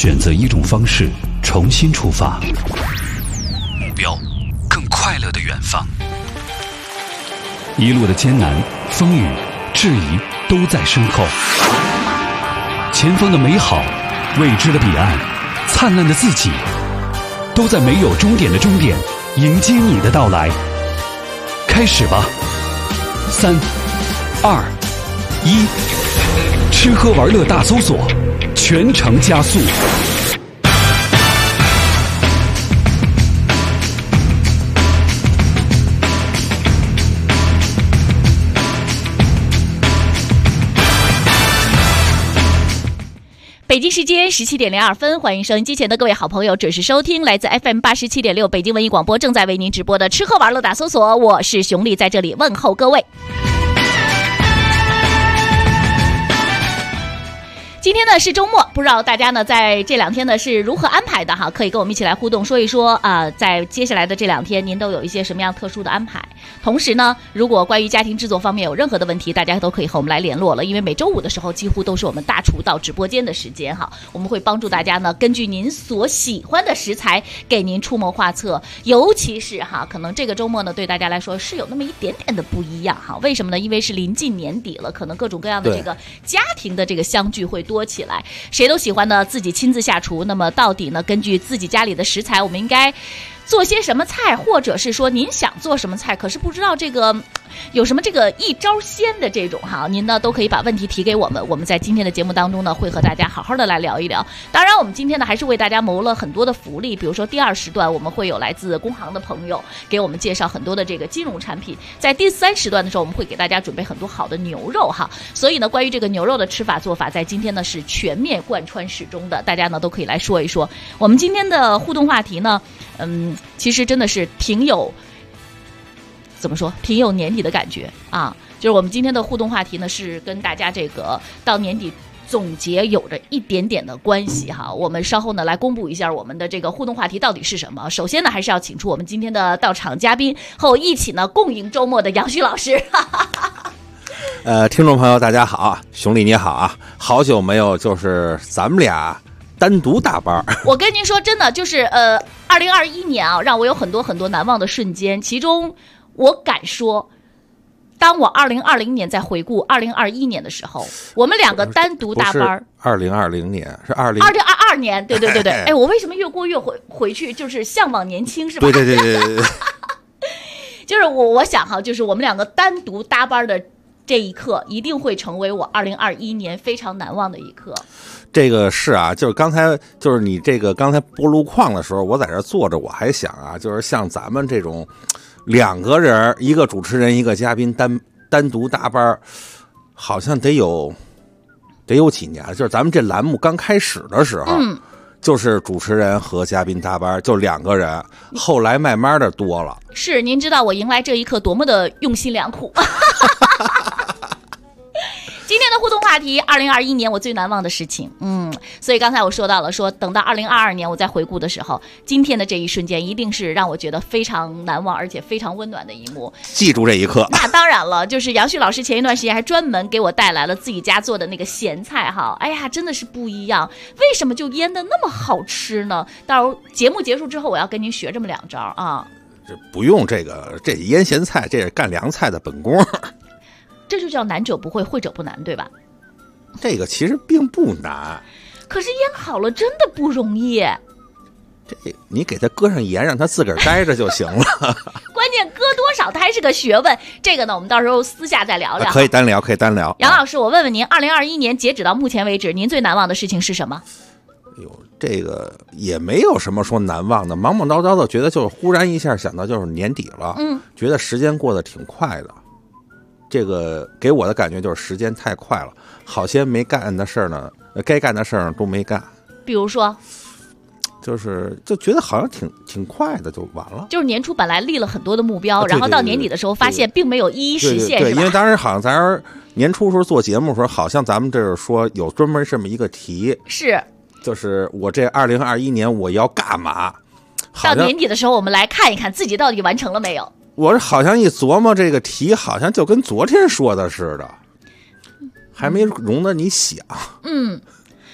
选择一种方式重新出发，目标更快乐的远方。一路的艰难、风雨、质疑都在身后，前方的美好、未知的彼岸、灿烂的自己，都在没有终点的终点迎接你的到来。开始吧，3、2、1，吃喝玩乐大搜索，全程加速。 北京时间17:02，欢迎收音机前的各位好朋友准时收听来自 FM 87.6北京文艺广播正在为您直播的吃喝玩乐大搜索，我是熊丽，在这里问候各位。今天呢是周末，不知道大家呢在这2天呢是如何安排的哈？可以跟我们一起来互动，说一说在接下来的这2天您都有一些什么样特殊的安排。同时呢，如果关于家庭制作方面有任何的问题，大家都可以和我们来联络了，因为每周五的时候几乎都是我们大厨到直播间的时间哈，我们会帮助大家呢根据您所喜欢的食材给您出谋划策，尤其是哈，可能这个周末呢对大家来说是有那么一点点的不一样哈。为什么呢？因为是临近年底了，可能各种各样的这个家庭的这个相聚会多起来，谁都喜欢呢自己亲自下厨。那么到底呢，根据自己家里的食材，我们应该做些什么菜，或者是说您想做什么菜，可是不知道这个有什么这个一招鲜的这种哈，您呢都可以把问题提给我们，我们在今天的节目当中呢会和大家好好的来聊一聊。当然我们今天呢还是为大家谋了很多的福利，比如说第2时段我们会有来自工行的朋友给我们介绍很多的这个金融产品，在第3时段的时候我们会给大家准备很多好的牛肉哈，所以呢关于这个牛肉的吃法做法在今天呢是全面贯穿始终的，大家呢都可以来说一说。我们今天的互动话题呢其实真的是挺有年底的感觉啊！就是我们今天的互动话题呢，是跟大家这个到年底总结有着一点点的关系哈。我们稍后呢来公布一下我们的这个互动话题到底是什么。首先呢，还是要请出我们今天的到场嘉宾，和我一起呢共迎周末的杨旭老师。 听众朋友大家好，熊丽你好啊，好久没有就是咱们俩单独大班。 我跟您说真的，就是2021年啊，让我有很多很多难忘的瞬间，其中我敢说，当我2020年在回顾2021年的时候，我们2个单独搭班。 2020年是 2022年，对。哎，我为什么越过越回去，就是向往年轻是吧？ 对。 就是我想哈，就是我们2个单独搭班的这一刻，一定会成为我2021年非常难忘的一刻。 这个是啊，就是刚才就是你这个刚才播路况的时候，我在这坐着，我还想啊，就是像咱们这种2个人，一个主持人一个嘉宾单独搭班，好像得有几年，就是咱们这栏目刚开始的时候，就是主持人和嘉宾搭班，就2个人，后来慢慢的多了。 是，您知道我迎来这一刻多么的用心良苦。今天的互动话题，2021年我最难忘的事情。所以刚才我说到了，说等到2022年我再回顾的时候，今天的这一瞬间一定是让我觉得非常难忘而且非常温暖的一幕。 记住这一刻。 那当然了，就是杨旭老师前一段时间还专门给我带来了自己家做的那个咸菜哈，哎呀，真的是不一样。为什么就腌的那么好吃呢？到时候节目结束之后，我要跟您学这么2招啊。 这不用这腌咸菜，这是干凉菜的本功。 这就叫难者不会，会者不难，对吧？ 这个其实并不难， 可是腌好了真的不容易。 这你给它搁上盐，让它自个儿待着就行了。 关键搁多少它还是个学问。这个呢，我们到时候私下再聊聊。 可以单聊。 杨老师，我问问您，2021年截止到目前为止，您最难忘的事情是什么？ 这个也没有什么说难忘的，忙忙叨叨的，觉得就是忽然一下想到就是年底了，觉得时间过得挺快的。这个给我的感觉就是时间太快了，好些没干的事儿呢，该干的事儿都没干。比如说，就觉得好像挺快的就完了。就是年初本来立了很多的目标，然后到年底的时候发现并没有一一实现，是吧？对，因为当时好像咱年初时候做节目的时候，好像咱们这是说有专门这么一个题，是，就是我这2021年我要干嘛？到年底的时候，我们来看一看自己到底完成了没有。我好像一琢磨这个题，好像就跟昨天说的似的，还没容得你想。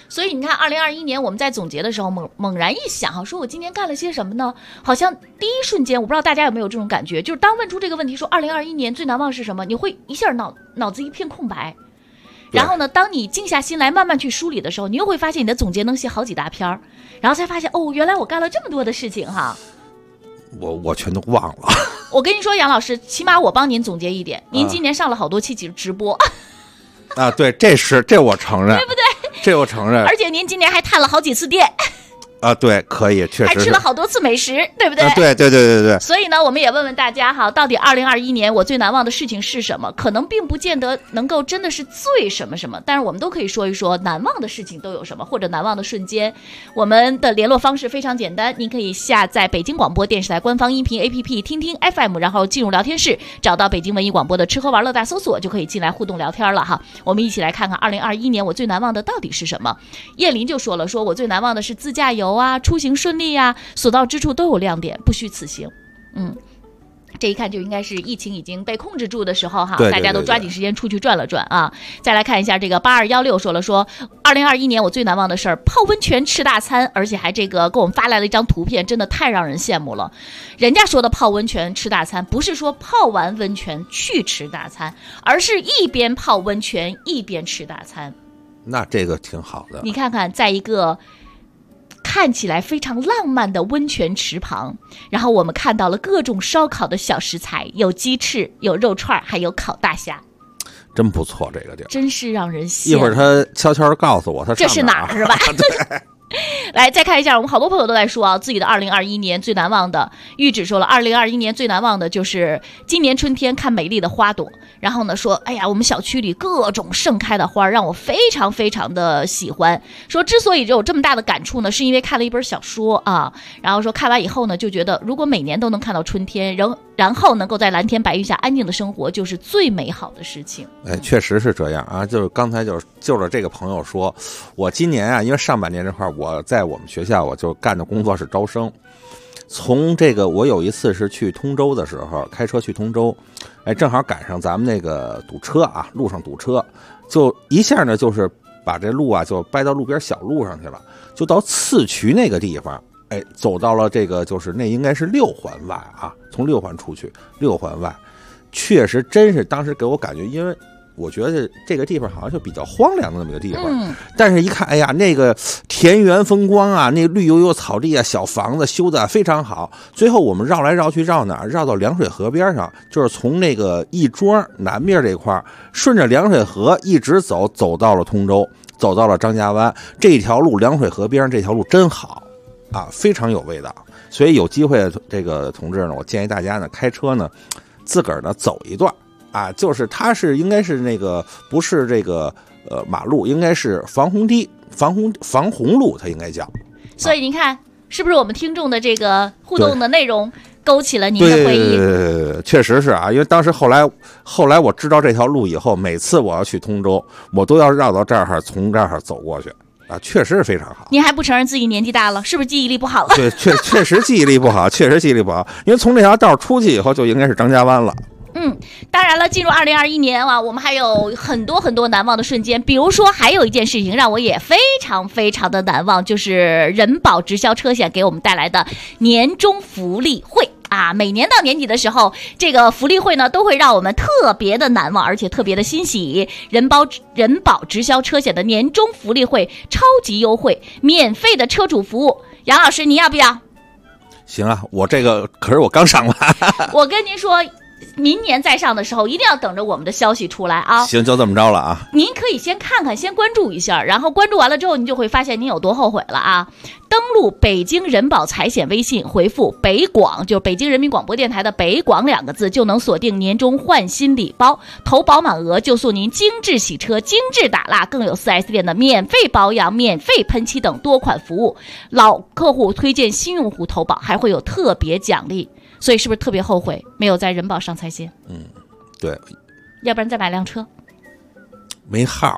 所以你看2021年我们在总结的时候猛然一想说我今年干了些什么呢？好像第一瞬间我不知道大家有没有这种感觉，就是当问出这个问题说2021年最难忘是什么，你会一下脑子一片空白。然后呢，当你静下心来慢慢去梳理的时候，你又会发现你的总结能写好几大篇，然后才发现原来我干了这么多的事情哈。 我全都忘了。 我跟您说，杨老师，起码我帮您总结一点，您今年上了好多期直播。 啊，对，这我承认， 对不对？ 这我承认。 而且您今年还探了好几次店。 啊，对，可以，确实还吃了好多次美食，对不对？ 对。 所以呢，我们也问问大家哈，到底2021年我最难忘的事情是什么？可能并不见得能够真的是最什么什么，但是我们都可以说一说难忘的事情都有什么，或者难忘的瞬间。我们的联络方式非常简单，您可以下载北京广播电视台官方音频 APP 听听 FM， 然后进入聊天室，找到北京文艺广播的吃喝玩乐大搜索，就可以进来互动聊天了哈。我们一起来看看2021年我最难忘的到底是什么。叶林就说了，说我最难忘的是自驾游啊，出行顺利啊，所到之处都有亮点，不虚此行。这一看就应该是疫情已经被控制住的时候哈， 对， 大家都抓紧时间出去转了转啊。再来看一下这个8216说了，说2021年我最难忘的事儿，泡温泉吃大餐，而且还这个给我们发来了一张图片，真的太让人羡慕了。人家说的泡温泉吃大餐，不是说泡完温泉去吃大餐，而是一边泡温泉一边吃大餐。 那这个挺好的。 你看看，在一个看起来非常浪漫的温泉池旁，然后我们看到了各种烧烤的小食材，有鸡翅，有肉串，还有烤大虾， 真不错，这个地儿真是让人羡慕。 一会儿他悄悄地告诉我他这是哪儿是吧？ 对。 来再看一下，我们好多朋友都在说啊，自己的2021年最难忘的。玉指说了，2021年最难忘的就是今年春天看美丽的花朵，然后呢说，哎呀，我们小区里各种盛开的花让我非常非常的喜欢。说之所以有这么大的感触呢，是因为看了一本小说啊，然后说看完以后呢，就觉得如果每年都能看到春天，然后能够在蓝天白云下安静的生活，就是最美好的事情。 确实是这样啊。就是刚才就着这个朋友说，我今年啊，因为上半年这块我在我们学校我就干的工作是招生。从这个我有一次是去通州的时候，开车去通州，正好赶上咱们那个堵车啊，路上堵车，就一下呢就是把这路啊就掰到路边小路上去了，就到次渠那个地方。走到了这个就是那应该是6环外啊，从6环出去6环外，确实真是当时给我感觉，因为我觉得这个地方好像就比较荒凉的那么一个地方，但是一看，哎呀，那个田园风光啊，那绿油油草地啊，小房子修的非常好。最后我们绕来绕去绕哪儿？绕到凉水河边上，就是从那个亦庄南边这块，顺着凉水河一直走到了通州，走到了张家湾这条路，凉水河边上这条路真好。啊，非常有味道，所以有机会这个同志呢，我建议大家呢开车呢，自个儿呢走一段啊，就是它是应该是那个不是这个马路，应该是防洪路，它应该叫。 所以您看，是不是我们听众的这个互动的内容勾起了您的回忆？ 对，确实是啊，因为当时后来我知道这条路以后，每次我要去通州，我都要绕到这儿，从这儿走过去。啊，确实非常好。 您还不承认自己年纪大了，是不是记忆力不好了？ 对，确实记忆力不好，因为从这条道出去以后就应该是张家湾了。 当然了，进入2021年啊，我们还有很多很多难忘的瞬间。比如说，还有一件事情让我也非常非常的难忘，就是人保直销车险给我们带来的年终福利会。啊，每年到年底的时候，这个福利会呢都会让我们特别的难忘，而且特别的欣喜。人保直销车险的年终福利会超级优惠，免费的车主服务。杨老师，你要不要？ 行啊，我这个可是我刚上完。 我跟您说，明年再上的时候一定要等着我们的消息出来啊。 行，就这么着了啊。 您可以先看看，先关注一下，然后关注完了之后，你就会发现您有多后悔了啊。登录北京人保财险微信，回复北广，就是北京人民广播电台的北广2个字，就能锁定年终换新礼包，投保满额就送您精致洗车、精致打蜡，更有 4S 店的免费保养、免费喷漆等多款服务。老客户推荐新用户投保，还会有特别奖励。所以是不是特别后悔没有在人保上财险？ 对， 要不然再买辆车。 没号。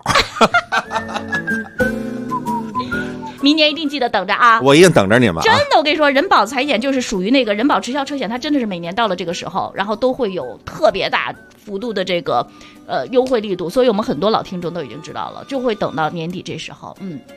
明年一定记得等着啊！ 我一定等着你们啊！ 真的，我跟你说，人保财险就是属于那个人保直销车险，它真的是每年到了这个时候，然后都会有特别大幅度的这个优惠力度，所以我们很多老听众都已经知道了，就会等到年底这时候。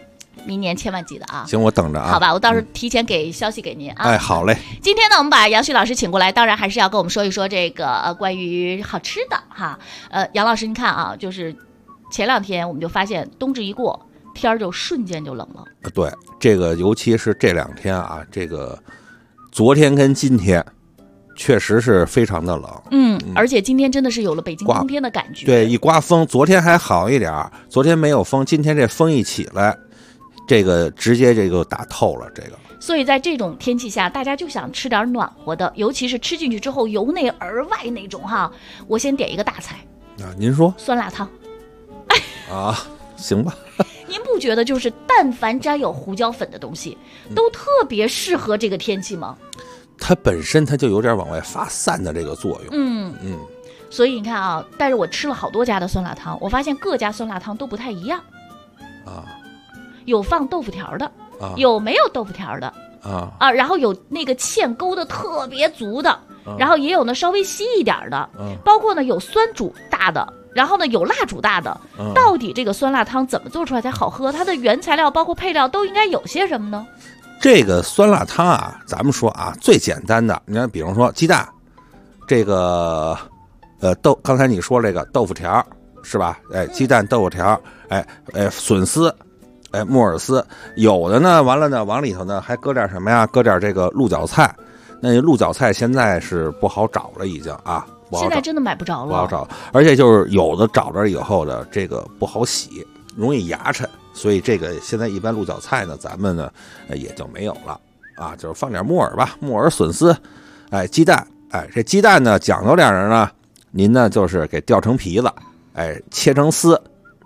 明年千万记得啊。 行，我等着啊。 好吧，我到时候提前给消息给您啊。 哎，好嘞。 今天呢，我们把杨旭老师请过来，当然还是要跟我们说一说这个关于好吃的哈。杨老师，您看啊，就是前2天我们就发现冬至一过，天儿就瞬间就冷了。 对，这个尤其是这2天啊，这个昨天跟今天确实是非常的冷。 而且今天真的是有了北京冬天的感觉。 对，一刮风，昨天还好一点，昨天没有风，今天这风一起来，这个直接这个打透了这个。 所以在这种天气下，大家就想吃点暖和的，尤其是吃进去之后由内而外那种哈。我先点一个大菜啊，您说？ 酸辣汤。 啊，行吧。 您不觉得就是但凡沾有胡椒粉的东西，都特别适合这个天气吗？ 它本身它就有点往外发散的这个作用。 所以你看啊，但是我吃了好多家的酸辣汤，我发现各家酸辣汤都不太一样啊， 有放豆腐条的，有没有豆腐条的然后有那个芡勾的特别足的，然后也有呢稍微稀一点的，包括呢有酸煮大的，然后呢有辣煮大的。到底这个酸辣汤怎么做出来才好喝？它的原材料包括配料都应该有些什么呢？ 这个酸辣汤啊，咱们说啊，最简单的，你看，比如说鸡蛋，这个刚才你说这个豆腐条是吧？哎，鸡蛋豆腐条，笋丝，木耳丝，有的呢，完了呢，往里头呢还搁点什么呀？搁点这个鹿角菜。那鹿角菜现在是不好找了，已经啊， 现在真的买不着了， 不好找，而且就是有的找着以后的这个不好洗，容易牙碜。所以这个现在一般鹿角菜呢，咱们呢也就没有了啊，就是放点木耳吧，木耳、笋丝，鸡蛋，这鸡蛋呢讲究点儿呢，您呢就是给掉成皮子，切成丝，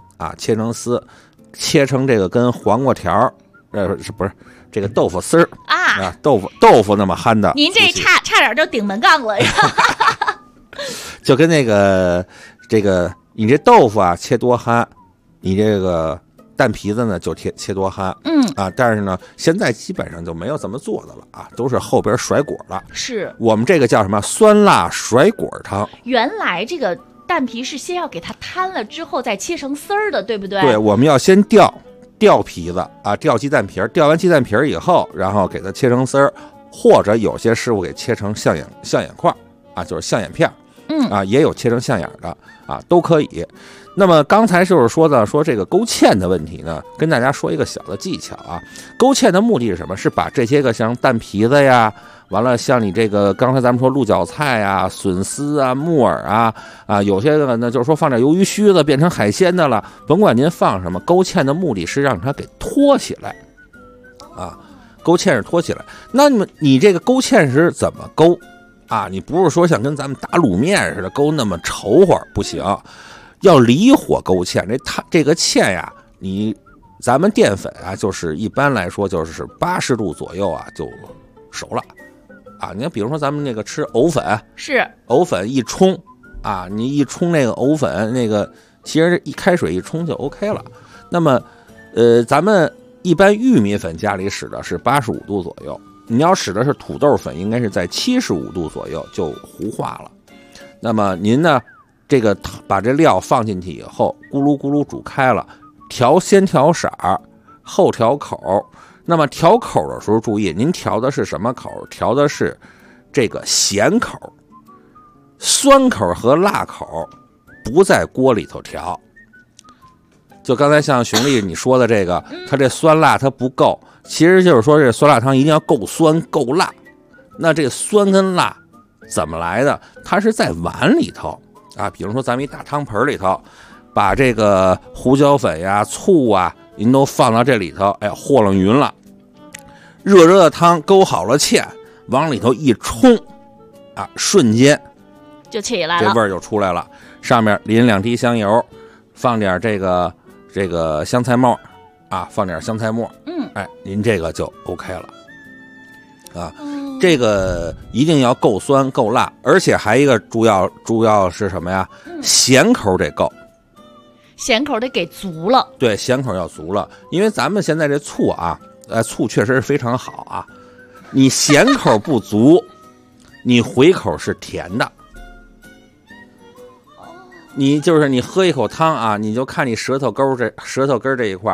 切成这个跟黄瓜条，不是这个豆腐丝儿啊，豆腐那么憨的， 您这差点就顶门杠了呀， 就跟那个你这豆腐啊切多憨，你这个蛋皮子呢就切多憨，但是呢，现在基本上就没有这么做的了啊，都是后边甩果了。是我们这个叫什么酸辣甩果汤？ 原来这个蛋皮是先要给它摊了之后再切成丝儿的，对不对？ 对，我们要先掉皮子啊，掉鸡蛋皮儿，掉完鸡蛋皮儿以后，然后给它切成丝儿，或者有些师傅给切成象眼块啊，就是象眼片，也有切成象眼的啊，都可以。那么刚才就是说这个勾芡的问题呢，跟大家说一个小的技巧啊。勾芡的目的是什么？是把这些个像蛋皮子呀，完了像你这个刚才咱们说鹿角菜啊、笋丝啊、木耳啊，有些个呢就是说放点鱿鱼须子变成海鲜的了，甭管您放什么，勾芡的目的是让它给托起来啊。勾芡是托起来。那么你这个勾芡是怎么勾啊？你不是说像跟咱们打卤面似的勾那么稠乎，不行。要离火勾芡，这个芡呀，咱们淀粉啊，就是一般来说就是80度左右啊就熟了啊。你看，比如说咱们那个吃藕粉，是藕粉一冲啊，你一冲那个藕粉，那个其实一开水一冲就 OK 了。那么，咱们一般玉米粉家里使的是85度左右，你要使的是土豆粉，应该是在75度左右就糊化了。那么您呢？这个把这料放进去以后，咕噜咕噜煮开了，先调色儿，后调口。那么调口的时候注意，您调的是什么口？调的是这个咸口，酸口和辣口不在锅里头调。就刚才像熊丽你说的这个，它这酸辣它不够，其实就是说这酸辣汤一定要够酸够辣。那这酸跟辣怎么来的？它是在碗里头。啊，比如说咱们一大汤盆里头，把这个胡椒粉呀、醋啊，您都放到这里头，和拢匀了。热热的汤勾好了芡，往里头一冲，啊，瞬间就起来了， 这味儿就出来了。上面淋2滴香油，放点这个香菜末啊，放点香菜末，您这个就 OK 了啊。这个一定要够酸够辣，而且还一个主要是什么呀？咸口得够， 咸口得给足了。 对，咸口要足了，因为咱们现在这醋啊，醋确实是非常好啊。你咸口不足，你回口是甜的。你喝一口汤啊，你就看你舌头根这一块，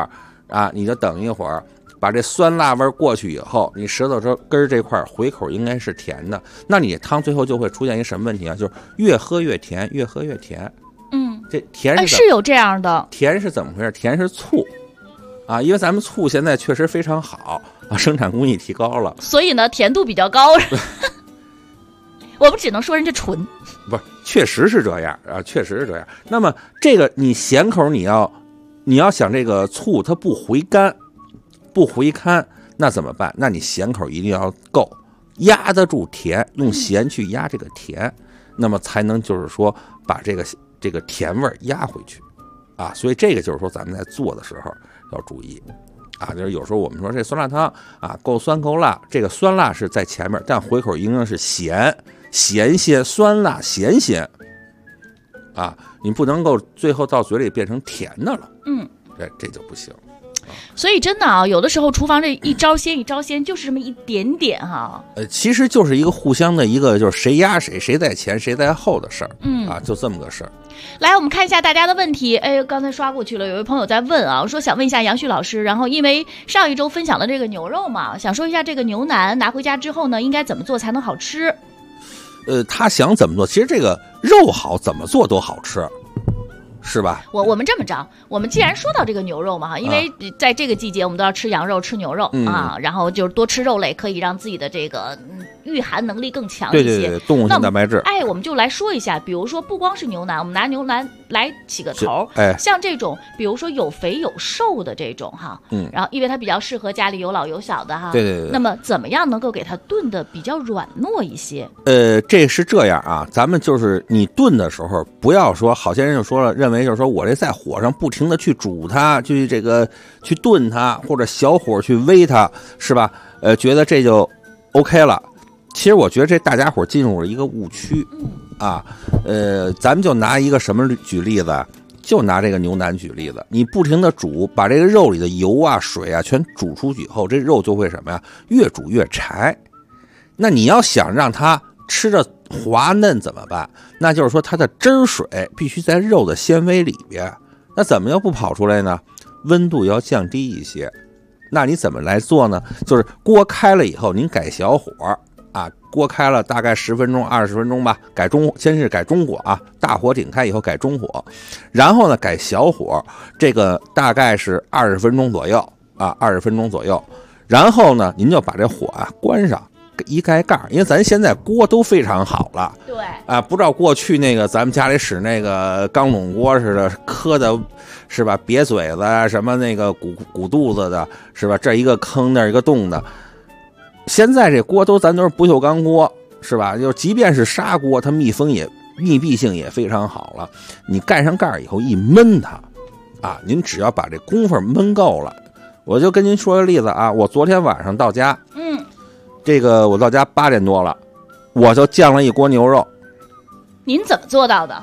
啊，你就等一会儿，把这酸辣味过去以后，你舌头根这块回口应该是甜的，那你汤最后就会出现一个什么问题啊？就是越喝越甜，越喝越甜。这甜是有这样的。 甜是怎么回事？甜是醋啊，因为咱们醋现在确实非常好啊，生产工艺提高了， 所以呢甜度比较高。我们只能说人家纯， 不是，确实是这样啊，确实是这样。那么这个你咸口，你要想这个醋它不回甘，那怎么办？那你咸口一定要够，压得住甜，用咸去压这个甜，那么才能就是说把这个甜味压回去啊。所以这个就是说咱们在做的时候要注意啊，就是有时候我们说这酸辣汤啊，够酸够辣，这个酸辣是在前面，但回口一定是咸酸辣咸啊，你不能够最后到嘴里变成甜的了，这就不行。 所以真的啊，有的时候厨房这一招鲜就是这么一点点哈。 其实就是一个互相的一个，就是谁压谁，谁在前谁在后的事儿，啊，就这么个事儿。 来，我们看一下大家的问题。刚才刷过去了，有位朋友在问啊，说想问一下杨旭老师，然后因为上一周分享的这个牛肉嘛，想说一下这个牛腩拿回家之后呢，应该怎么做才能好吃？ 他想怎么做？其实这个肉好，怎么做都好吃。是吧？ 我们这么着，我们既然说到这个牛肉嘛哈，因为在这个季节我们都要吃羊肉、吃牛肉啊，然后就是多吃肉类，可以让自己的这个御寒能力更强一些。 对，动物性蛋白质。 我们就来说一下，比如说不光是牛腩，我们拿牛腩来起个头。像这种，比如说有肥有瘦的这种哈，然后因为它比较适合家里有老有小的哈。 对。 那么怎么样能够给它炖的比较软糯一些？ 这是这样啊，咱们就是你炖的时候，不要说好些人就说了，认为就是说我这在火上不停的去煮它，去炖它，或者小火去煨它，是吧？觉得这就 OK 了。其实我觉得这大家伙进入了一个误区啊。咱们就拿一个什么举例子，就拿这个牛腩举例子，你不停的煮，把这个肉里的油啊、水啊全煮出去以后，这肉就会什么呀？越煮越柴。那你要想让它吃着滑嫩怎么办？那就是说它的汁水必须在肉的纤维里边，那怎么又不跑出来呢？温度要降低一些。那你怎么来做呢？就是锅开了以后，您改小火啊，锅开了大概10分钟、20分钟吧，先是改中火啊，大火顶开以后改中火，然后呢改小火，这个大概是20分钟左右啊，20分钟左右，然后呢您就把这火啊关上。一盖盖，因为咱现在锅都非常好了， 对啊，不知道过去那个咱们家里使那个钢笼锅似的，磕的是吧？瘪嘴子啊，什么那个鼓肚子的，是吧？这一个坑那一个洞的。现在这锅咱都是不锈钢锅，是吧？就即便是砂锅，它密闭性也非常好了。你盖上盖以后一焖它，啊，您只要把这功夫焖够了，我就跟您说个例子啊，我昨天晚上到家，这个我到家8点多了，我就酱了一锅牛肉。 您怎么做到的？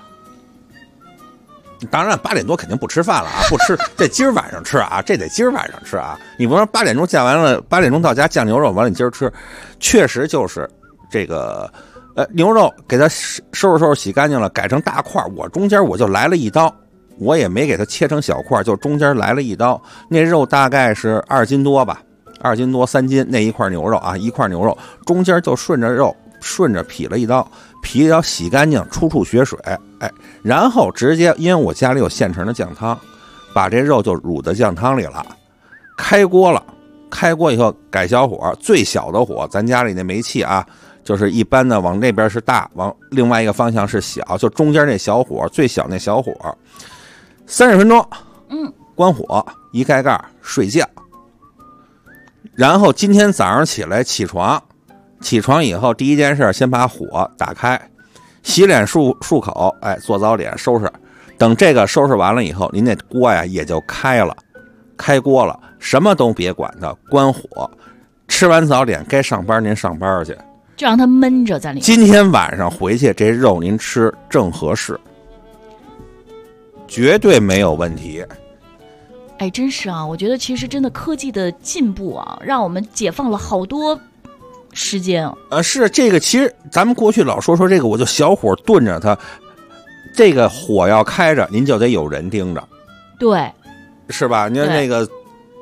当然8点多肯定不吃饭了啊，不吃这今儿晚上吃啊，这得今儿晚上吃啊。你不说8点钟酱完了，8点钟到家酱牛肉完了，你今儿吃，确实就是这个牛肉给它收拾洗干净了，改成大块，我中间我就来了一刀，我也没给它切成小块，就中间来了一刀，那肉大概是2斤多吧。2斤多3斤那一块牛肉啊，一块牛肉中间就顺着劈了一刀，洗干净，出血水，然后直接，因为我家里有现成的酱汤，把这肉就卤到酱汤里了，开锅以后改小火，最小的火，咱家里那煤气啊，就是一般的往那边是大，往另外一个方向是小，就中间那小火，最小那小火，30分钟，关火，一盖盖睡觉。然后今天早上起床以后，第一件事先把火打开，洗脸漱口，做早点收拾。等这个收拾完了以后，您那锅呀也就开锅了，什么都别管它，关火。吃完早点该上班您上班去， 就让它闷着在里面。 今天晚上回去这肉您吃正合适，绝对没有问题。 真是啊，我觉得其实真的科技的进步啊，让我们解放了好多时间是这个，其实咱们过去老说这个，我就小火炖着它，这个火要开着，您就得有人盯着， 对， 是吧？您那个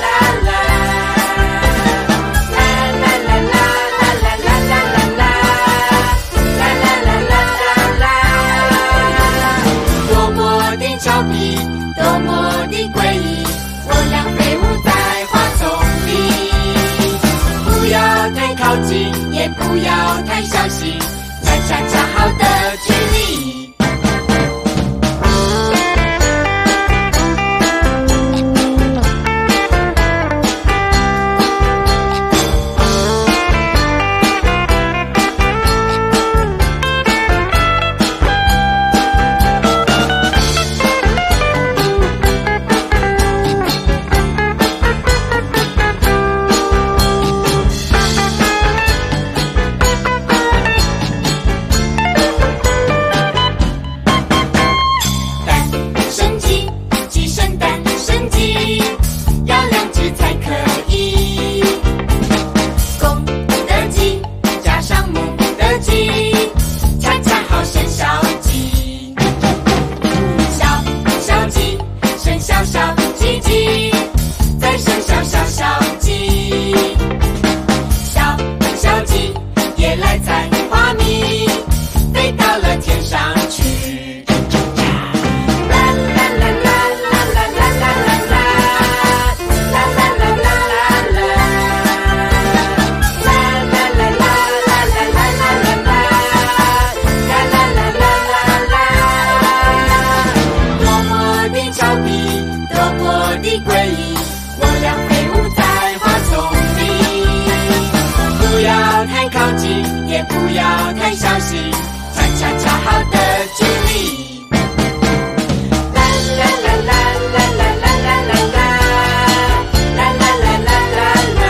意，我俩飞舞在花丛里。不要太靠近，也不要太小心，恰恰恰好的距离。啦啦啦啦啦啦啦啦啦啦，啦啦啦啦啦啦，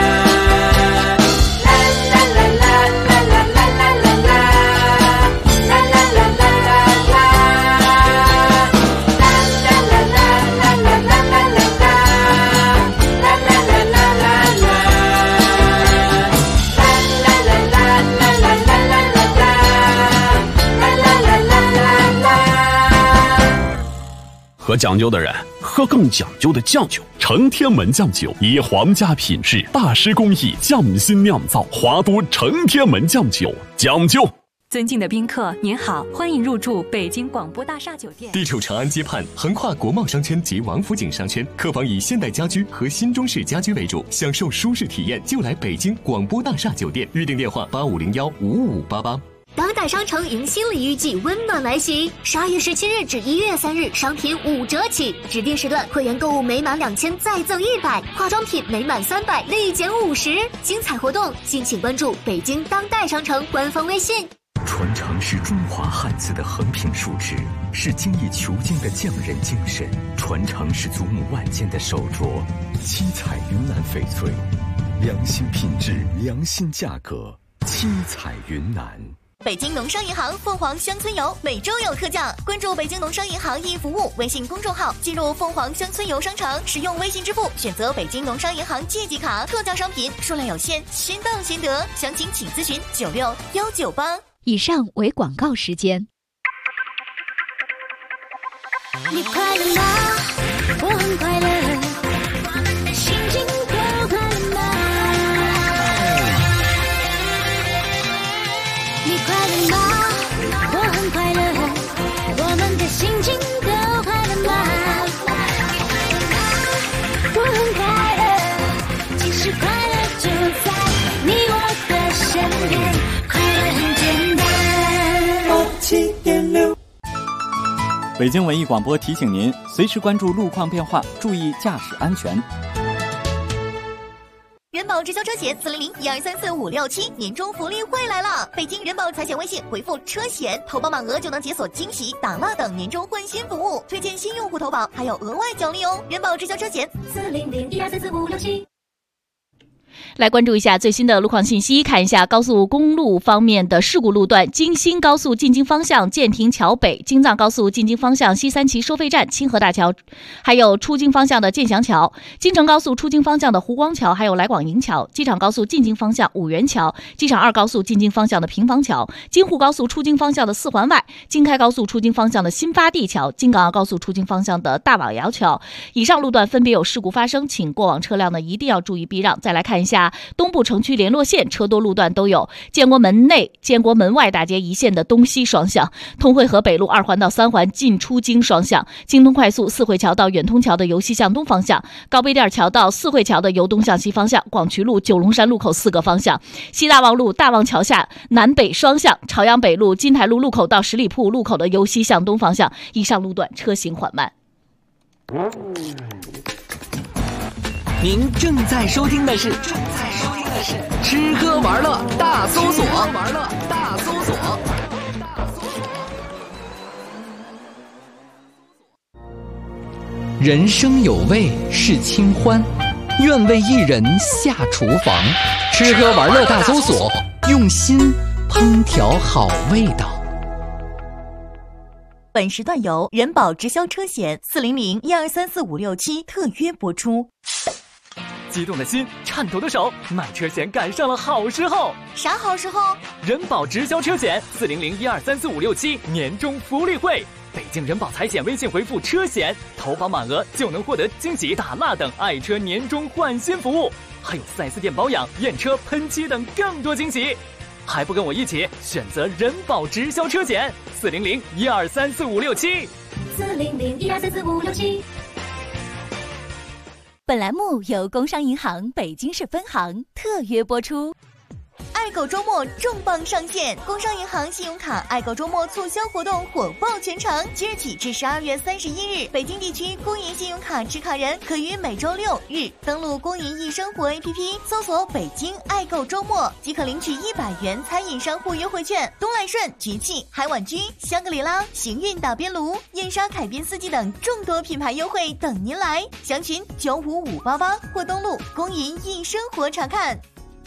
啦啦啦啦啦啦啦啦啦，啦啦啦啦啦啦，啦啦啦啦啦啦啦啦啦，啦啦啦啦啦啦。 喝讲究的人喝更讲究的酱酒，承天门酱酒以皇家品质、大师工艺匠心酿造，华都承天门酱酒，讲究。 尊敬的宾客，您好，欢迎入住北京广播大厦酒店。 地处长安街畔，横跨国贸商圈及王府井商圈，客房以现代家居和新中式家居为主，享受舒适体验就来北京广播大厦酒店。预订电话8501-55588。 当代商城迎新礼遇季温暖来袭，12月17日至1月3日，商品5折起，指定时段会员购物每满2000再赠100，化妆品每满300立减50，精彩活动敬请关注北京当代商城官方微信。 传承是中华汉字的横平竖直，是精益求精的匠人精神；传承是祖母万件的手镯，七彩云南翡翠，良心品质，良心价格，七彩云南。 北京农商银行凤凰乡村游每周有特价，关注北京农商银行易服务微信公众号，进入凤凰乡村游商城，使用微信支付，选择北京农商银行借记卡，特价商品数量有限，先到先得，详情请咨询96198。 以上为广告时间。 你快乐吗？我很快乐，心情够快乐吗？你快乐吗？我很快乐，我们的心情都快乐吗？我很快乐，其实快乐就在你我的身边，快乐很简单。7.6 北京文艺广播提醒您，随时关注路况变化，注意驾驶安全。 人保直销车险400-1234567年终福利会来了！北京人保财险微信回复车险，投保满额就能解锁惊喜、打蜡等年终换新服务，推荐新用户投保还有额外奖励哦！人保直销车险400-1234567。 来关注一下最新的路况信息，看一下高速公路方面的事故路段：京新高速进京方向建亭桥北，京藏高速进京方向西三旗收费站清河大桥，还有出京方向的建祥桥；京承高速出京方向的湖光桥，还有来广营桥；机场高速进京方向五原桥；机场2高速进京方向的平房桥；京沪高速出京方向的四环外；京开高速出京方向的新发地桥；京港澳高速出京方向的大网窑桥。以上路段分别有事故发生，请过往车辆呢一定要注意避让。再来看一下东部城区联络线车多路段都有：建国门内、建国门外大街一线的东西双向，通惠河北路2环到3环进出京双向，京通快速四惠桥到远通桥的由西向东方向，高碑店桥到四惠桥的由东向西方向，广渠路九龙山路口4个方向，西大望路大望桥下南北双向，朝阳北路金台路路口到十里铺路口的由西向东方向。以上路段车行缓慢。 您正在收听的是吃喝玩乐大搜索。人生有味是清欢，愿为一人下厨房。吃喝玩乐大搜索，用心烹调好味道。 本时段由人保直销车险400-1234567特约播出。 激动的心，颤抖的手，买车险赶上了好时候。 啥好时候？ 人保直销车险400-1234567年终福利会。北京人保财险微信回复车险，投保满额就能获得惊喜、打蜡等爱车年终换新服务，还有4S店保养、验车、喷漆等更多惊喜。还不跟我一起选择人保直销车险400-1234567。 400-1234567。 本栏目由工商银行北京市分行特约播出。爱购周末重磅上线，工商银行信用卡爱购周末促销活动火爆全城，即日起至12月31日，北京地区工银信用卡持卡人可于每周6日登录工银易生活 APP， 搜索北京爱购周末，即可领取100元餐饮商户优惠券。东来顺、局气、海碗居、香格里拉、行运打边炉、燕莎凯宾斯基等众多品牌优惠等您来，详询95588或登录工银易生活查看。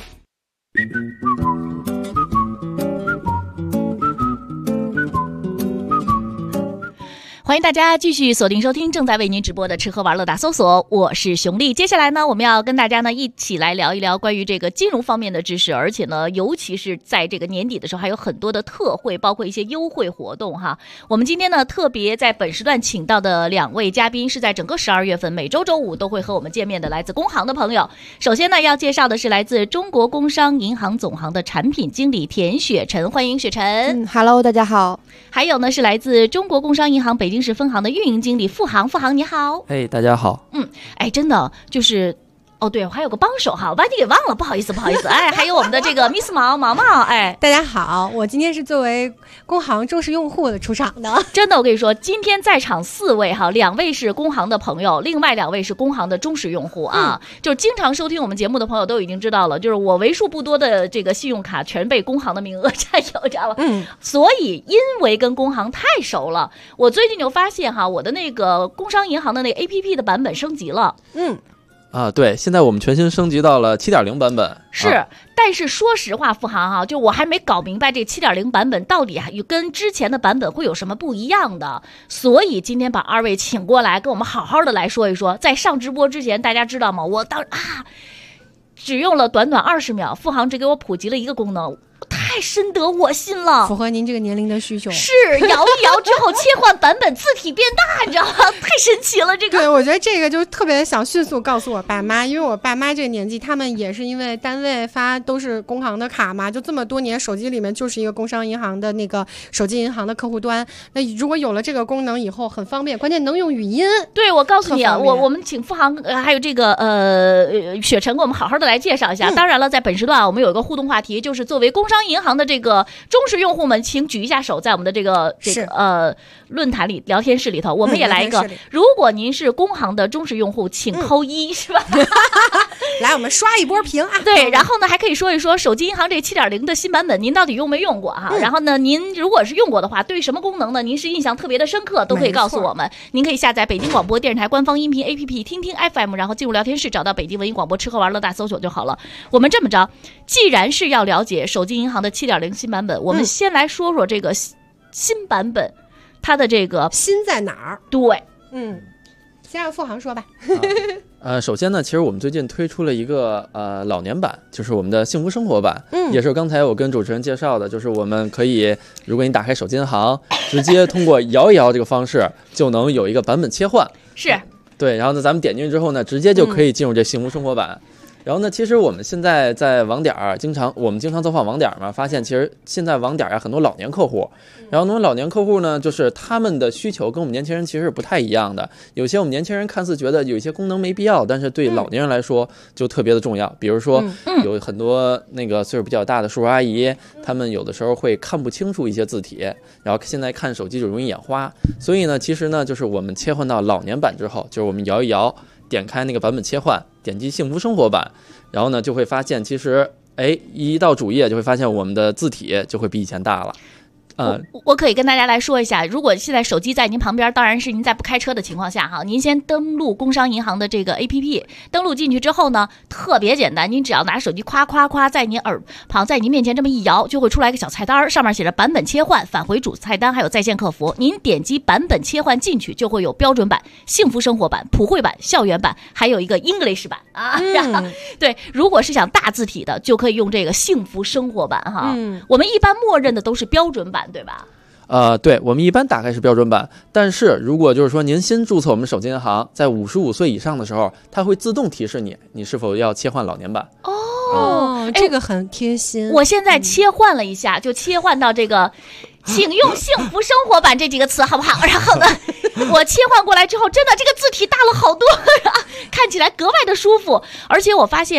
欢迎大家继续锁定收听正在为您直播的吃喝玩乐大搜索，我是熊丽。接下来呢，我们要跟大家呢一起来聊一聊关于这个金融方面的知识，而且呢，尤其是在这个年底的时候，还有很多的特惠，包括一些优惠活动哈。我们今天呢特别在本时段请到的2位嘉宾，是在整个12月份每周周五都会和我们见面的来自工行的朋友。首先呢，要介绍的是来自中国工商银行总行的产品经理田雪晨，欢迎雪晨。 Hello， 大家好。 还有呢是来自中国工商银行北京市分行的运营经理付航，付航你好。 大家好。 真的就是对，我还有个帮手哈，我把你给忘了，不好意思。还有我们的这个 Miss 毛， 大家好，我今天是作为工行忠实用户的出场的。 真的，我跟你说，今天在场4位哈，2位是工行的朋友，另外2位是工行的忠实用户啊。就是经常收听我们节目的朋友都已经知道了，就是我为数不多的这个信用卡全被工行的名额占有，知道吧？所以因为跟工行太熟了，我最近就发现哈，我的那个工商银行的那个 APP 的版本升级了。 对，现在我们全新升级到了 7.0 版本。 是，但是说实话，付航哈，就我还没搞明白这 7.0 版本到底跟之前的版本会有什么不一样的，所以今天把2位请过来，跟我们好好的来说一说。在上直播之前，大家知道吗？我只用了短短20秒，付航只给我普及了一个功能。太深得我心了， 符合您这个年龄的需求。 是摇一摇之后切换版本，字体变大，你知道吗？太神奇了，这个。 对，我觉得这个就特别想迅速告诉我爸妈，因为我爸妈这个年纪，他们也是因为单位发都是工行的卡嘛，就这么多年，手机里面就是一个工商银行的那个手机银行的客户端。那如果有了这个功能以后，很方便，关键能用语音。 对，我告诉你啊，我们请付航还有这个雪晨给我们好好的来介绍一下。当然了，在本时段我们有一个互动话题，就是作为工商银行的这个忠实用户们，请举一下手，在我们的这个论坛里、聊天室里头，我们也来一个。如果您是工行的忠实用户，请扣1，是吧？ 来，我们刷一波屏啊！ 对，然后呢，还可以说一说手机银行这 7.0 的新版本，您到底用没用过哈？然后呢，您如果是用过的话，对于什么功能呢？您是印象特别的深刻，都可以告诉我们。您可以下载北京广播电视台官方音频 APP 听听 FM， 然后进入聊天室，找到北京文艺广播吃喝玩乐大搜索就好了。我们这么着，既然是要了解手机银行的 7.0 新版本，我们先来说说这个新版本，它的这个新在哪儿？ 对， 先让付航说吧。 首先呢，其实我们最近推出了一个老年版，就是我们的幸福生活版，也是刚才我跟主持人介绍的，就是我们可以，如果你打开手机银行，直接通过摇一摇这个方式，就能有一个版本切换。 是， 对，然后呢，咱们点进去之后呢，直接就可以进入这幸福生活版。然后呢，其实我们现在在网点我们经常走访网点嘛，发现其实现在网点很多老年客户，然后那种老年客户呢，就是他们的需求跟我们年轻人其实是不太一样的。有些我们年轻人看似觉得有一些功能没必要，但是对老年人来说就特别的重要。比如说有很多那个岁数比较大的叔叔阿姨，他们有的时候会看不清楚一些字体，然后现在看手机就容易眼花。所以呢，其实呢，就是我们切换到老年版之后，就是我们摇一摇，点开那个版本切换，点击幸福生活版，然后呢就会发现，其实一到主页就会发现我们的字体就会比以前大了。 我可以跟大家来说一下，如果现在手机在您旁边，当然是您在不开车的情况下哈，您先登录工商银行的这个 APP， 登录进去之后呢，特别简单，您只要拿手机夸夸夸在您耳旁，在您面前这么一摇，就会出来一个小菜单，上面写着版本切换、返回主菜单，还有在线客服。您点击版本切换进去，就会有标准版、幸福生活版、普惠版、校园版，还有一个 English 版啊。对，如果是想大字体的，就可以用这个幸福生活版哈。我们一般默认的都是标准版，对吧？ 对，我们一般打开是标准版，但是如果就是说您新注册我们手机银行，在55岁以上的时候，它会自动提示你是否要切换老年版。 这个很贴心。 我现在切换了一下，就切换到这个请用幸福生活版这几个词好不好？然后呢，我切换过来之后，真的这个字体大了好多，看起来格外的舒服。而且我发现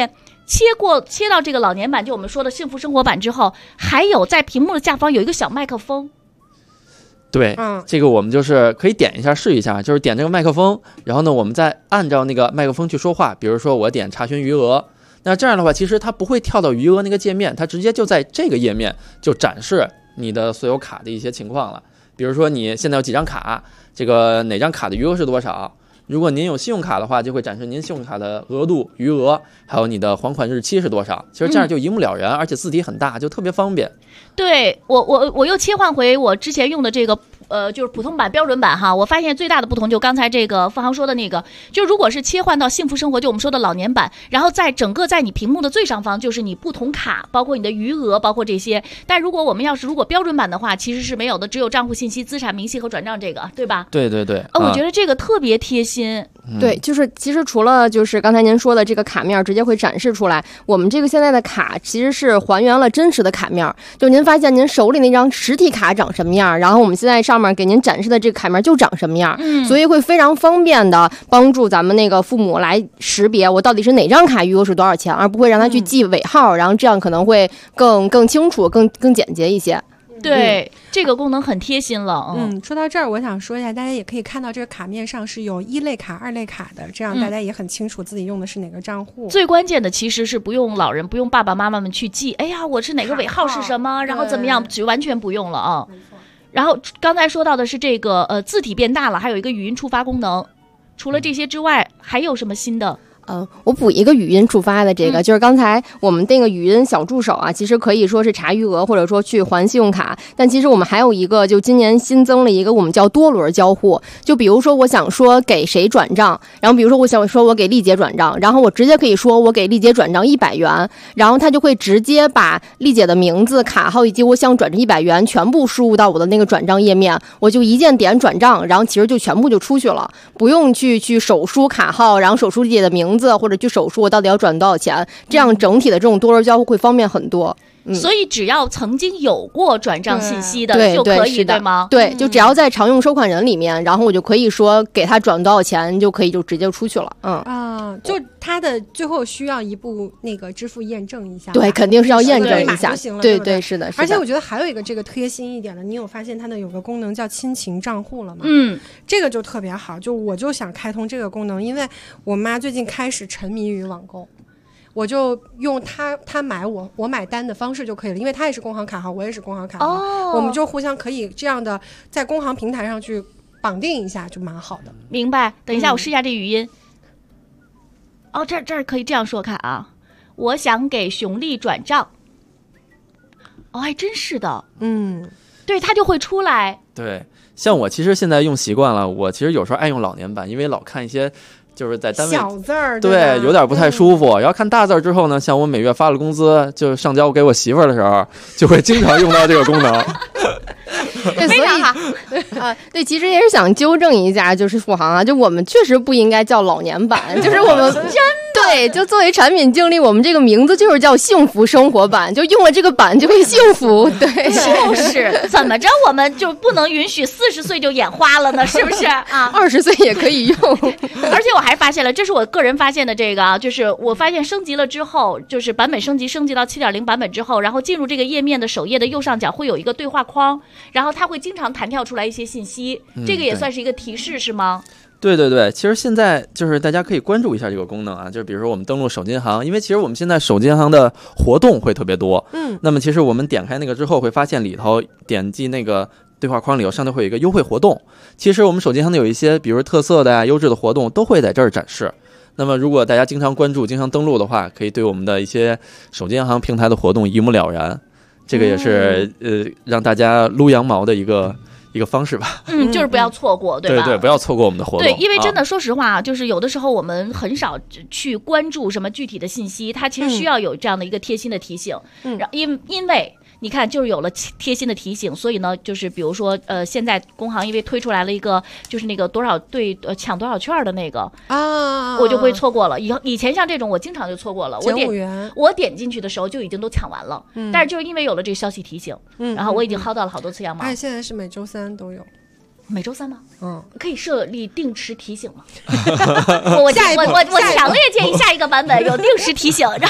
切到这个老年版，就我们说的幸福生活版之后，还有在屏幕的下方有一个小麦克风。 对，这个我们就是可以点一下试一下，就是点这个麦克风，然后呢，我们再按照那个麦克风去说话。比如说我点查询余额，那这样的话，其实它不会跳到余额那个界面，它直接就在这个页面就展示你的所有卡的一些情况了。比如说你现在有几张卡，这个哪张卡的余额是多少？如果您有信用卡的话，就会展示您信用卡的额度、余额，还有你的还款日期是多少。其实这样就一目了然，而且字体很大，就特别方便。 对，我又切换回我之前用的这个就是普通版、标准版哈。我发现最大的不同就刚才这个付航说的那个，就如果是切换到幸福生活，就我们说的老年版，然后在你屏幕的最上方就是你不同卡，包括你的余额，包括这些。但如果我们如果标准版的话，其实是没有的，只有账户信息、资产明细和转账这个，对吧？ 对对对。 我觉得这个特别贴心。 对，就是其实除了就是刚才您说的这个卡面直接会展示出来，我们这个现在的卡其实是还原了真实的卡面，就您发现您手里那张实体卡长什么样，然后我们现在上面给您展示的这个卡面就长什么样，所以会非常方便的帮助咱们那个父母来识别我到底是哪张卡余额是多少钱，而不会让他去记尾号，然后这样可能会更清楚、更简洁一些。 对，这个功能很贴心了。 说到这儿，我想说一下，大家也可以看到这个卡面上是有1类卡、2类卡的，这样大家也很清楚自己用的是哪个账户。 最关键的其实是不用老人、不用爸爸妈妈们去记，哎呀，我是哪个尾号是什么，然后怎么样，就完全不用了啊。然后刚才说到的是这个字体变大了，还有一个语音触发功能。除了这些之外，还有什么新的？ 我补一个语音触发的这个，就是刚才我们那个语音小助手啊，其实可以说是查余额或者说去还信用卡，但其实我们还有一个，就今年新增了一个我们叫多轮交互。就比如说我想说给谁转账，然后比如说我想说我给丽姐转账，然后我直接可以说我给丽姐转账100元，然后他就会直接把丽姐的名字、卡号以及我想转这100元全部输入到我的那个转账页面，我就一键点转账，然后其实就全部就出去了，不用去手输卡号，然后手输丽姐的名字，或者去手术我到底要转多少钱，这样整体的这种多轮交互会方便很多。 所以只要曾经有过转账信息的就可以，对吗？ 对，就只要在常用收款人里面，然后我就可以说给他转多少钱，就可以就直接出去了。 就他的最后需要一步那个支付验证一下。 对，肯定是要验证一下。对对，是的。 而且我觉得还有一个这个贴心一点的，你有发现它的有个功能叫亲情账户了吗？这个就特别好，我就想开通这个功能，因为我妈最近开始沉迷于网购。我就用他买我买单的方式就可以了，因为他也是工行卡号，我也是工行卡号，我们就互相可以这样的在工行平台上去绑定一下，就蛮好的。 明白？等一下，我试一下这语音。这儿可以这样说，看啊，我想给熊丽转账。还真是的。对，它就会出来。 对，像我其实现在用习惯了，我其实有时候爱用老年版，因为老看一些。就是在单位小字儿， 对，有点不太舒服。然后看大字儿之后呢，像我每月发了工资，就上交给我媳妇儿的时候，就会经常用到这个功能。 对，所以对，其实也是想纠正一下，就是付航啊，就我们确实不应该叫老年版，就是我们对，就作为产品经理，我们这个名字就是叫幸福生活版，就用了这个版就会幸福。对， 就是怎么着我们就不能允许40岁就眼花了呢？是不是啊 ？20岁也可以用。 而且我还发现了，这是我个人发现的这个啊，就是我发现升级了之后，就是版本升级到 7.0 版本之后，然后进入这个页面的首页的右上角会有一个对话框，然后它会经常弹跳出来一些信息，这个也算是一个提示是吗？ 对对对，其实现在就是大家可以关注一下这个功能啊，就是比如说我们登录手机银行，因为其实我们现在手机银行的活动会特别多，那么其实我们点开那个之后会发现里头点击那个对话框里头上头会有一个优惠活动，其实我们手机银行的有一些比如特色的优质的活动都会在这儿展示。那么如果大家经常关注、经常登录的话，可以对我们的一些手机银行平台的活动一目了然，这个也是让大家撸羊毛的一个方式吧。 就是不要错过，对吧？ 对，不要错过我们的活动。 对，因为真的说实话，就是有的时候我们很少去关注什么具体的信息，它其实需要有这样的一个贴心的提醒。因为你看，就是有了贴心的提醒，所以呢，就是比如说，现在工行因为推出来了一个，就是那个多少对抢多少券的那个啊，我就会错过了。以前像这种，我经常就错过了。我点进去的时候就已经都抢完了，但是就是因为有了这个消息提醒，然后我已经薅到了好多次羊毛。 而且现在是每周3都有。 每周3吗？可以设立定时提醒吗？我强烈建议下一个版本有定时提醒。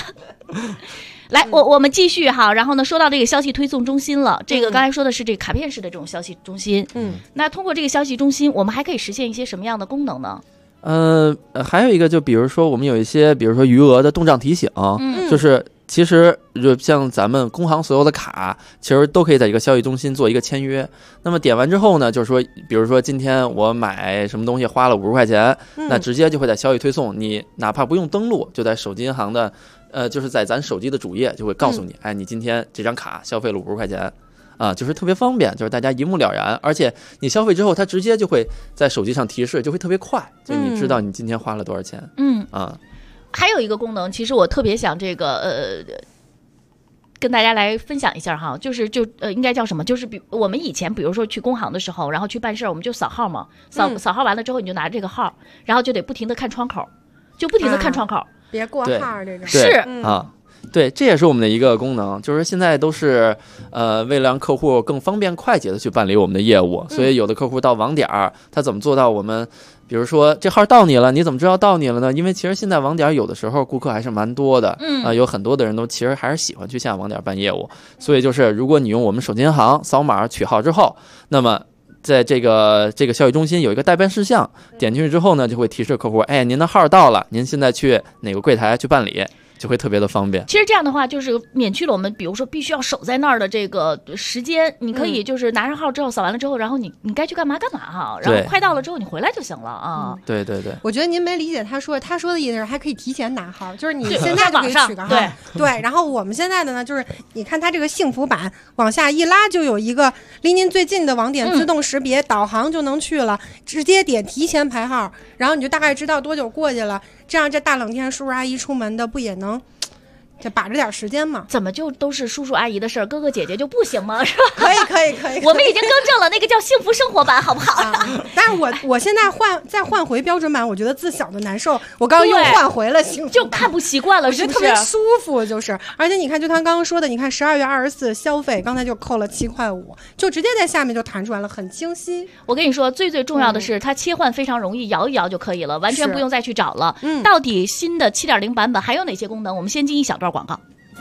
来，我们继续哈，然后呢，说到这个消息推送中心了，这个刚才说的是这个卡片式的这种消息中心，那通过这个消息中心，我们还可以实现一些什么样的功能呢？ 还有一个，就比如说我们有一些，比如说余额的动账提醒，就是其实就像咱们工行所有的卡，其实都可以在一个消息中心做一个签约。那么点完之后呢，就是说，比如说今天我买什么东西花了50块钱，那直接就会在消息推送，你哪怕不用登录，就在手机银行的。就是在咱手机的主页就会告诉你，哎，你今天这张卡消费了50块钱，就是特别方便，就是大家一目了然，而且你消费之后，它直接就会在手机上提示，就会特别快，就你知道你今天花了多少钱。 还有一个功能，其实我特别想这个跟大家来分享一下哈，应该叫什么？就是我们以前比如说去工行的时候，然后去办事儿，我们就扫号嘛，扫号完了之后你就拿着这个号，然后就得不停的看窗口， 别过号这种是对，这也是我们的一个功能，就是现在都是为了让客户更方便快捷的去办理我们的业务，所以有的客户到网点他怎么做到我们比如说这号到你了，你怎么知道到你了呢？因为其实现在网点有的时候顾客还是蛮多的，有很多的人都其实还是喜欢去线下网点办业务，所以就是如果你用我们手机银行扫码取号之后，那么在这个消息中心有一个代办事项，点进去之后呢，就会提示客户，哎，您的号到了，您现在去哪个柜台去办理，就会特别的方便。 其实这样的话，就是免去了我们比如说必须要守在那儿的这个时间，你可以就是拿上号之后扫完了之后，然后你该去干嘛干嘛哈，然后快到了之后你回来就行了啊。 对对对， 我觉得您没理解他说的意思是还可以提前拿号，就是你现在就可以取个号，对。然后我们现在的呢，就是你看它这个幸福版往下一拉，就有一个离您最近的网点自动识别，导航就能去了，直接点提前排号，然后你就大概知道多久过去了。这样这大冷天叔叔阿姨出门的不也能就把着点时间嘛？ 怎么就都是叔叔阿姨的事儿，哥哥姐姐就不行吗？是吧？ 可以， 我们已经更正了，那个叫幸福生活版，好不好？ 但是我现在再换回标准版，我觉得自小的难受。我刚刚又换回了幸福版， 就看不习惯了，是不是？ 我觉得特别舒服，就是。而且你看，就他刚刚说的，你看12月24消费，刚才就扣了7.5块，就直接在下面就弹出来了，很清晰。 我跟你说，最重要的是它切换非常容易，摇一摇就可以了，完全不用再去找了。到底新的7.0版本还有哪些功能？我们先进一小段广告。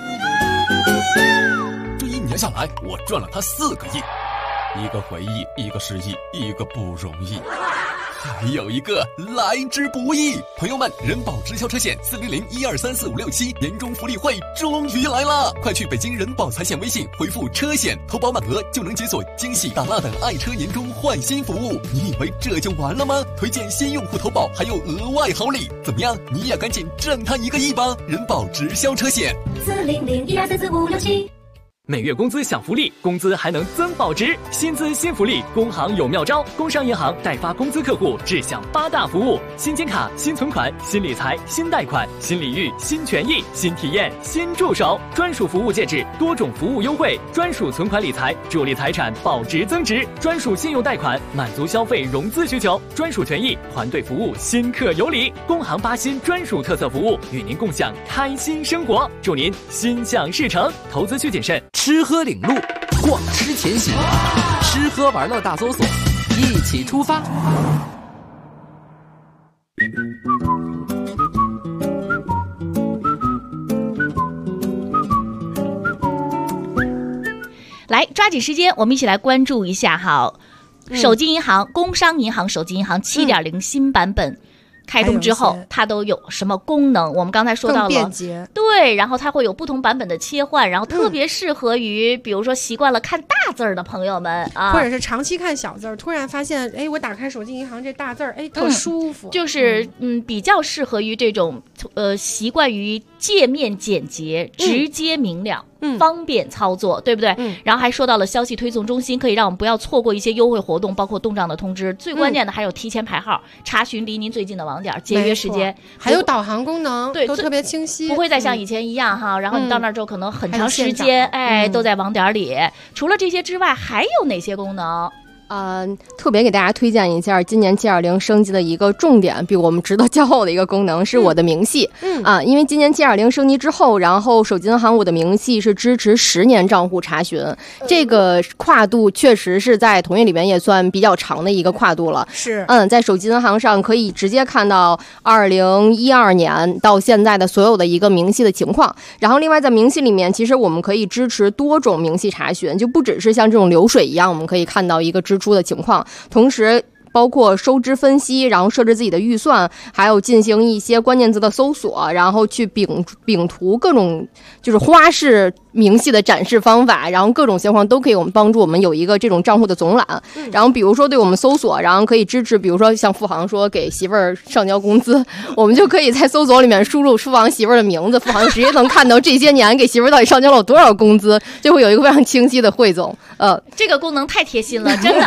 这1年下来，我赚了他4个亿，一个回忆，一个失忆，一个不容易，还有一个来之不易。朋友们，人保直销车险400-1234567年终福利会终于来了，快去北京人保财险微信回复车险，投保满额就能解锁惊喜大辣的爱车年终换新服务。你以为这就完了吗？推荐新用户投保还有额外好礼，怎么样？你也赶紧挣他1个亿吧！人保直销车险 400-1234567。 每月工资享福利，工资还能增保值，薪资新福利，工行有妙招。工商银行代发工资客户只享8大服务：新金卡、新存款、新理财、新贷款、新礼遇、新权益、新体验、新助手，专属服务介质，多种服务优惠，专属存款理财，助力财产保值增值，专属信用贷款，满足消费融资需求，专属权益，团队服务，新客有礼。工行8新专属特色服务，与您共享开心生活，祝您心想事成。投资需谨慎。 吃喝领路，逛吃前行，吃喝玩乐大搜索，一起出发。 来，抓紧时间，我们一起来关注一下哈，手机银行、工商银行手机银行7.0新版本。开通之后它都有什么功能？我们刚才说到了， 便捷， 对，然后它会有不同版本的切换，然后特别适合于比如说习惯了看大字儿的朋友们啊， 或者是长期看小字儿，突然发现哎，我打开手机银行这大字儿，哎，特舒服， 就是比较适合于这种习惯于界面简洁、直接明了。方便操作，对不对？然后还说到了消息推送中心，可以让我们不要错过一些优惠活动，包括动账的通知。最关键的还有提前排号，查询离您最近的网点，节约时间。 还有导航功能， 对， 都特别清晰， 不会再像以前一样哈。然后你到那儿之后，可能很长时间，都在网点里。除了这些之外，还有哪些功能？ 特别给大家推荐一下今年720升级的一个重点，比我们值得骄傲的一个功能是我的明细。因为今年720升级之后，然后手机银行我的明细是支持10年账户查询，这个跨度确实是在同业里面也算比较长的一个跨度了。 是， 在手机银行上可以直接看到2012年到现在的所有的一个明细的情况。然后另外在明细里面，其实我们可以支持多种明细查询，就不只是像这种流水一样，我们可以看到一个支出的情况，同时包括收支分析，然后设置自己的预算，还有进行一些关键词的搜索，然后去饼图各种就是花式明细的展示方法，然后各种情况都可以帮助我们有一个这种账户的总览。然后比如说对我们搜索，然后可以支持，比如说像付航说给媳妇儿上交工资，我们就可以在搜索里面输入付航媳妇儿的名字，付航直接能看到这些年给媳妇儿到底上交了多少工资，就会有一个非常清晰的汇总。 这个功能太贴心了，真的。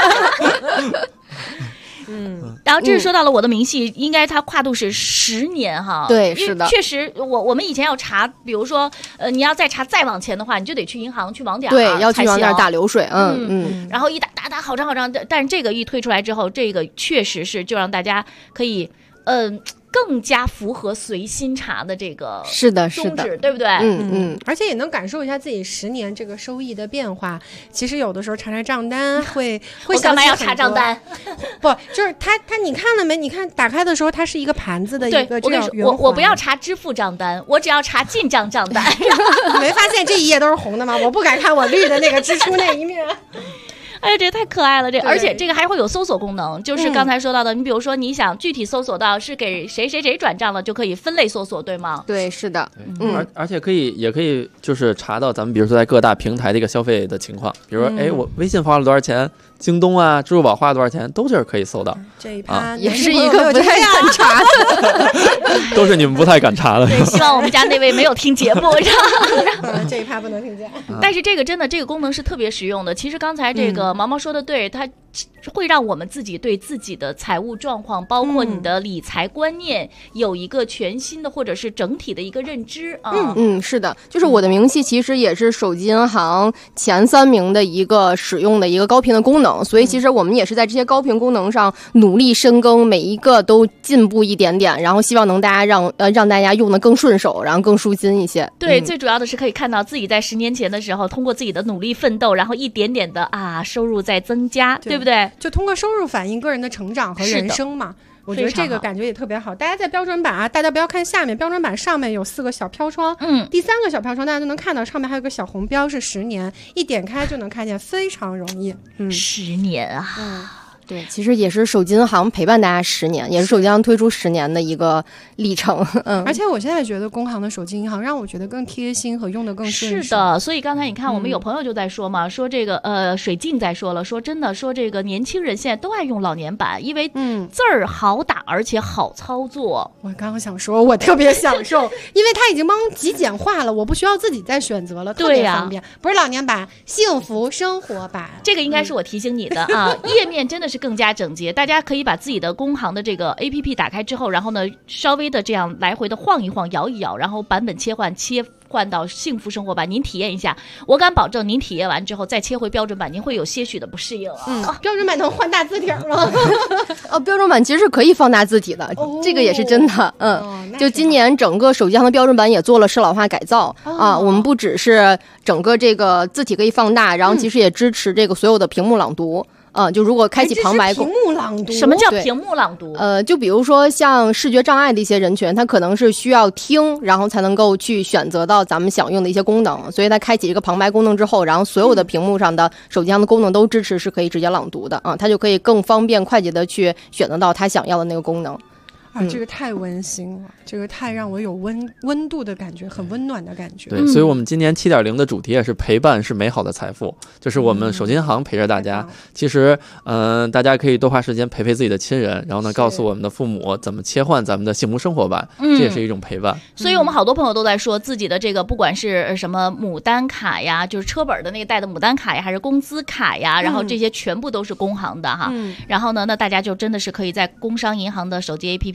然后这是说到了我的明细，应该它跨度是10年哈。 对，是的， 确实，我们以前要查，比如说你要再查再往前的话，你就得去银行去网点， 对，要去网点打流水， 然后一打好长好长，但是这个一推出来之后，这个确实是就让大家可以更加符合随心查的这个宗旨，对不对？ 而且也能感受一下自己10年这个收益的变化。其实有的时候查账单会我干嘛要查账单？ 不，就是它你看了没？你看打开的时候，它是一个盘子的一个这样圆环。 我不要查支付账单，我只要查进账账单。 你没发现这一页都是红的吗？我不敢看我绿的那个支出那一面。 哎呀，这太可爱了！而且这个还会有搜索功能，就是刚才说到的，你比如说你想具体搜索到是给谁转账了，就可以分类搜索，对吗？ 对，是的。 而且也可以就是查到咱们比如说在各大平台的一个消费的情况，比如说我微信花了多少钱，京东啊、支付宝花了多少钱，都是可以搜到。 这一趴也是一个不太敢查的， 都是你们不太敢查的。 对，希望我们家那位没有听节目， 这一趴不能听见。 但是这个真的这个功能是特别实用的。其实刚才这个毛毛说的对，它会让我们自己对自己的财务状况，包括你的理财观念，有一个全新的或者是整体的一个认知啊。 是的，就是我的明细其实也是手机银行前3名的一个使用的一个高频的功能，所以其实我们也是在这些高频功能上努力深耕，每一个都进步一点点，然后希望能让大家用得更顺手，然后更舒心一些。 对，最主要的是可以看到自己在10年前的时候，通过自己的努力奋斗，然后一点点的收入在增加，对不对？ 就通过收入反映个人的成长和人生嘛。我觉得这个感觉也特别好。大家在标准版大家不要看下面，标准版上面有4个小飘窗，第3个小飘窗大家就能看到上面还有个小红标是10年，一点开就能看见，非常容易。 10年啊。 对，其实也是手机银行陪伴大家10年，也是手机银行推出10年的一个历程。 而且我现在觉得工行的手机银行让我觉得更贴心和用得更顺手。 是的，所以刚才你看我们有朋友就在说嘛，说这个水镜在说了，说真的，说这个年轻人现在都爱用老年版，因为字儿好打而且好操作。 我刚刚想说我特别享受，因为它已经帮极简化了，我不需要自己再选择了，特别方便。不是老年版，幸福生活版。 这个应该是我提醒你的啊，页面真的是更加整洁，大家可以把自己的工行的这个 APP 打开之后，然后呢稍微的这样来回的晃一晃摇一摇，然后版本切换到幸福生活版，您体验一下，我敢保证您体验完之后再切回标准版，您会有些许的不适应标准版能换大字体吗？ 标准版其实是可以放大字体的，这个也是真的。就今年整个手机上的标准版也做了适老化改造我们不只是整个这个字体可以放大，然后其实也支持这个所有的屏幕朗读。就如果开启旁白屏幕朗读， 什么叫屏幕朗读？ 就比如说像视觉障碍的一些人群，他可能是需要听，然后才能够去选择到咱们想用的一些功能，所以他开启这个旁白功能之后，然后所有的屏幕上的手机上的功能都支持，是可以直接朗读的他就可以更方便快捷的去选择到他想要的那个功能。 这个太温馨了，这个太让我有温度的感觉，很温暖的感觉。 对，所以我们今年7.0的主题也是陪伴是美好的财富，就是我们手机银行陪着大家。其实大家可以多花时间陪陪自己的亲人，然后呢告诉我们的父母怎么切换咱们的幸福生活版，这也是一种陪伴。 所以我们好多朋友都在说自己的这个不管是什么牡丹卡呀，就是车本的那个带的牡丹卡呀，还是工资卡呀，然后这些全部都是工行的哈。然后呢，那大家就真的是可以在工商银行的手机 APP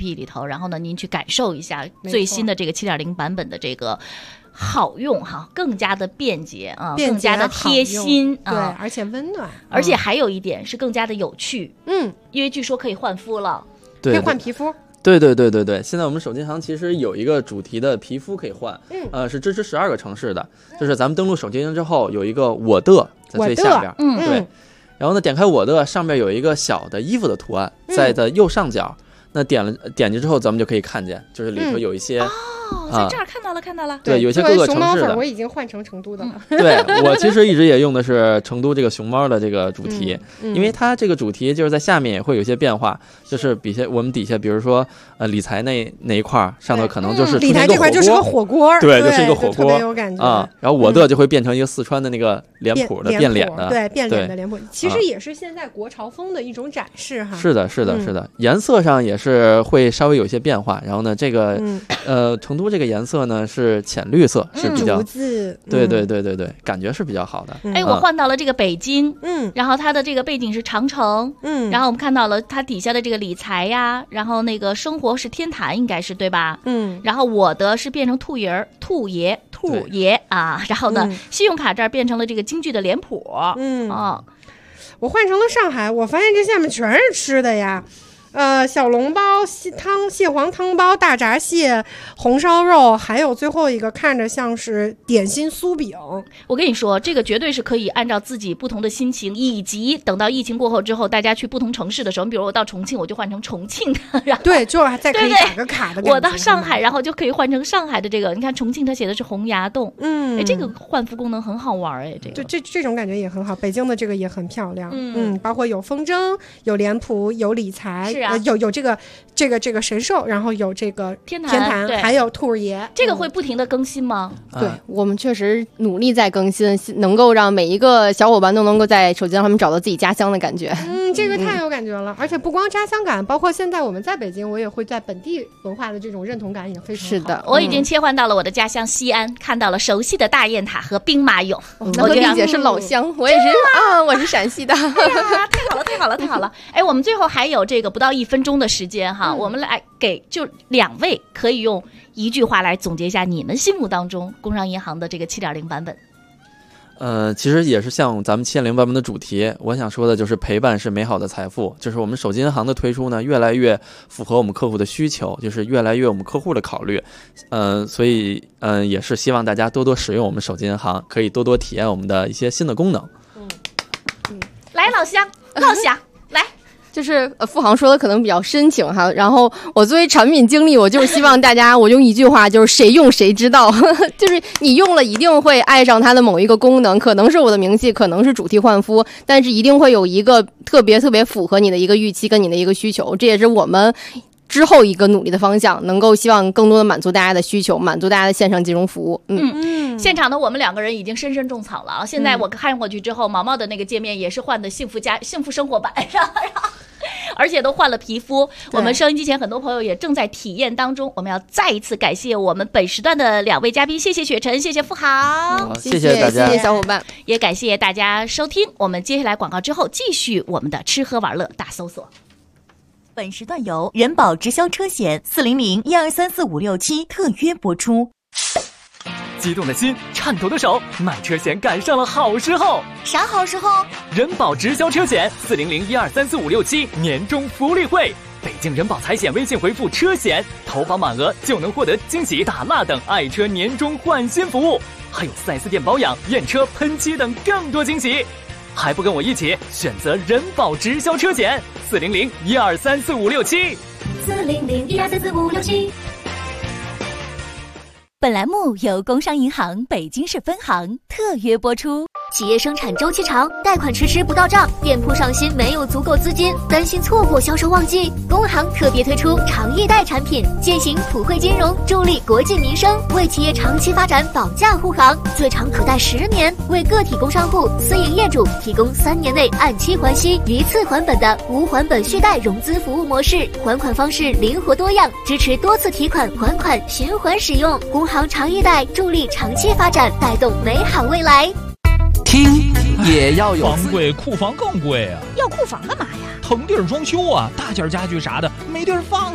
APP 里头，然后呢，您去感受一下最新的这个7.0版本的这个好用哈，更加的便捷啊，更加的贴心啊， 对，而且温暖， 而且还有一点是更加的有趣，因为据说可以换肤了， 可以换皮肤。 对，现在我们手机行其实有一个主题的皮肤可以换，是支持12个城市的，就是咱们登录手机行之后有一个我的在最下边，对，然后呢点开我的上面有一个小的衣服的图案，在的右上角，那点击之后咱们就可以看见，就是里头有一些。 在这儿看到了。 对，有些各个城市的。 熊猫粉我已经换成成都的了。 对，我其实一直也用的是成都这个熊猫的这个主题，因为它这个主题就是在下面也会有一些变化，就是我们底下比如说理财那一块上头可能就是理财这块就是个火锅， 对，就是一个火锅， 特别有感觉啊。然后我的就会变成一个四川的那个脸谱的变脸的， 对，变脸的脸谱，其实也是现在国潮风的一种展示哈。 是的，颜色上也是会稍微有一些变化。然后呢，这个成都这个颜色呢是浅绿色，是比较对，感觉是比较好的。 我换到了这个北京，然后它的这个背景是长城，然后我们看到了它底下的这个理财呀，然后那个生活是天坛，应该是对吧？然后我的是变成兔爷啊，然后呢，信用卡这儿变成了这个京剧的脸谱， 我换成了上海，我发现这下面全是吃的呀。小笼包、蟹黄汤包、大闸蟹、红烧肉，还有最后一个看着像是点心酥饼。 我跟你说，这个绝对是可以按照自己不同的心情，以及等到疫情过后之后，大家去不同城市的时候，比如我到重庆，我就换成重庆的，然后对，就再可以打个卡的感觉。 我到上海，然后就可以换成上海的这个。你看重庆它写的是洪崖洞，这个换肤功能很好玩这种感觉也很好。北京的这个也很漂亮，包括有风筝、有脸谱、有理财。 是啊， 有这个神兽，然后有这个天坛，还有兔爷， 这个会不停的更新吗？ 对，我们确实努力在更新，能够让每一个小伙伴都能够在手机上他们找到自己家乡的感觉。 这个太有感觉了，而且不光家乡感，包括现在我们在北京，我也会在本地文化的这种认同感也非常好。 是的， 我已经切换到了我的家乡西安，看到了熟悉的大雁塔和兵马俑。 我理解是老乡，我也是啊，我是陕西的。 哎呀，太好了！我们最后还有这个不到1分钟的时间哈，我们来给就2位可以用一句话来总结一下你们心目当中工商银行的这个7.0版本。 其实也是像咱们7.0版本的主题，我想说的就是陪伴是美好的财富，就是我们手机银行的推出呢，越来越符合我们客户的需求，就是越来越我们客户的考虑，所以也是希望大家多多使用我们手机银行，可以多多体验我们的一些新的功能。 来，老乡来。 就是付航说的可能比较深情哈，然后我作为产品经理，我就是希望大家，我用一句话就是谁用谁知道，就是你用了一定会爱上它的某一个功能，可能是我的名气，可能是主题换肤，但是一定会有一个特别符合你的一个预期跟你的一个需求，这也是我们之后一个努力的方向，能够希望更多的满足大家的需求，满足大家的线上金融服务。 现场的我们2个人已经深深种草了啊！现在我看过去之后，毛毛的那个界面也是换的幸福生活版，而且都换了皮肤。我们收音机前很多朋友也正在体验当中。我们要再一次感谢我们本时段的2位嘉宾，谢谢雪晨，谢谢付航， 谢谢大家， 谢谢小伙伴， 也感谢大家收听。我们接下来广告之后继续我们的吃喝玩乐大搜索。 本时段由人保直销车险400-1234567特约播出。 激动的心，颤抖的手，买车险赶上了好时候。 啥好时候？ 人保直销车险400-1234567年终福利会，北京人保财险微信回复车险，投保满额就能获得惊喜大蜡等爱车年终换新服务，还有4S店保养、验车、喷漆等更多惊喜。还不跟我一起选择人保直销车险400-1234567。 400-1234567。本栏目由工商银行北京市分行特约播出。企业生产周期长，贷款迟迟不到账，店铺上新没有足够资金，担心错过销售旺季。工行特别推出长易贷产品，践行普惠金融，助力国计民生，为企业长期发展保驾护航，最长可贷10年，为个体工商户、私营业主提供3年内按期还息、一次还本的无还本续贷融资服务模式，还款方式灵活多样，支持多次提款还款循环使用。工行长易贷助力长期发展，带动美好未来。 听也要有房贵，库房更贵啊！ 要库房干嘛呀？ 腾地儿装修啊，大件家具啥的没地儿放啊。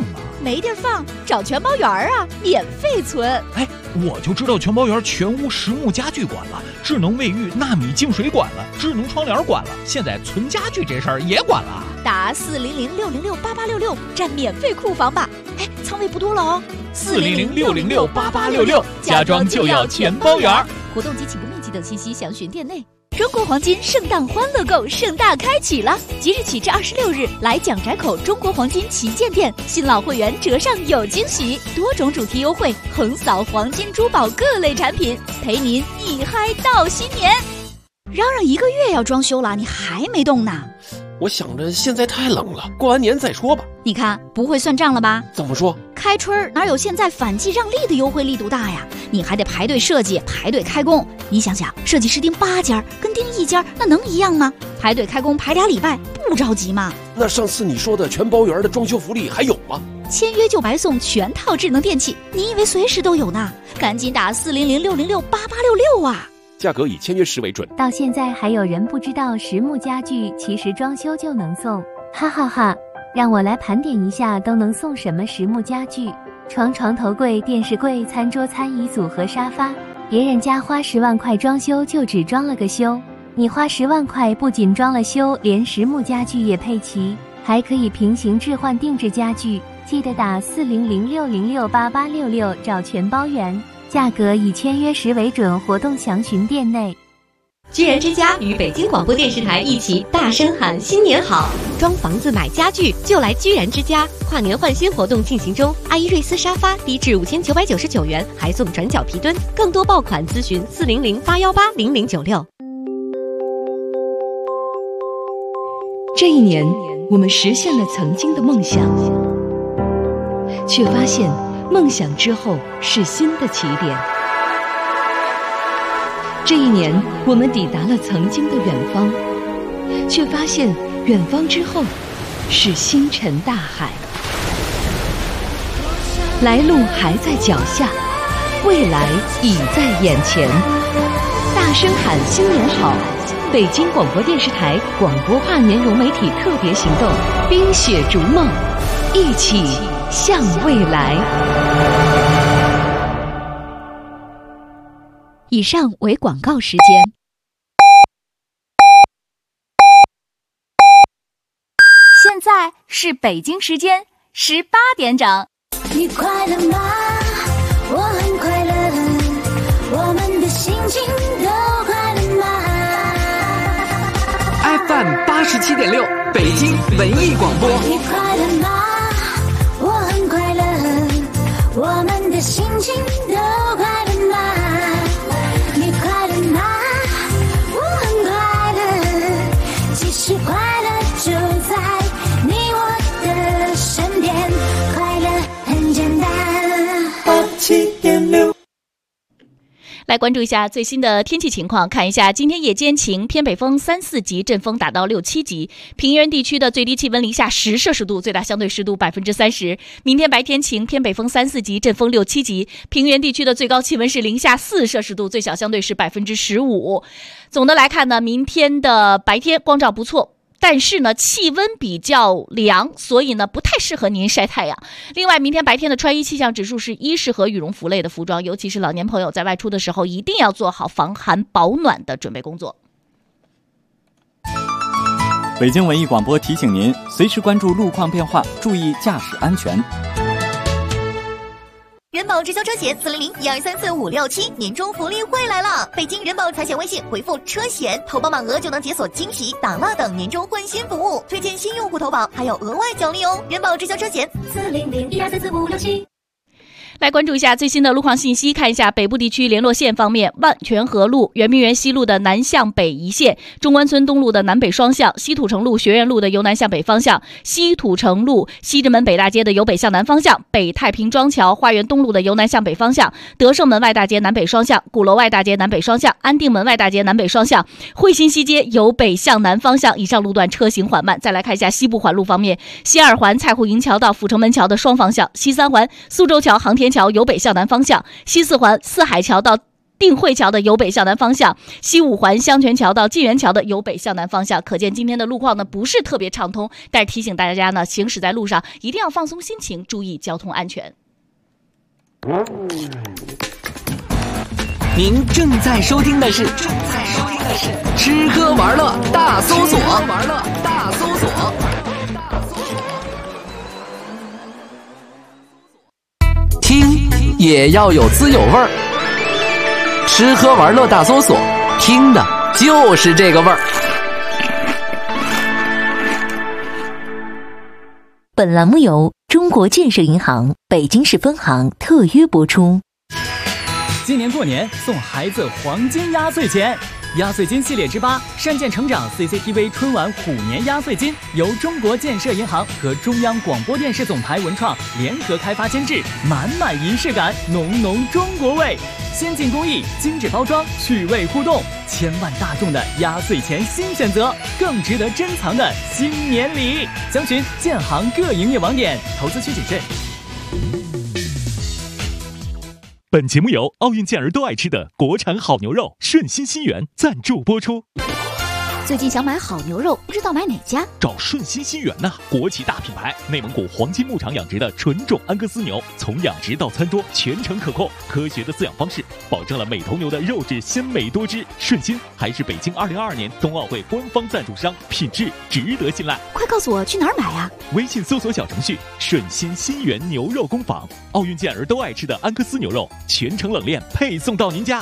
没地儿放，找全包园啊，免费存。 哎，我就知道全包园全屋实木家具管了，智能卫浴、纳米净水管了，智能窗帘管了，现在存家具这事儿也管了。 打400-606-8866占免费库房吧。哎，仓位不多了哦。 400-606-8866，家装就要全包园。 活动及起步面积等信息详询店内。中国黄金圣诞欢乐购盛大开启了，即日起至26日，来蒋宅口中国黄金旗舰店，新老会员折上有惊喜，多种主题优惠，横扫黄金珠宝各类产品，陪您一嗨到新年。 嚷嚷1个月要装修了，你还没动呢？ 我想着现在太冷了，过完年再说吧。 你看不会算账了吧？ 怎么说？ 开春哪有现在反季让利的优惠力度大呀？你还得排队设计，排队开工。你想想，设计师订8家跟订1家那能一样吗？排队开工排2礼拜，不着急吗？ 那上次你说的全包园的装修福利还有吗？ 签约就白送全套智能电器，你以为随时都有呢？赶紧打400-606-8866啊！ 价格以签约时为准。 到现在还有人不知道实木家具其实装修就能送，哈哈哈！让我来盘点一下都能送什么实木家具：床、床头柜、电视柜、餐桌、餐椅组合、沙发。别人家花10万块装修就只装了个修，你花10万块不仅装了修，连实木家具也配齐，还可以平行置换定制家具。记得打400-606-8866找全包园。价格以签约时为准，活动详询店内。 居然之家与北京广播电视台一起大声喊新年好！装房子买家具就来居然之家，跨年换新活动进行中，阿依瑞斯沙发低至5999元，还送转角皮墩。更多爆款咨询400-818-0096。 这一年，我们实现了曾经的梦想，却发现梦想之后是新的起点。这一年，我们抵达了曾经的远方，却发现远方之后是星辰大海。来路还在脚下，未来已在眼前。大声喊新年好！北京广播电视台广播跨年融媒体特别行动，冰雪逐梦，一起向未来。 以上为广告时间。 现在是北京时间18点整。 你快乐吗？我很快乐，我们的心情都快乐吗？ FM 87.6，北京文艺广播。 你快乐吗？我很快乐，我们的心情都快乐吗？你快乐吗？我很快乐，其实快乐就在你我的身边，快乐很简单。87.6。 来关注一下最新的天气情况，看一下今天夜间晴，偏北风3、4级，阵风达到6、7级。平原地区的最低气温零下10摄氏度，最大相对湿度30%。明天白天晴，偏北风3、4级，阵风6、7级。平原地区的最高气温是零下4摄氏度，最小相对是15%。总的来看呢，明天的白天光照不错，但是呢，气温比较凉，所以呢，不太适合您晒太阳。另外，明天白天的穿衣气象指数是1，适合羽绒服类的服装，尤其是老年朋友在外出的时候，一定要做好防寒保暖的准备工作。 北京文艺广播提醒您，随时关注路况变化，注意驾驶安全。 人保直销车险400-1234567年终福利会来了！北京人保财险微信回复车险，投保满额就能解锁惊喜、打蜡等年终换新服务，推荐新用户投保还有额外奖励哦！人保直销车险 400-1234567。 来关注一下最新的路况信息，看一下北部地区联络线方面，万泉河路、圆明园西路的南向北一线，中关村东路的南北双向，西土城路、学院路的由南向北方向，西土城路、西直门北大街的由北向南方向，北太平庄桥、花园东路的由南向北方向，德胜门外大街南北双向，鼓楼外大街南北双向，安定门外大街南北双向，汇新西街由北向南方向，以上路段车行缓慢。再来看一下西部环路方面，西二环蔡户营桥到阜成门桥的双方向，西三环苏州桥航天桥由北向南方向，西四环四海桥到定慧桥的由北向南方向，西五环香泉桥到晋源桥的由北向南方向。可见今天的路况呢不是特别畅通，但是提醒大家呢，行驶在路上一定要放松心情，注意交通安全。 您正在收听的是吃喝玩乐大搜索。听也要有滋有味儿，吃喝玩乐大搜索，听的就是这个味儿。 本栏目由中国建设银行北京市分行特约播出。 今年过年送孩子黄金压岁钱，压岁金系列之8善见成长 CCTV 春晚虎年压岁金由中国建设银行和中央广播电视总台文创联合开发监制，满满仪式感，浓浓中国味，先进工艺，精致包装，趣味互动，千万大众的压岁钱新选择，更值得珍藏的新年礼。详询建行各营业网点，投资需谨慎。 本节目由奥运健儿都爱吃的国产好牛肉顺心新源赞助播出。 最近想买好牛肉，不知道买哪家？ 找顺心新源呐，国际大品牌，内蒙古黄金牧场养殖的纯种安格斯牛，从养殖到餐桌全程可控，科学的饲养方式保证了每头牛的肉质鲜美多汁。顺心还是北京2022年冬奥会官方赞助商，品质值得信赖。 快告诉我去哪儿买啊？ 微信搜索小程序顺心新源牛肉工坊，奥运健儿都爱吃的安格斯牛肉，全程冷链配送到您家。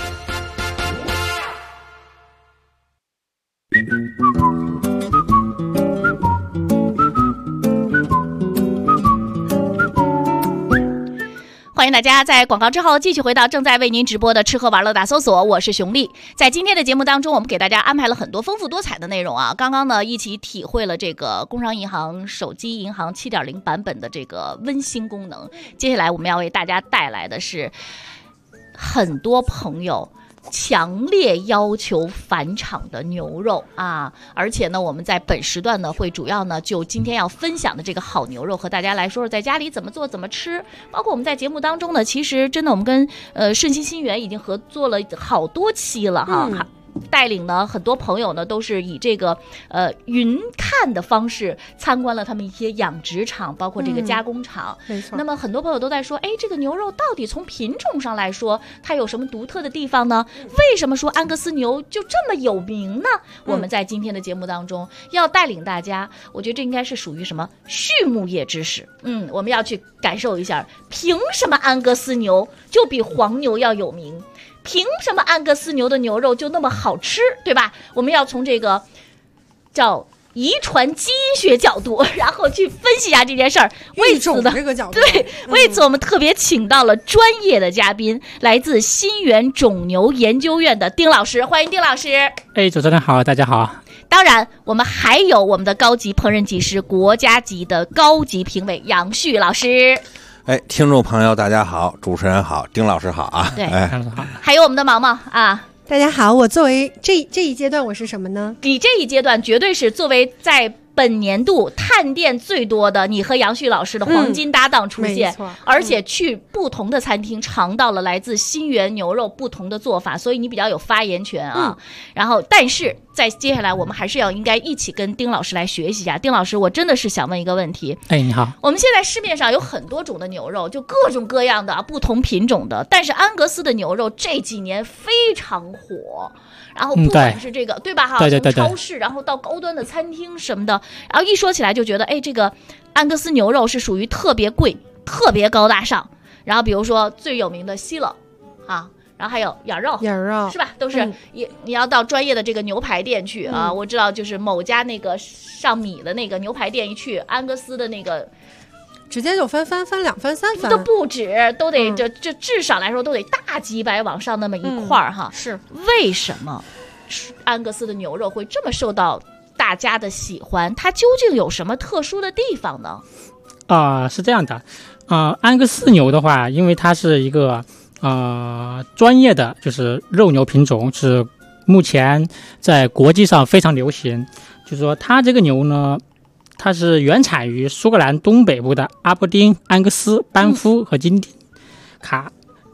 欢迎大家在广告之后继续回到正在为您直播的吃喝玩乐大搜索，我是熊丽。在今天的节目当中，我们给大家安排了很多丰富多彩的内容啊。刚刚呢，一起体会了这个工商银行手机银行 7.0 版本的这个温馨功能。接下来我们要为大家带来的是很多朋友强烈要求返场的牛肉啊，而且呢，我们在本时段呢会主要呢就今天要分享的这个好牛肉和大家来说说在家里怎么做怎么吃。包括我们在节目当中呢，其实真的我们跟顺心新源已经合作了好多期了哈。带领呢很多朋友呢都是以这个云看的方式参观了他们一些养殖场，包括这个加工厂。没错。那么很多朋友都在说，哎，这个牛肉到底从品种上来说，它有什么独特的地方呢？为什么说安格斯牛就这么有名呢？我们在今天的节目当中要带领大家，我觉得这应该是属于什么畜牧业知识。我们要去感受一下，凭什么安格斯牛就比黄牛要有名？凭什么安格斯牛的牛肉就那么好吃，对吧？我们要从这个叫遗传基因学角度，然后去分析一下这件事儿。为此呢， 这个角度， 对，为此我们特别请到了专业的嘉宾，来自新源种牛研究院的丁老师，欢迎丁老师。 哎，主持人好，大家好。 当然，我们还有我们的高级烹饪技师，国家级的高级评委杨旭老师。 哎，听众朋友大家好，主持人好，丁老师好啊！ 对， 哎， 还有我们的毛毛啊， 大家好。我作为这一阶段我是什么呢？ 你这一阶段绝对是作为在本年度探店最多的你和杨旭老师的黄金搭档出现，而且去不同的餐厅尝到了来自新源牛肉不同的做法，所以你比较有发言权啊。然后，但是在接下来我们还是应该一起跟丁老师来学习一下。丁老师，我真的是想问一个问题。 哎，你好。 我们现在市面上有很多种的牛肉，就各种各样的不同品种的，但是安格斯的牛肉这几年非常火。然后不管是这个，对吧？哈，从超市然后到高端的餐厅什么的，然后一说起来就觉得，哎，这个安格斯牛肉是属于特别贵、特别高大上。然后比如说最有名的希勒啊，然后还有眼肉是吧？都是你要到专业的这个牛排店去啊。我知道，就是某家那个上米的那个牛排店一去，安格斯的那个。 直接就翻2翻3翻都不止，都得这至少来说都得大几百往上那么一块儿哈。 是为什么安格斯的牛肉会这么受到大家的喜欢？它究竟有什么特殊的地方呢？ 是这样的，安格斯牛的话，因为它是一个专业的就是肉牛品种，是目前在国际上非常流行。就是说它这个牛呢，它是原产于苏格兰东北部的阿伯丁、安格斯、班夫和金卡，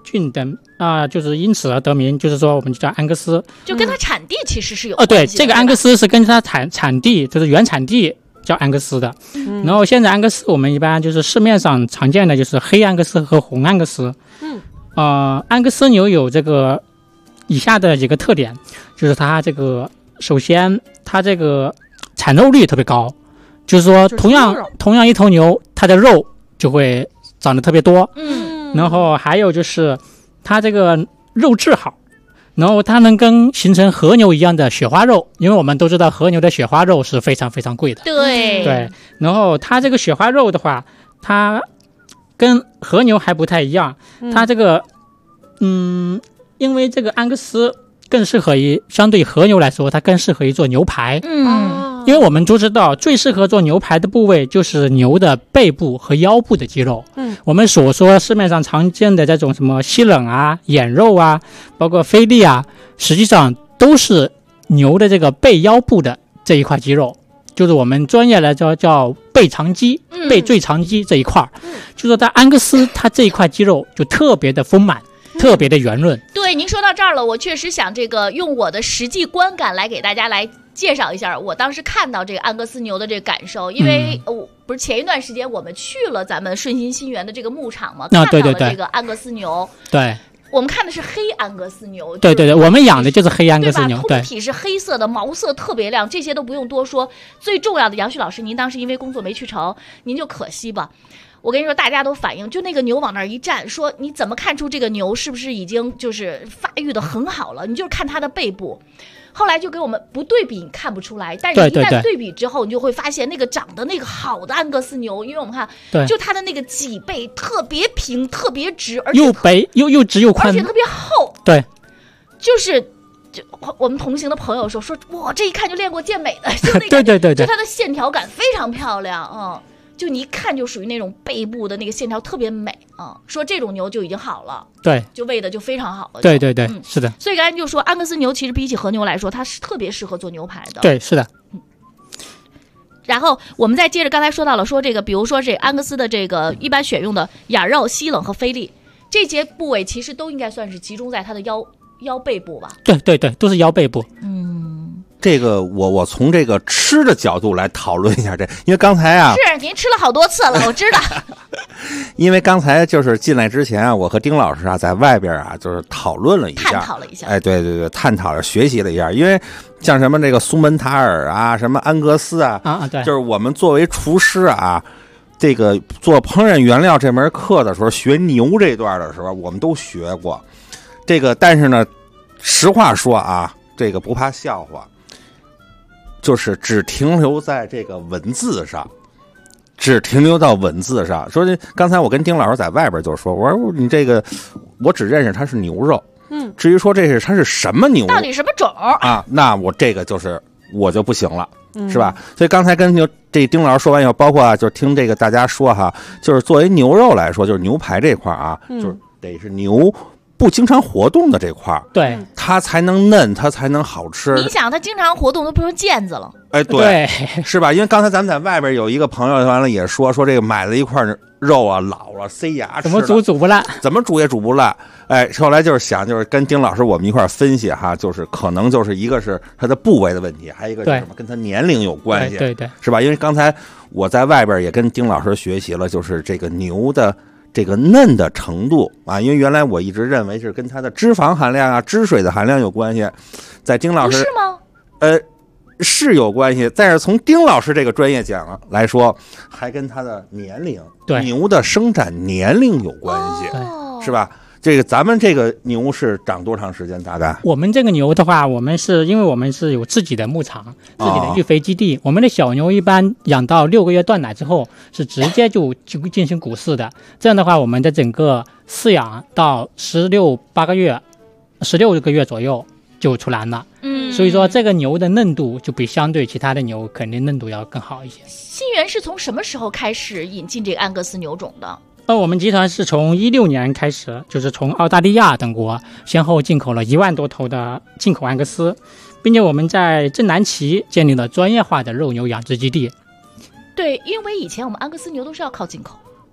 菌等就是因此而得名，就是说我们就叫安格斯， 就跟它产地其实是有关系的。 对，这个安格斯是跟它产地就是原产地叫安格斯的。然后现在安格斯我们一般就是市面上常见的就是黑安格斯和红安格斯。安格斯牛有这个以下的几个特点，就是它这个首先它这个产肉率特别高，就是说同样一头牛，它的肉就会长得特别多。然后还有就是它这个肉质好，然后它能跟形成和牛一样的雪花肉，因为我们都知道和牛的雪花肉是非常非常贵的。对，然后它这个雪花肉的话，它跟和牛还不太一样，它这个因为这个安格斯更适合于相对和牛来说，它更适合于做牛排。因为我们都知道最适合做牛排的部位就是牛的背部和腰部的肌肉。我们所说市面上常见的这种什么西冷啊、眼肉啊，包括菲力啊，实际上都是牛的这个背腰部的这一块肌肉，就是我们专业来叫背长肌、背最长肌这一块。就说在安格斯它这一块肌肉就特别的丰满，特别的圆润。 对，您说到这儿了，我确实想用我的实际观感来给大家来介绍一下我当时看到这个安格斯牛的这个感受。因为不是前一段时间我们去了咱们顺心新园的这个牧场嘛，看到了这个安格斯牛。对，我们看的是黑安格斯牛。 对，我们养的就是黑安格斯牛。 对，通体是黑色的，毛色特别亮，这些都不用多说。最重要的，杨旭老师，您当时因为工作没去成，您就可惜吧。我跟你说，大家都反映，就那个牛往那儿一站，说你怎么看出这个牛是不是已经就是发育的很好了？你就是看它的背部。后来就给我们不对比你看不出来，但是一旦对比之后，你就会发现那个长得那个好的安格斯牛，因为我们看，就它的那个脊背特别平、特别直，而且又白又直又宽， 而且特别厚。 对， 就是我们同行的朋友说哇，这一看就练过健美的，就那个对， 就它的线条感非常漂亮。就你一看就属于那种背部的那个线条特别美说这种牛就已经好了，对，就喂的就非常好了。 对，是的。 所以刚才就说安格斯牛其实比起和牛来说，它是特别适合做牛排的。 对，是的。 然后我们再接着刚才说到了，说这个比如说这安格斯的这个一般选用的眼肉、西冷和菲力这些部位，其实都应该算是集中在它的腰背部吧？ 对，都是腰背部。 这个我从这个吃的角度来讨论一下因为刚才是您吃了好多次了，我知道。 因为刚才就是进来之前我和丁老师在外边就是讨论了一下， 探讨了一下。 对，探讨了学习了一下，因为像什么这个苏门塔尔什么安格斯对， 就是我们作为厨师这个做烹饪原料这门课的时候，学牛这段的时候，我们都学过这个，但是呢，实话说这个不怕笑话。就是只停留在这个文字上，只停留到文字上。说刚才我跟丁老师在外边就说，我说你这个，我只认识它是牛肉，至于说它是什么牛， 到底什么种那我这个就是我就不行了，是吧？所以刚才跟这丁老师说完以后，包括就是听这个大家说就是作为牛肉来说，就是牛排这块就是得是牛不经常活动的这块， 对， 它才能嫩，它才能好吃。 你想，它经常活动都不成腱子了， 对，是吧？因为刚才咱们在外边有一个朋友，完了也说这个买了一块肉老了塞牙吃， 怎么煮不烂， 怎么煮也煮不烂。后来就是想，就是跟丁老师我们一块分析就是可能就是一个是它的部位的问题，还有一个是什么跟它年龄有关系， 对， 是吧？因为刚才我在外边也跟丁老师学习了，就是这个牛的这个嫩的程度因为原来我一直认为是跟它的脂肪含量汁水的含量有关系，在丁老师不是吗？ 是有关系，但是从丁老师这个专业讲来说，还跟它的年龄，牛的生产年龄有关系，是吧？这个咱们这个牛是长多长时间？大概我们这个牛的话，因为我们是有自己的牧场、自己的育肥基地，我们的小牛一般养到6个月断奶之后，是直接就进行谷饲的。这样的话，我们的整个饲养到16个月左右就出栏了。所以说这个牛的嫩度就比相对其他的牛肯定嫩度要更好一些。 新源是从什么时候开始引进这个安格斯牛种的？ 我们集团是从16年开始，就是从澳大利亚等国先后进口了1万多头的进口安格斯，并且我们在正南旗建立了专业化的肉牛养殖基地。 对，因为以前我们安格斯牛都是要靠进口。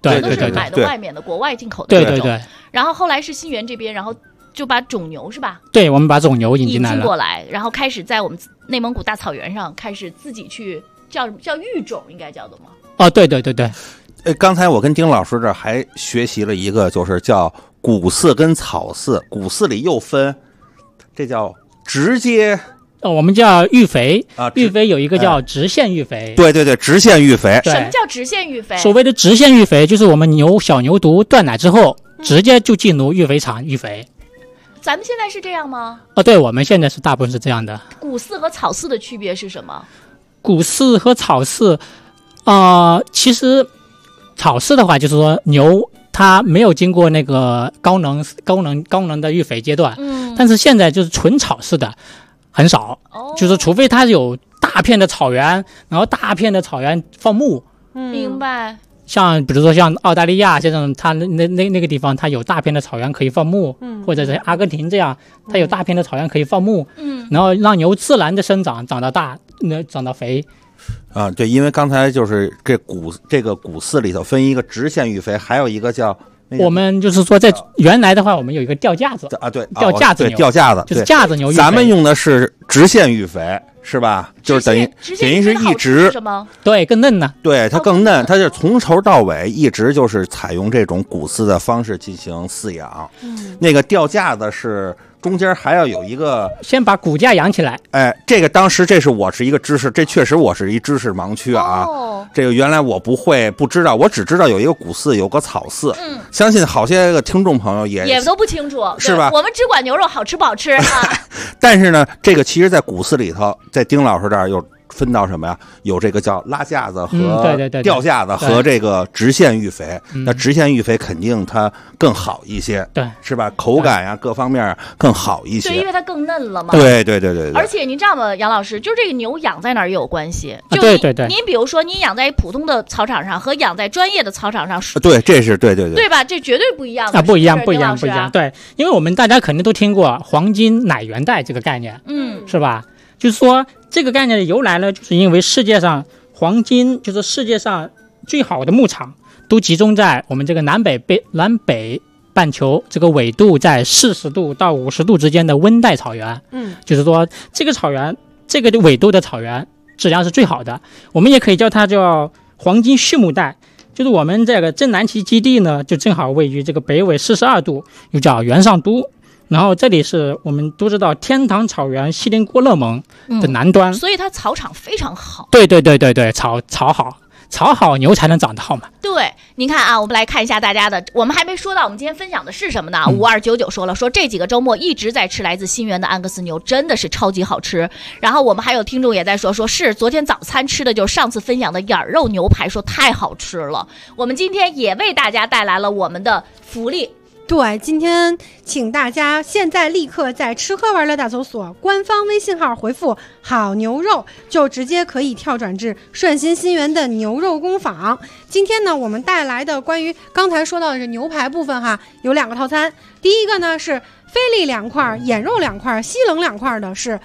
对都是买的外面的国外进口的对对对。 然后后来是新源这边，然后就把种牛是吧？ 对，我们把种牛引进来了， 过来，然后开始在我们内蒙古大草原上开始自己去叫育种，应该叫做吗？ 哦，对对对对。 刚才我跟丁老师这还学习了一个，就是叫谷饲跟草饲。谷饲里又分，这叫直接。 我们叫育肥啊，育肥有一个叫直线育肥。 对对对，直线育肥。 什么叫直线育肥？ 所谓的直线育肥，就是我们小牛犊断奶之后，直接就进入育肥场育肥。 咱们现在是这样吗？ 对，我们现在是大部分是这样的。 谷饲和草饲的区别是什么？ 谷饲和草饲，其实草饲的话，就是说牛它没有经过那个高能的育肥阶段，但是现在就是纯草饲的很少，就是除非它有大片的草原，然后大片的草原放牧， 明白。 像比如说像澳大利亚这种，它那个地方它有大片的草原可以放牧，或者是阿根廷这样，它有大片的草原可以放牧，然后让牛自然的生长，长到大，长到肥。 啊，对，因为刚才就是这个谷饲里头分一个直线育肥，还有一个叫我们就是说在原来的话，我们有一个吊架子啊，对， 吊架子牛， 对，吊架子就是架子牛育肥。 咱们用的是直线育肥，是吧？就是等于是一直对更嫩呢， 对它更嫩，它是从头到尾一直就是采用这种谷饲的方式进行饲养。那个吊架子是中间还要有一个， 先把骨架养起来。 这个当时我是一个知识，这确实我是一知识盲区啊。这个原来我不知道，我只知道有一个谷饲，有个草饲。相信好些个听众朋友也都不清楚， 是吧？ 我们只管牛肉好吃不好吃啊。 但是呢，这个其实在谷饲里头，在丁老师这儿又分到什么呀？有这个叫拉架子和吊架子和这个直线育肥。那直线育肥肯定它更好一些， 对， 是吧？口感呀，各方面更好一些。 对，因为它更嫩了嘛。 对对对对对。 而且您知道吗，杨老师，就是这个牛养在哪儿也有关系。 对对对。 您比如说，您养在普通的草场上和养在专业的草场上， 对，这是对对对， 对吧？这绝对不一样啊，不一样。对，因为我们大家肯定都听过黄金奶源带这个概念，是吧？就是说这个概念的由来呢，就是因为世界上黄金就是世界上最好的牧场都集中在我们这个南北半球这个纬度在40度到50度之间的温带草原。就是说这个草原这个纬度的草原质量是最好的，我们也可以叫它叫黄金畜牧带。就是我们这个正南旗基地呢，就正好位于这个北纬42度，又叫元上都。然后这里是我们都知道天堂草原锡林郭勒盟的南端， 所以它草场非常好。 对，草好牛才能长得好嘛。 对，您看啊，我们来看一下大家的，我们还没说到我们今天分享的是什么呢？5299说这几个周末一直在吃来自新源的安格斯牛，真的是超级好吃。然后我们还有听众也在说是昨天早餐吃的就是上次分享的眼肉牛排，说太好吃了。我们今天也为大家带来了我们的福利。 对，今天请大家现在立刻在吃喝玩乐大搜索官方微信号回复好牛肉，就直接可以跳转至顺心新源的牛肉工坊。今天呢，我们带来的关于刚才说到的是牛排部分哈，有2个套餐。第一个呢是菲力2块，眼肉2块，西冷2块的是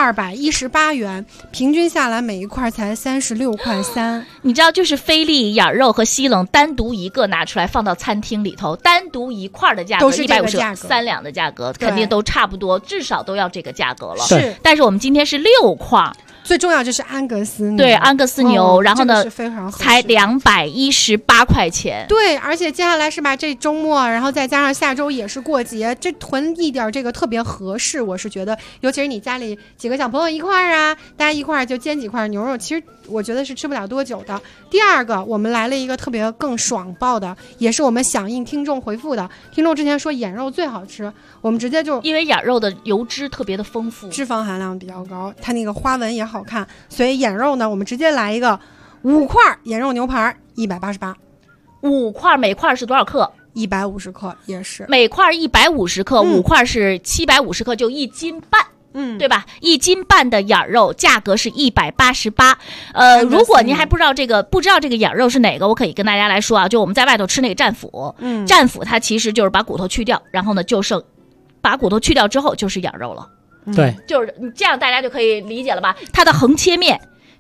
218元，平均下来每一块才36块3。 你知道，就是菲力、眼肉和西冷单独一个拿出来放到餐厅里头，单独一块的价格都是这个价格 ，3两的价格肯定都差不多，至少都要这个价格了。 是， 但是我们今天是6块。 最重要就是安格斯牛， 对，安格斯牛，然后呢， 非常才218块钱。 对，而且接下来是吧，这周末，然后再加上下周也是过节，这囤一点这个特别合适，我是觉得，尤其是你家里几个小朋友一块啊，大家一块就煎几块牛肉，其实我觉得是吃不了多久的。第二个，我们来了一个特别更爽爆的，也是我们响应听众回复的，听众之前说眼肉最好吃，我们直接就因为眼肉的油脂特别的丰富， 脂肪含量比较高，它那个花纹也好看，所以眼肉呢，我们直接来一个5块眼肉牛排188。 5块，每块是多少克 ？150克，也是每块150克，5块是750克，就1斤半。对吧？1斤半的眼肉价格是188。如果您还不知道这个眼肉是哪个，我可以跟大家来说啊，就我们在外头吃那个战斧，战斧它其实就是把骨头去掉，然后呢就剩把骨头去掉之后就是眼肉了。 对， 就是你这样大家就可以理解了吧？它的横切面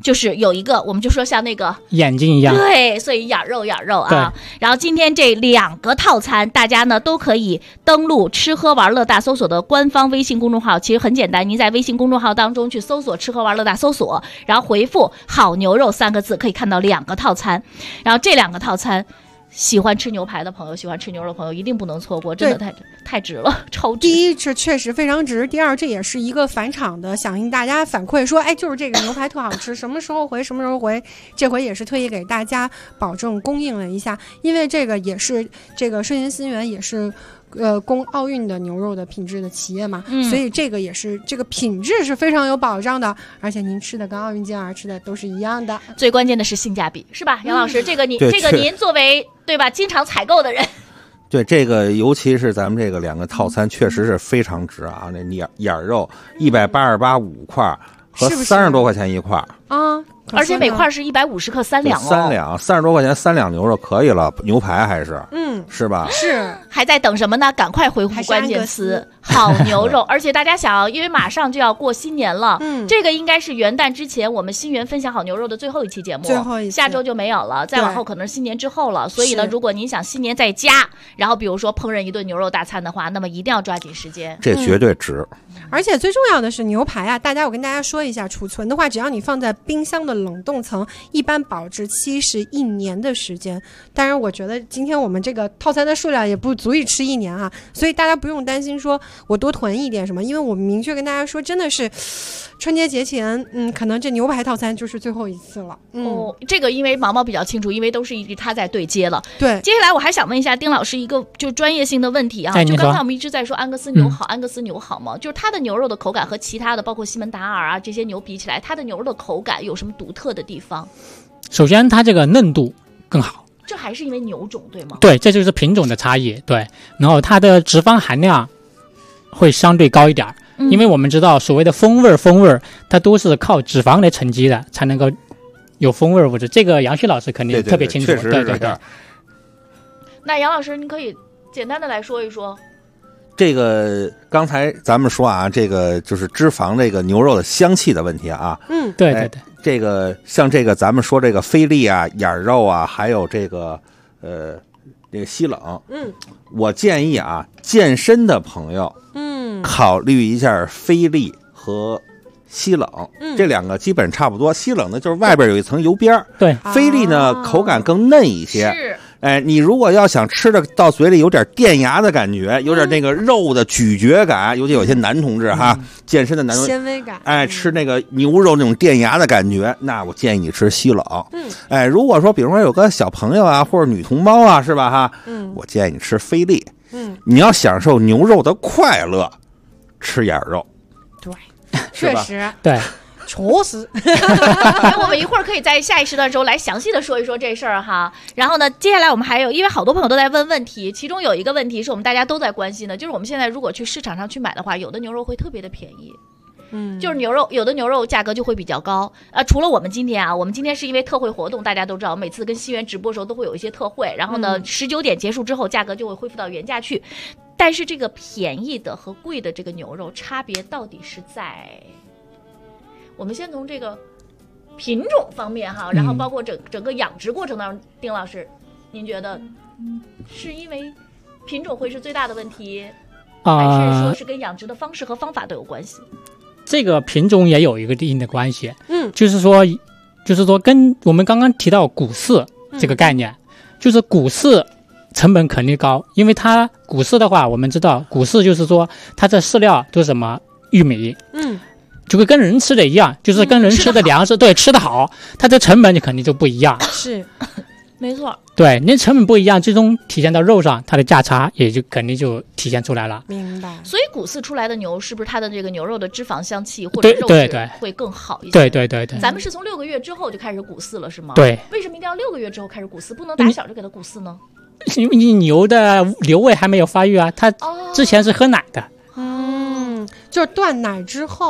就是有一个，我们就说像那个眼睛一样， 对，所以眼肉啊。然后今天这2个套餐，大家呢都可以登录吃喝玩乐大搜索的官方微信公众号，其实很简单，您在微信公众号当中去搜索吃喝玩乐大搜索，然后回复好牛肉3个字，可以看到2个套餐。然后这2个套餐，喜欢吃牛排的朋友，喜欢吃牛肉的朋友一定不能错过，真的太值了，超值。 第一，这确实非常值；第二，这也是一个返场的响应，大家反馈说，哎，就是这个牛排特好吃，什么时候回什么时候回。这回也是特意给大家保证供应了一下，因为这个也是这个生鲜新源也是。供奥运的牛肉的品质的企业嘛，所以这个也是这个品质是非常有保障的，而且您吃的跟奥运健儿吃的都是一样的。 最关键的是性价比，是吧，杨老师？这个您作为对吧，经常采购的人， 对这个，尤其是咱们这个2个套餐，确实是非常值啊！那眼肉188.5块和30多块钱一块啊。 而且每块是150克3两 ，3两30多块钱3两牛肉可以了，牛排还是是吧？ 是， 还在等什么呢？赶快回复关键词“好牛肉”。而且大家想，因为马上就要过新年了，这个应该是元旦之前我们新源分享好牛肉的最后一期节目，下周就没有了，再往后可能是新年之后了。所以呢，如果您想新年在家，然后比如说烹饪一顿牛肉大餐的话，那么一定要抓紧时间， 这绝对值。 而且最重要的是牛排啊，我跟大家说一下，储存的话，只要你放在冰箱的冷冻层，一般保质期是1年的时间。当然，我觉得今天我们这个套餐的数量也不足以吃1年啊，所以大家不用担心说我多囤一点什么，因为我们明确跟大家说，真的是春节节前，可能这牛排套餐就是最后一次了。 这个因为毛毛比较清楚，因为都是他在对接了。 对， 接下来我还想问一下丁老师一个就专业性的问题啊，就刚才我们一直在说安格斯牛好，安格斯牛好吗？就是它的牛肉的口感和其他的包括西门达尔啊这些牛比起来，它的牛肉的口感有什么独特的地方？ 首先它这个嫩度更好， 这还是因为牛种对吗？ 对，这就是品种的差异。对，然后它的脂肪含量会相对高一点，因为我们知道所谓的风味它都是靠脂肪来沉积的，才能够有风味物质。这个杨旭老师肯定特别清楚。对。 那杨老师，您可以简单的来说一说。 这个刚才咱们说啊，这个就是脂肪这个牛肉的香气的问题啊。 对。 这个像这个咱们说这个菲力啊、眼肉啊，还有这个这个西冷，我建议啊，健身的朋友，考虑一下菲力和西冷，这2个基本差不多。西冷呢，就是外边有一层油边， 对， 菲力呢口感更嫩一些。 是。 你如果要想吃的到嘴里有点垫牙的感觉，有点那个肉的咀嚼感，尤其有些男同志健身的男同志纤维感， 吃那个牛肉那种垫牙的感觉，那我建议你吃西冷。如果说比如说有个小朋友啊，或者女同胞啊，是吧我建议你吃菲力。你要享受牛肉的快乐，吃眼肉。 对，确实对。 确实我们一会儿可以在下一时段中来详细的说一说这事儿哈。然后呢，接下来我们还有，因为好多朋友都在问题，其中有一个问题是我们大家都在关心的，就是我们现在如果去市场上去买的话，有的牛肉会特别的便宜。就是有的牛肉价格就会比较高。除了我们今天啊，我们今天是因为特惠活动，大家都知道，每次跟西源直播的时候都会有一些特惠，然后呢，19点结束之后，价格就会恢复到原价去。但是这个便宜的和贵的这个牛肉差别到底是在？我们先从这个品种方面哈，然后包括整个养殖过程当中，丁老师，您觉得是因为品种会是最大的问题，还是说是跟养殖的方式和方法都有关系？ 这个品种也有一个一定的关系，就是说跟我们刚刚提到谷饲这个概念，就是谷饲成本肯定高，因为它谷饲的话，我们知道谷饲就是说它的饲料都是什么玉米，就会跟人吃的一样，就是跟人吃的粮食，对，吃的好，它的成本就肯定就不一样。 是， 没错。 对，那成本不一样，最终体现到肉上，它的价差也就肯定就体现出来了。 明白。 所以谷饲出来的牛，是不是它的这个牛肉的脂肪香气或者肉质会更好一些？ 对。 咱们是从6个月之后就开始谷饲了，是吗？ 对。 为什么一定要6个月之后开始谷饲，不能打小就给它谷饲呢？ 因为你牛的瘤胃还没有发育啊，它之前是喝奶的。 就是断奶之后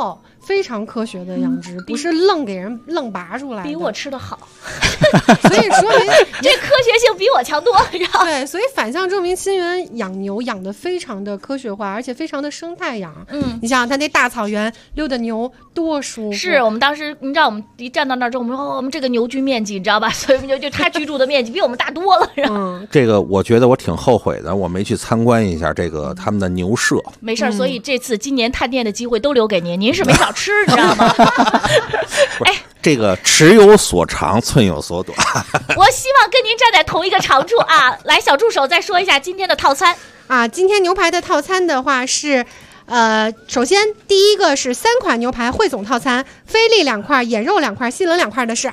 非常科学的养殖，不是愣给人愣拔出来的。 比我吃的好， 所以说明这科学性比我强多。 对，所以反向证明新源养牛养得非常的科学化，而且非常的生态养。你想想他那大草原溜的牛多舒服。 是我们当时，你知道我们一站到那儿之后，我们说我们这个牛居面积，你知道吧？所以我们就他居住的面积比我们大多了。 这个我觉得我挺后悔的，我没去参观一下这个他们的牛舍。 没事儿，所以这次今年探店的机会都留给您，您是没少吃，知道吗？ 哎，这个尺有所长，寸有所短。 我希望跟您站在同一个长处啊！来，小助手再说一下今天的套餐啊。今天牛排的套餐的话是。首先第一个是3款牛排汇总套餐，菲力2块，眼肉2块，西冷2块的是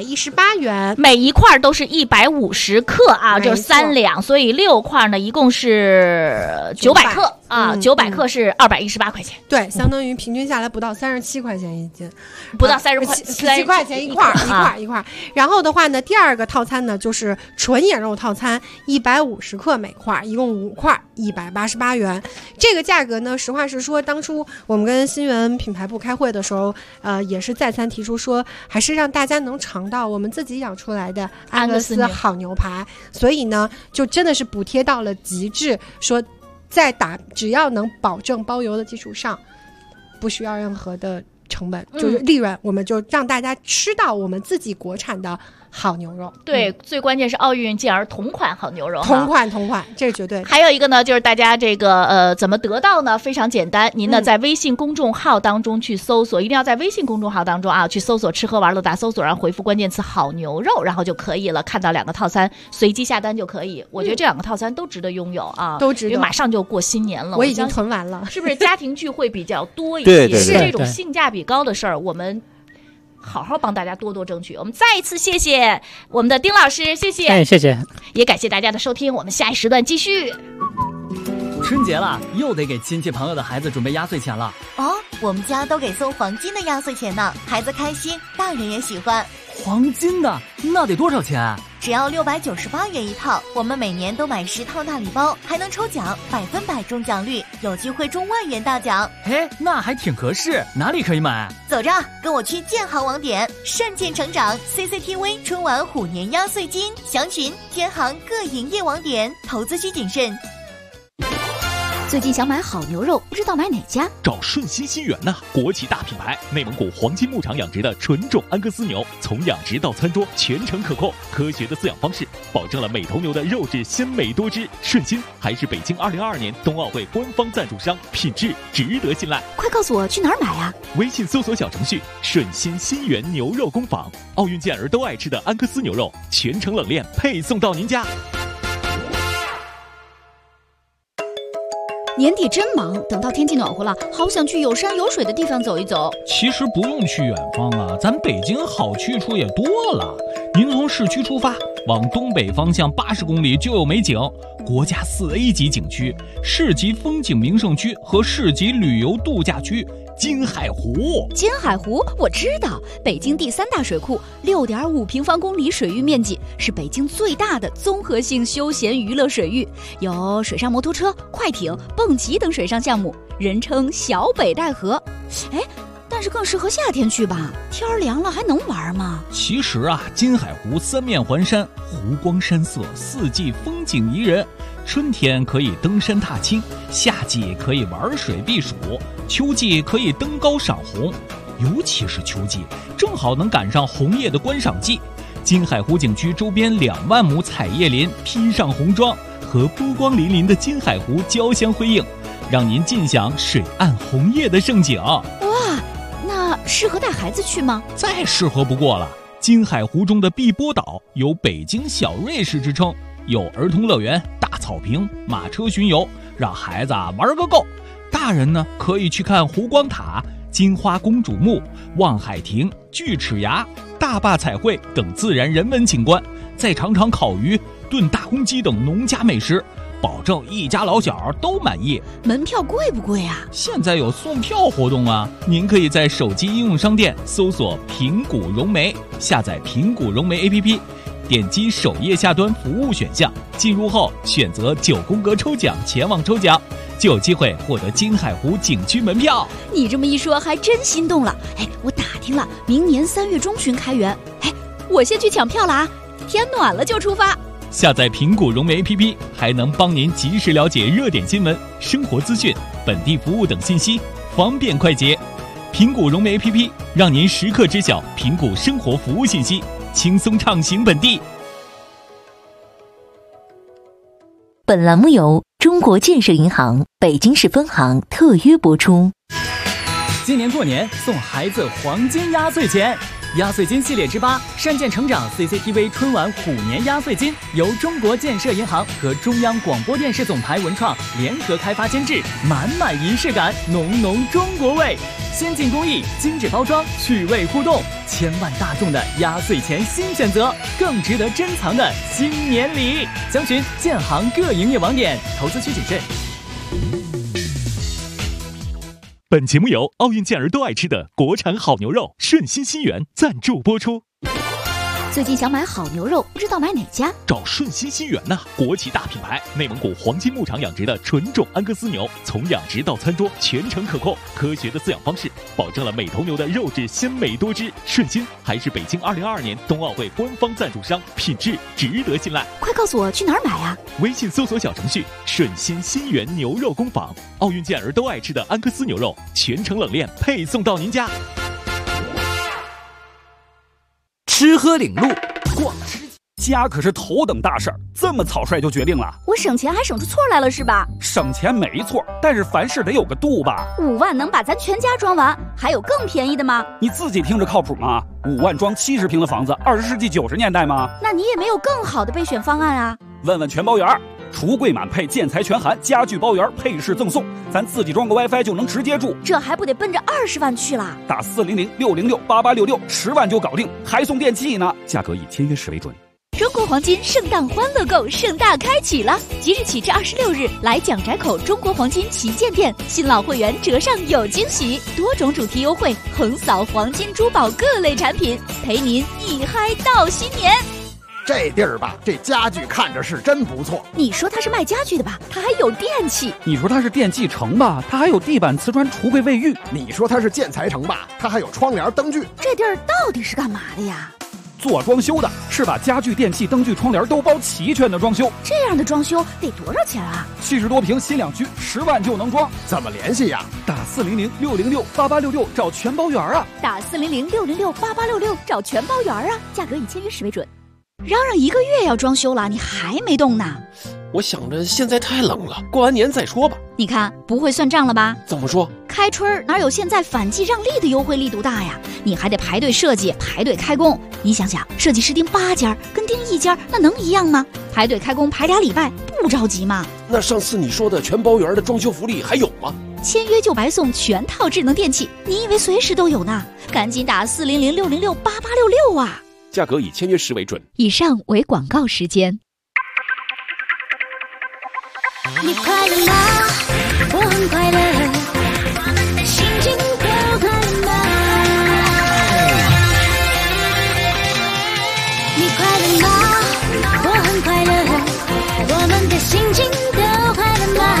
218元， 每一块都是150克啊，就是3两，所以6块呢一共是900克啊，900克是218块钱， 对，相当于平均下来不到37块钱一斤， 不到37 块钱一块。然后的话呢，第二个套餐呢就是纯眼肉套餐，150克每块，一共5块，188元。这个价格呢，实话是说，当初我们跟新源品牌部开会的时候，也是再三提出说，还是让大家能尝到我们自己养出来的安格斯好牛排，所以呢，就真的是补贴到了极致，说只要能保证包邮的基础上，不需要任何的成本，就是利润，我们就让大家吃到我们自己国产的好牛肉。 对，最关键是奥运健儿同款好牛肉， 同款，这是绝对的。 还有一个呢，就是大家这个怎么得到呢？非常简单，您呢在微信公众号当中去搜索，一定要在微信公众号当中啊去搜索吃喝玩乐大搜索，然后回复关键词好牛肉，然后就可以了，看到2个套餐，随机下单就可以。我觉得这2个套餐都值得拥有啊， 都值得， 因为马上就过新年了， 我已经囤完了。 是不是家庭聚会比较多一些？ 对， 是这种性价比高的事儿，我们好好帮大家多争取。我们再一次谢谢我们的丁老师，谢谢， 谢谢， 也感谢大家的收听，我们下一时段继续。 春节了，又得给亲戚朋友的孩子准备压岁钱了。 哦，我们家都给送黄金的压岁钱呢，孩子开心，大人也喜欢。 黄金的那得多少钱？ 只要698元一套，我们每年都买10套大礼包，还能抽奖，100%中奖率，有机会中万元大奖。 哎，那还挺合适，哪里可以买？ 走着，跟我去建行网点，善建成长 CCTV 春晚虎年压岁金，详询建行各营业网点，投资需谨慎。 最近想买好牛肉，不知道买哪家？ 找顺心新源呐，国企大品牌，内蒙古黄金牧场养殖的纯种安格斯牛，从养殖到餐桌全程可控，科学的饲养方式，保证了每头牛的肉质鲜美多汁。顺心还是北京2022年冬奥会官方赞助商，品质值得信赖。 快告诉我去哪儿买啊？ 微信搜索小程序顺心新源牛肉工坊，奥运健儿都爱吃的安格斯牛肉，全程冷链配送到您家。 年底真忙，等到天气暖和了，好想去有山有水的地方走一走。 其实不用去远方啊，咱北京好去处也多了。您从市区出发，往东北方向80公里就有美景，国家4A 级景区、市级风景名胜区和市级旅游度假区金海湖。 金海湖我知道，北京第3大水库，6.5平方公里水域面积，是北京最大的综合性休闲娱乐水域，有水上摩托车、快艇、蹦极等水上项目，人称小北戴河。哎，但是更适合夏天去吧，天儿凉了还能玩吗？ 其实啊，金海湖3面环山，湖光山色，4季风景宜人。春天可以登山踏青，夏季可以玩水避暑，秋季可以登高赏红，尤其是秋季，正好能赶上红叶的观赏季。金海湖景区周边2万亩彩叶林披上红装，和波光粼粼的金海湖交相辉映，让您尽享水岸红叶的盛景。 哇，那适合带孩子去吗？ 再适合不过了。金海湖中的碧波岛有北京小瑞士之称，有儿童乐园、大草坪、马车巡游，让孩子玩个够。大人呢，可以去看湖光塔、金花公主墓、望海亭、锯齿崖、大坝彩绘等自然人文景观，再尝尝烤鱼、炖大公鸡等农家美食，保证一家老小都满意。 门票贵不贵啊？ 现在有送票活动啊！您可以在手机应用商店搜索平谷融媒，下载平谷融媒 APP， 点击首页下端服务选项，进入后选择9宫格抽奖前往抽奖， 就有机会获得金海湖景区门票。 你这么一说，还真心动了。哎，我打听了，明年3月中旬开园。哎，我先去抢票了啊！天暖了就出发。 下载苹果融媒 APP， 还能帮您及时了解热点新闻、生活资讯、本地服务等信息，方便快捷。苹果融媒 APP 让您时刻知晓苹果生活服务信息，轻松畅行本地。 本栏目由中国建设银行北京市分行特约播出。 今年过年送孩子黄金压岁钱，压岁金系列之8善见成长 CCTV 春晚虎年压岁金由中国建设银行和中央广播电视总台文创联合开发监制，满满仪式感，浓浓中国味，先进工艺，精致包装，趣味互动，千万大众的压岁钱新选择，更值得珍藏的新年礼。详询建行各营业网点，投资需谨慎。 本节目由奥运健儿都爱吃的国产好牛肉顺心新源赞助播出。 最近想买好牛肉，不知道买哪家？ 找顺心新源呐，国企大品牌，内蒙古黄金牧场养殖的纯种安格斯牛，从养殖到餐桌全程可控，科学的饲养方式保证了每头牛的肉质鲜美多汁。顺心还是北京2022年冬奥会官方赞助商，品质值得信赖。 快告诉我去哪儿买啊？ 微信搜索小程序顺心新源牛肉工坊，奥运健儿都爱吃的安格斯牛肉，全程冷链配送到您家。 吃喝领路，逛吃家可是头等大事儿，这么草率就决定了？ 我省钱还省出错来了是吧？ 省钱没错，但是凡事得有个度吧。 5万能把咱全家装完，还有更便宜的吗？ 你自己听着靠谱吗？5万装70平的房子，20世纪90年代吗？ 那你也没有更好的备选方案啊？ 问问全包园，橱柜满配，建材全含，家具包圆，配饰赠送，咱自己装个 WiFi 就能直接住， 这还不得奔着20万去了？ 打400-606-8866，10万就搞定，还送电器呢，价格以签约时为准。 中国黄金圣诞欢乐购盛大开启了，即日起至26日，来蒋宅口中国黄金旗舰店，新老会员折上有惊喜，多种主题优惠，横扫黄金珠宝各类产品，陪您一嗨到新年。 这地儿吧，这家具看着是真不错。 你说它是卖家具的吧，它还有电器。 你说它是电器城吧，它还有地板、瓷砖、橱柜、卫浴。 你说它是建材城吧，它还有窗帘、灯具。 这地儿到底是干嘛的呀？ 做装修的，是把家具、电器、灯具、窗帘都包齐全的装修。 这样的装修得多少钱啊 ？70多平新两居，10万就能装。 怎么联系呀？ 打400-606-8866找全包圆啊！ 打400-606-8866找全包圆啊！价格以签约时为准。嚷嚷1个月要装修了，你还没动呢？ 我想着现在太冷了，过完年再说吧。 你看不会算账了吧？ 怎么说？ 开春哪有现在反季让利的优惠力度大呀？你还得排队设计，排队开工。你想想，设计师盯8家跟盯1家，那能一样吗？排队开工排2礼拜，不着急吗？ 那上次你说的全包圆的装修福利还有吗？ 签约就白送全套智能电器，你以为随时都有呢？赶紧打400-606-8866啊！ 价格以签约时为准。 以上为广告时间。 你快乐吗？我很快乐，心情都快乐吗？你快乐吗？我很快乐，我们的心情都快乐吗？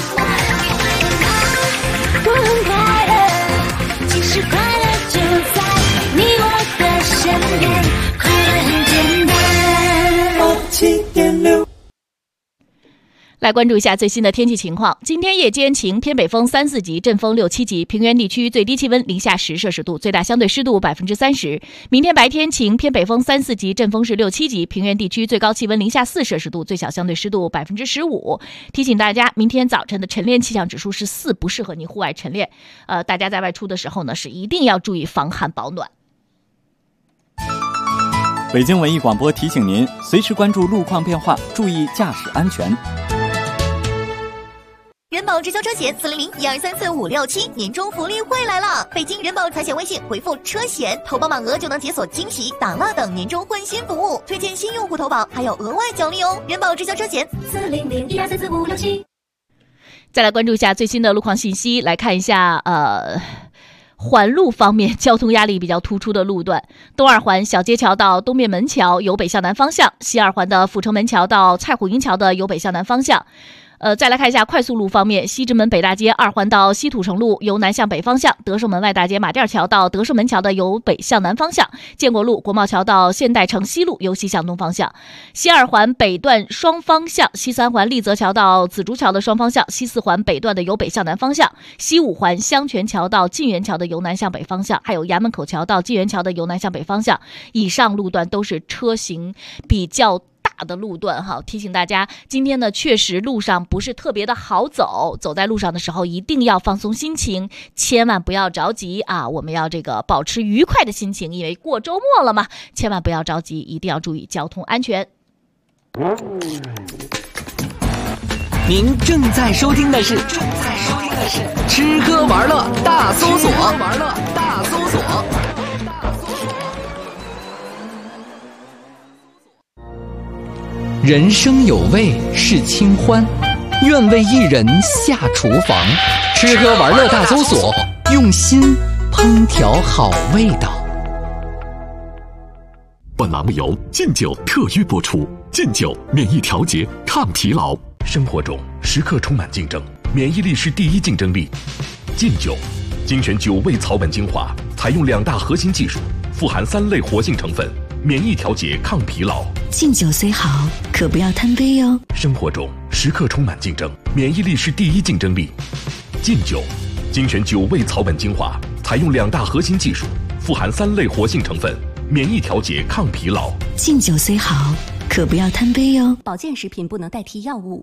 我很快乐，其实快乐就在你我的身边，快乐很简单。7.6 来关注一下最新的天气情况。今天夜间晴，偏北风3、4级，阵风6、7级，平原地区最低气温零下10摄氏度，最大相对湿度30%。明天白天晴，偏北风3、4级，阵风是6、7级，平原地区最高气温零下4摄氏度，最小相对湿度15%。提醒大家，明天早晨的晨练气象指数是4，不适合你户外晨练。大家在外出的时候呢，是一定要注意防寒保暖。 北京文艺广播提醒您，随时关注路况变化，注意驾驶安全。 人保直销车险400-1234567年终福利会来了！北京人保财险微信回复车险，投保满额就能解锁惊喜、打蜡等年终换新服务，推荐新用户投保还有额外奖励哦！人保直销车险400-1234567。 再来关注一下最新的路况信息，来看一下环路方面，交通压力比较突出的路段：东二环小街桥到东面门桥由北向南方向，西二环的阜成门桥到蔡虎营桥的由北向南方向。 再来看一下快速路方面，西直门北大街2环到西土城路由南向北方向，德胜门外大街马甸桥到德胜门桥的由北向南方向，建国路国贸桥到现代城西路由西向东方向，西2环北段双方向，西3环丽泽桥到紫竹桥的双方向，西4环北段的由北向南方向，西5环香泉桥到晋源桥的由南向北方向，还有衙门口桥到晋源桥的由南向北方向，以上路段都是车型比较大的路段哈，提醒大家，今天呢确实路上不是特别的好走，走在路上的时候一定要放松心情，千万不要着急啊！我们要这个保持愉快的心情，因为过周末了嘛，千万不要着急，一定要注意交通安全。 您正在收听的是吃喝玩乐大搜索。人生有味是清欢，愿为一人下厨房。吃喝玩乐大搜索，用心烹调好味道。 本栏目由劲酒特约播出。劲酒免疫调节抗疲劳，生活中时刻充满竞争，免疫力是第一竞争力。劲酒精选9味草本精华，采用2大核心技术，富含3类活性成分，免疫调节抗疲劳。 劲酒虽好，可不要贪杯哟。 生活中时刻充满竞争，免疫力是第一竞争力。劲酒精选9味草本精华，采用2大核心技术，富含3类活性成分，免疫调节抗疲劳。 劲酒虽好，可不要贪杯哟。 保健食品不能代替药物。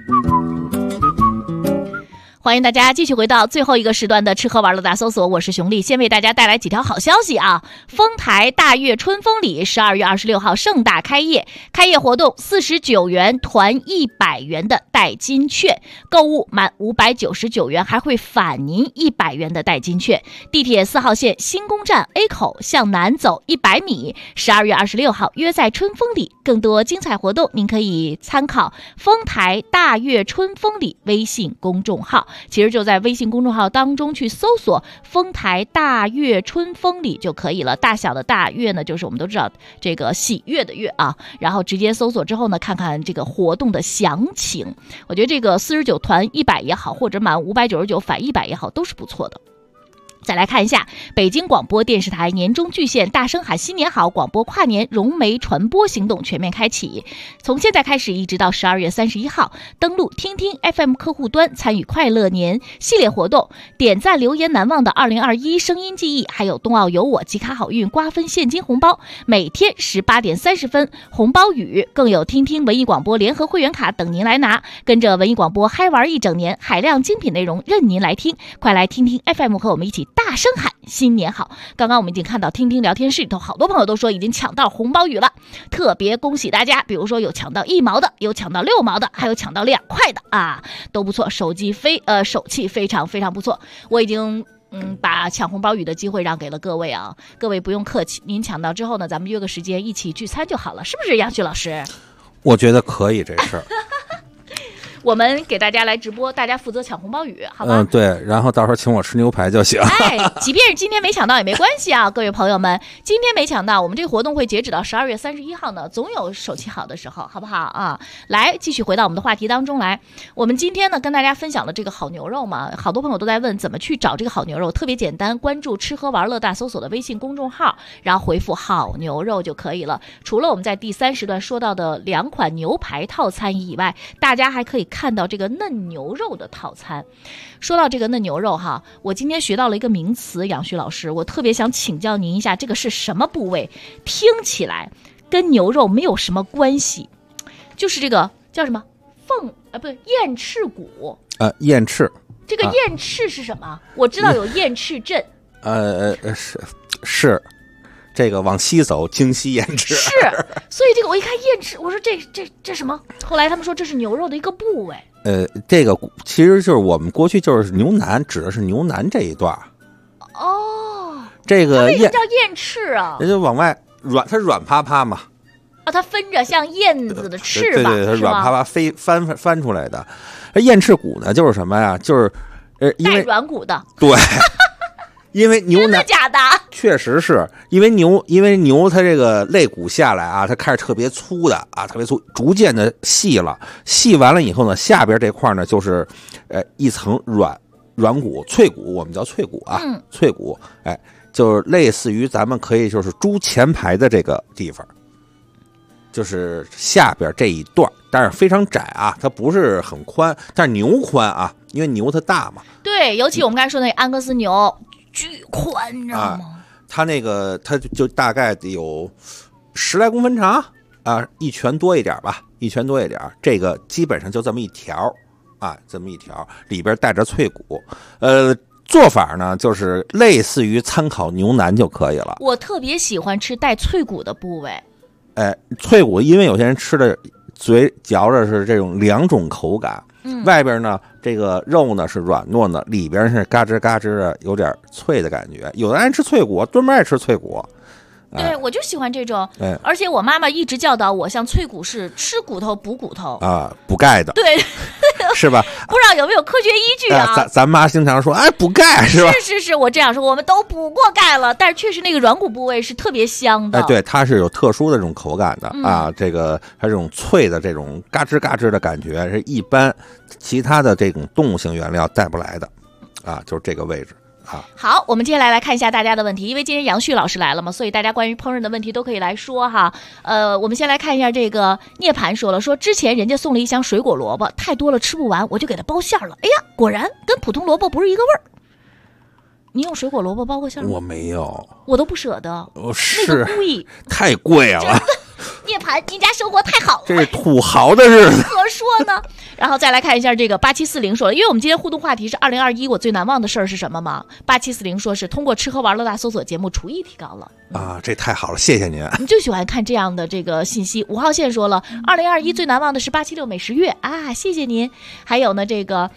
欢迎大家继续回到最后一个时段的吃喝玩乐大搜索，我是熊丽，先为大家带来几条好消息啊！丰台大悦春风里12月26号盛大开业，开业活动49元团100元的代金券，购物满599元还会返您100元的代金券。地铁4号线新宫站 A 口向南走100米，12月26号约在春风里。更多精彩活动您可以参考丰台大悦春风里微信公众号，其实就在微信公众号当中去搜索丰台大悦春风里就可以了。大小的大悦呢，就是我们都知道这个喜悦的悦啊，然后直接搜索之后呢，看看这个活动的详情。我觉得这个49团100也好，或者满599返100也好，都是不错的。再来看一下北京广播电视台年终巨献大声喊新年好广播跨年融媒传播行动全面开启，从现在开始一直到12月31号，登录听听 FM 客户端参与快乐年系列活动，点赞留言难忘的2021声音记忆，还有冬奥有我集卡好运瓜分现金红包，每天18点30分红包雨，更有听听文艺广播联合会员卡等您来拿，跟着文艺广播嗨玩一整年，海量精品内容任您来听，快来听听 FM 和我们一起大声喊新年好。刚刚我们已经看到听听聊天室里头好多朋友都说已经抢到红包雨了，特别恭喜大家，比如说有抢到1毛的，有抢到6毛的，还有抢到2块的啊，都不错，手气非常非常不错。我已经把抢红包雨的机会让给了各位啊，各位不用客气，您抢到之后呢，咱们约个时间一起聚餐就好了，是不是杨旭老师？ 我觉得可以这事儿。 我们给大家来直播，大家负责抢红包雨，好吧？ 对，然后到时候请我吃牛排就行。 即便是今天没抢到也没关系啊，各位朋友们，今天没抢到，我们这个活动会截止到12月31号呢，总有手气好的时候，好不好啊？来，继续回到我们的话题当中来。我们今天呢跟大家分享了这个好牛肉嘛，好多朋友都在问怎么去找这个好牛肉，特别简单，关注吃喝玩乐大搜索的微信公众号，然后回复好牛肉就可以了。除了我们在第3时段说到的2款牛排套餐以外，大家还可以看到这个嫩牛肉的套餐。说到这个嫩牛肉哈，我今天学到了一个名词，杨旭老师，我特别想请教您一下，这个是什么部位？听起来跟牛肉没有什么关系，就是这个叫什么燕翅骨。 燕翅。 这个燕翅是什么？我知道有燕翅镇。 是。这个往西走，京西燕翅是，所以这个我一看燕翅，我说这什么？后来他们说这是牛肉的一个部位。 这个其实就是我们过去就是牛腩，指的是牛腩这一段。 哦， 这个为什么叫燕翅啊？ 人就往外软，它软趴趴嘛。 啊，它分着像燕子的翅膀， 对，它软趴趴翻出来的。燕翅骨呢，就是什么呀？就是因为带软骨的。 对。 因为牛奶真的假的？ 确实是因为牛它这个肋骨下来啊，它开始特别粗的啊，特别粗，逐渐的细了，细完了以后呢，下边这块呢就是一层软骨脆骨，我们叫脆骨啊，脆骨，哎，就是类似于咱们可以就是猪前排的这个地方。就是下边这一段，但是非常窄啊，它不是很宽，但是牛宽啊，因为牛它大嘛。 对，尤其我们刚才说那安格斯牛巨宽，你知道吗？ 它那个它就大概得有10来公分长啊，1拳多一点吧，1拳多一点。这个基本上就这么一条啊，这么一条，里边带着脆骨。做法呢就是类似于参考牛腩就可以了。 我特别喜欢吃带脆骨的部位。 脆骨，因为有些人吃的嘴嚼着是这种2种口感，外边呢这个肉呢是软糯的，里边是嘎吱嘎吱的，有点脆的感觉。有的人爱吃脆骨，专门爱吃脆骨。 对，我就喜欢这种。而且我妈妈一直教导我，像脆骨是吃骨头补骨头啊，补钙的。 对， 是吧？ 不知道有没有科学依据啊？ 咱妈经常说，哎，补钙是吧？ 是，我这样说，我们都补过钙了，但是确实那个软骨部位是特别香的。 对，它是有特殊的这种口感的啊，这个它这种脆的这种嘎吱嘎吱的感觉，是一般其他的这种动物性原料带不来的啊，就是这个位置。 好，我们接下来看一下大家的问题，因为今天杨旭老师来了嘛，所以大家关于烹饪的问题都可以来说哈。我们先来看一下这个涅槃说之前人家送了一箱水果萝卜，太多了吃不完，我就给它包馅了。哎呀，果然跟普通萝卜不是一个味儿。你用水果萝卜包过馅吗？ 我没有， 我都不舍得。 是那个故意太贵了。 涅槃，您家生活太好了， 这是土豪的日子， 何说呢？然后再来看一下这个8740说了，因为我们今天互动话题是2021我最难忘的事儿是什么吗？8740说是通过吃喝玩乐大搜索节目厨艺提高了啊，这太好了，谢谢您。 你就喜欢看这样的这个信息。5号线说了，2021最难忘的是876美食月啊，谢谢您。还有呢，这个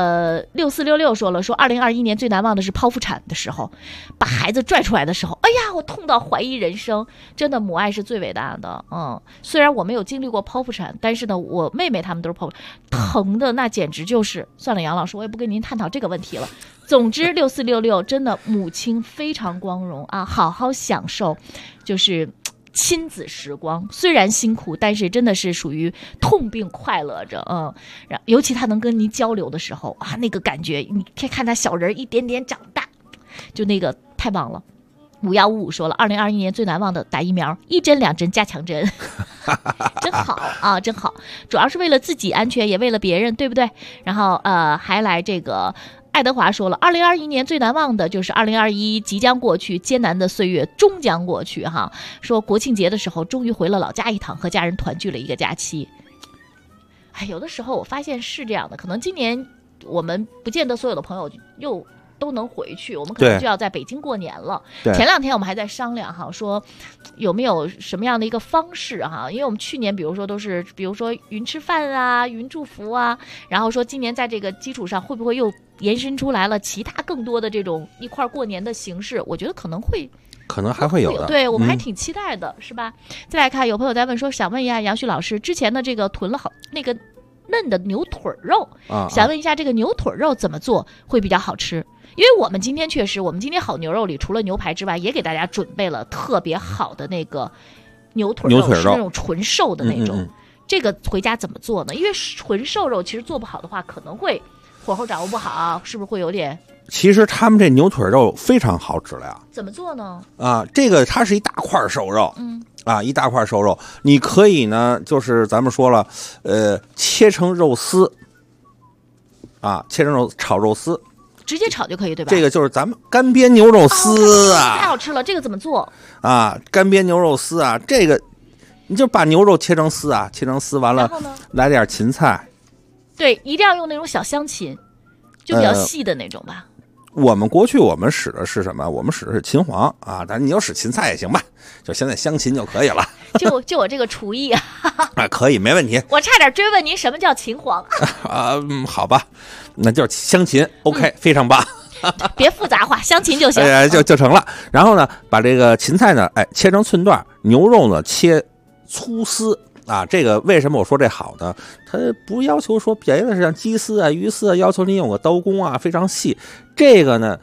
6466说了，说2021年最难忘的是剖腹产的时候，把孩子拽出来的时候，哎呀，我痛到怀疑人生，真的母爱是最伟大的。虽然我没有经历过剖腹产，但是呢，我妹妹他们都是剖腹产，疼的那简直就是算了。杨老师，我也不跟您探讨这个问题了。总之，6466真的母亲非常光荣啊，好好享受，就是亲子时光。虽然辛苦，但是真的是属于痛并快乐着。尤其他能跟您交流的时候啊，那个感觉，你可以看他小人一点点长大，就那个太棒了。5155说了，2021年最难忘的打疫苗，1针2针加强针，真好啊，真好。主要是为了自己安全，也为了别人，对不对？然后还来这个爱德华说了，2021年最难忘的就是2021即将过去，艰难的岁月终将过去哈。说国庆节的时候，终于回了老家一趟，和家人团聚了一个假期。有的时候我发现是这样的，可能今年我们不见得所有的朋友又都能回去，我们可能就要在北京过年了。前2天我们还在商量哈，说有没有什么样的一个方式哈，因为我们去年比如说云吃饭啊，云祝福啊，然后说今年在这个基础上会不会又延伸出来了其他更多的这种一块过年的形式，我觉得可能还会有的，对，我们还挺期待的，是吧？再来看，有朋友在问说，想问一下杨旭老师，之前的这个囤了好那个嫩的牛腿肉，想问一下这个牛腿肉怎么做会比较好吃？因为我们今天好牛肉里除了牛排之外，也给大家准备了特别好的那个牛腿肉，是那种纯瘦的那种。这个回家怎么做呢？因为纯瘦肉其实做不好的话，可能会火候掌握不好，是不是会有点？ 其实他们这牛腿肉非常好质量。 怎么做呢？ 这个它是一大块瘦肉，一大块瘦肉，你可以呢，就是咱们说了，切成肉丝，切成炒肉丝。 直接炒就可以，对吧？ 这个就是咱们干煸牛肉丝太好吃了。这个怎么做干煸牛肉丝这个你就把牛肉切成丝完了，来点芹菜。 对，一定要用那种小香芹，就比较细的那种吧。 过去我们使的是什么？我们使的是芹黄但你要使芹菜也行吧，就现在香芹就可以了。 就我这个厨艺可以，没问题。 我差点追问您什么叫芹黄好吧，那就是香芹。OK，非常棒。 别复杂化，香芹就行， 就成了。然后呢，把这个芹菜呢，切成寸段，牛肉呢切粗丝。这个为什么我说这好呢？它不要求说别的，像鸡丝鱼丝要求你有个刀工非常细。这个呢，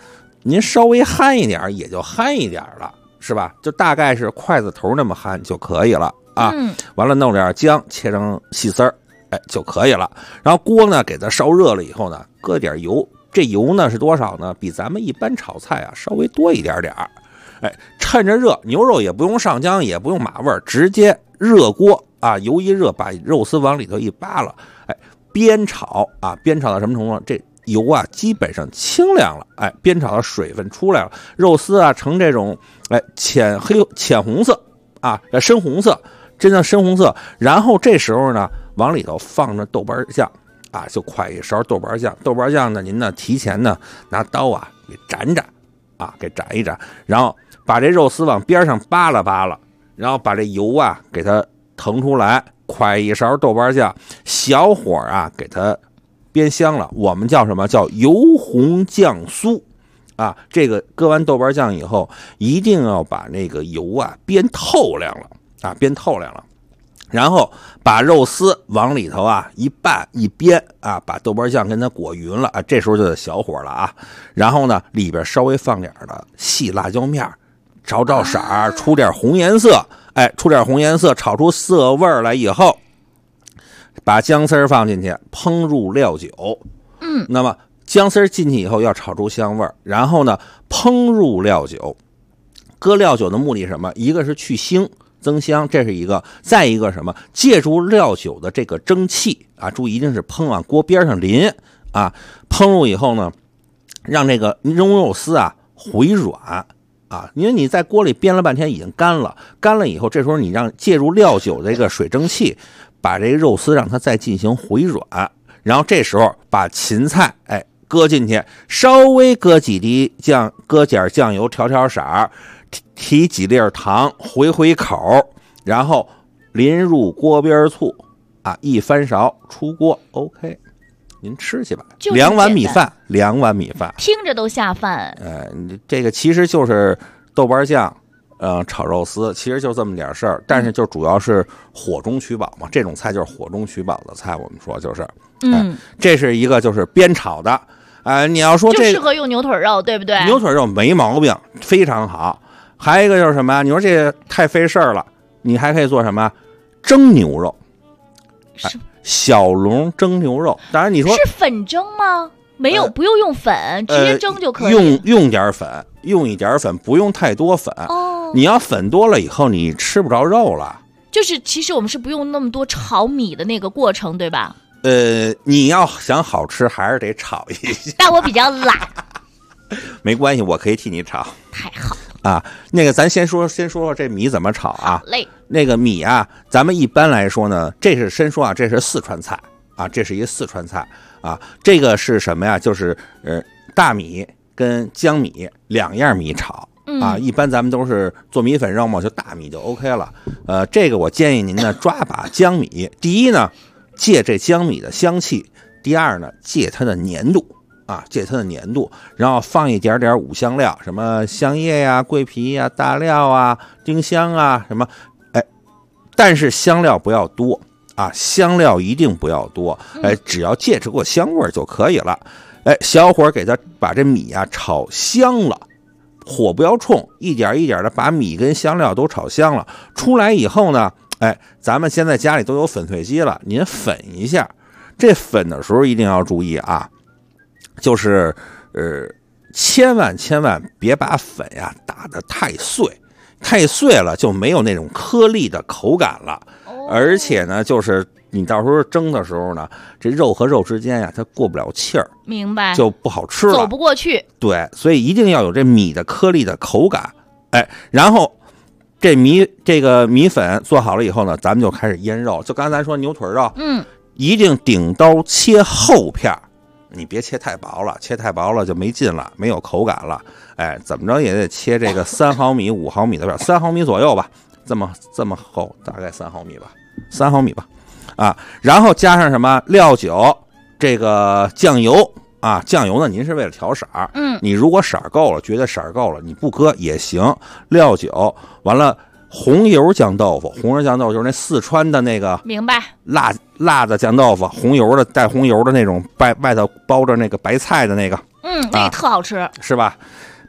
您稍微憨一点也就憨一点了，是吧？就大概是筷子头那么憨就可以了啊。完了弄点姜切成细丝儿，就可以了。然后锅呢给它烧热了以后呢，搁点油，这油呢是多少呢？比咱们一般炒菜啊稍微多一点点儿。趁着热，牛肉也不用上浆，也不用码味儿，直接热锅啊，油一热，把肉丝往里头一扒拉，煸炒啊，煸炒到什么程度？这油啊基本上清凉了，煸炒的水分出来了，肉丝啊呈这种浅红色啊，深红色，真的深红色。然后这时候呢，往里头放着豆瓣酱啊，就快一勺豆瓣酱。豆瓣酱呢，您呢提前呢拿刀啊给斩斩啊，给斩一斩，然后把这肉丝往边上扒拉扒拉，然后把这油啊给它腾出来，快一勺豆瓣酱，小火啊给它煸香了。我们叫什么？叫油红酱酥啊。这个搁完豆瓣酱以后，一定要把那个油啊煸透亮了啊，煸透亮了。然后把肉丝往里头啊一拌一煸啊，把豆瓣酱跟它裹匀了啊，这时候就得小火了啊。然后呢，里边稍微放点的细辣椒面，炒色儿，出点红颜色，出点红颜色，炒出色味来以后，把姜丝放进去，烹入料酒。那么姜丝进去以后要炒出香味，然后呢烹入料酒。搁料酒的目的是什么？一个是去腥增香，这是一个；再一个什么？借助料酒的这个蒸汽啊，注意一定是烹往锅边上淋啊。烹入以后呢，让这个牛肉丝啊回软啊，因为你在锅里煸了半天已经干了，干了以后，这时候你让借助料酒的这个水蒸气，把这个肉丝让它再进行回软，然后这时候把芹菜搁进去，稍微搁几滴酱，搁点酱油调色儿。提几粒糖回口，然后淋入锅边醋啊，一翻勺出锅 OK， 您吃去吧。2碗米饭，2碗米饭， 听着都下饭。 这个其实就是豆瓣酱，炒肉丝，其实就这么点事儿。但是就主要是火中取饱嘛，这种菜就是火中取饱的菜。我们说就是，这是一个就是煸炒的，你要说这就适合用牛腿肉，对不对？ 牛腿肉没毛病，非常好。还有一个就是什么？你说这太费事儿了，你还可以做什么？蒸牛肉，小笼蒸牛肉。当然你说是粉蒸吗？没有，不用粉，直接蒸就可以。用点粉，用一点粉，不用太多粉。你要粉多了以后，你吃不着肉了。 就是其实我们是不用那么多炒米的那个过程，对吧？ 你要想好吃，还是得炒一下。 但我比较懒。 没关系，我可以替你炒。 太好啊！那个咱先说这米怎么炒啊？ 好嘞。 那个米啊，咱们一般来说呢，这是先说啊，这是四川菜啊，这是一四川菜啊。这个是什么呀？就是大米跟江米2样米炒啊。一般咱们都是做米粉肉嘛，就大米就 OK 了。这个我建议您呢抓把江米，第一呢借这江米的香气，第二呢借它的粘度。借它的粘度，然后放一点点五香料，什么香叶呀、桂皮呀、大料啊、丁香啊，什么，但是香料不要多啊，香料一定不要多，只要借这个香味就可以了。小火给它把这米啊炒香了，火不要冲，一点一点的把米跟香料都炒香了。出来以后呢，咱们现在家里都有粉碎机了，您粉一下。这粉的时候一定要注意啊。就是千万别把粉呀打得太碎，太碎了就没有那种颗粒的口感了。而且呢，就是你到时候蒸的时候呢，这肉和肉之间呀，它过不了气儿， 明白？ 就不好吃了， 走不过去。 对，所以一定要有这米的颗粒的口感。然后这个米粉做好了以后呢，咱们就开始腌肉。就刚才咱说牛腿肉，一定顶刀切厚片。你别切太薄了，切太薄了就没劲了，没有口感了。怎么着也得切这个3毫米、5毫米的片，3毫米左右吧，这么厚，大概3毫米吧，3毫米吧。然后加上什么料酒，这个酱油啊，酱油呢您是为了调色儿，你如果色儿够了，觉得色儿够了，你不搁也行。料酒完了。红油酱豆腐，红油酱豆腐就是那四川的那个， 明白？ 辣的酱豆腐，红油的带红油的那种，外头包着那个白菜的那个， 那个特好吃， 是吧？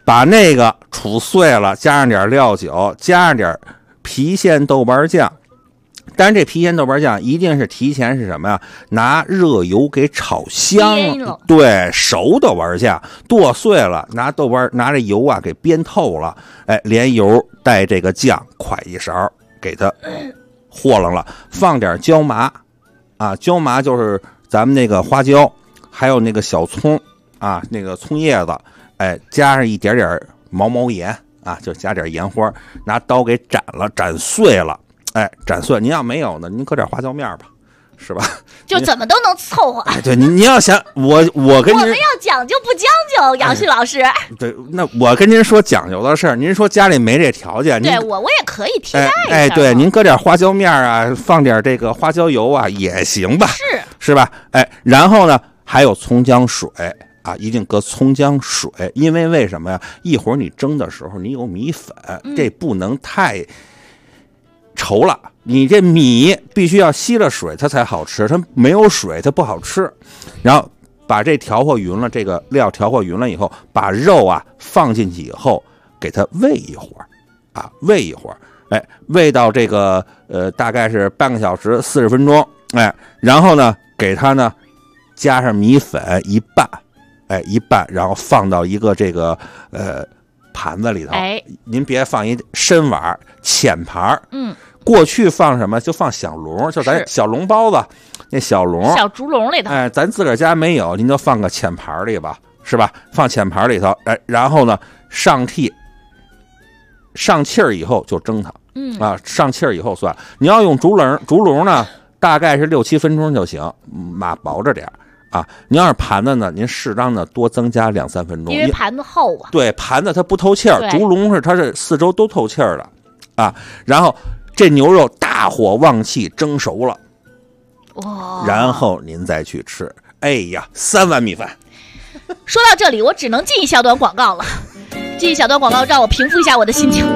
把那个杵碎了，加上点料酒，加上点郫县豆瓣酱。但是这郫县豆瓣酱一定是提前是什么呀？拿热油给炒香，对，熟豆瓣酱剁碎了，拿这油啊给煸透了，哎，连油带这个酱㧟一勺给它和楞了，放点椒麻啊，椒麻就是咱们那个花椒，还有那个小葱啊，那个葱叶子，哎，加上一点点毛盐啊，就加点盐花，拿刀给斩了，斩碎了。哎，斩碎，您要没有呢，您搁点花椒面吧，是吧？ 就怎么都能凑合。 哎，对，您要想我跟您， 我们要讲究不讲究，杨旭老师。 对，那我跟您说讲究的事儿，您说家里没这条件， 对我也可以替代一下。 哎，对，您搁点花椒面啊，放点这个花椒油啊，也行吧，是吧？哎，然后呢，还有葱姜水啊，一定搁葱姜水，因为什么呀？一会儿你蒸的时候，你有米粉，这不能太稠了，你这米必须要吸了水它才好吃，它没有水它不好吃。然后把这调和匀了，这个料调和匀了以后，把肉啊放进去以后，给它煨一会儿啊，煨一会儿，哎，煨到这个大概是半个小时40分钟，哎，然后呢给它呢加上米粉一拌，哎，一拌，然后放到一个这个盘子里头， 哎， 您别放一深碗浅盘，过去放什么就放小笼，就咱小笼包子那小笼小竹笼里头， 哎，咱自个儿家没有，您就放个浅盘里吧，是吧？放浅盘里头，哎，然后呢上屉上气儿以后就蒸它，上气儿以后算。你要用竹笼呢，大概是6、7分钟就行，码薄着点啊。您要是盘子呢，您适当的多增加2、3分钟， 因为盘子厚啊。 对，盘子它不透气儿，竹笼它是四周都透气儿的啊。然后这牛肉大火旺气蒸熟了，然后您再去吃。哎呀，3碗米饭。 说到这里，我只能进一小段广告了。进一小段广告，让我平复一下我的心情。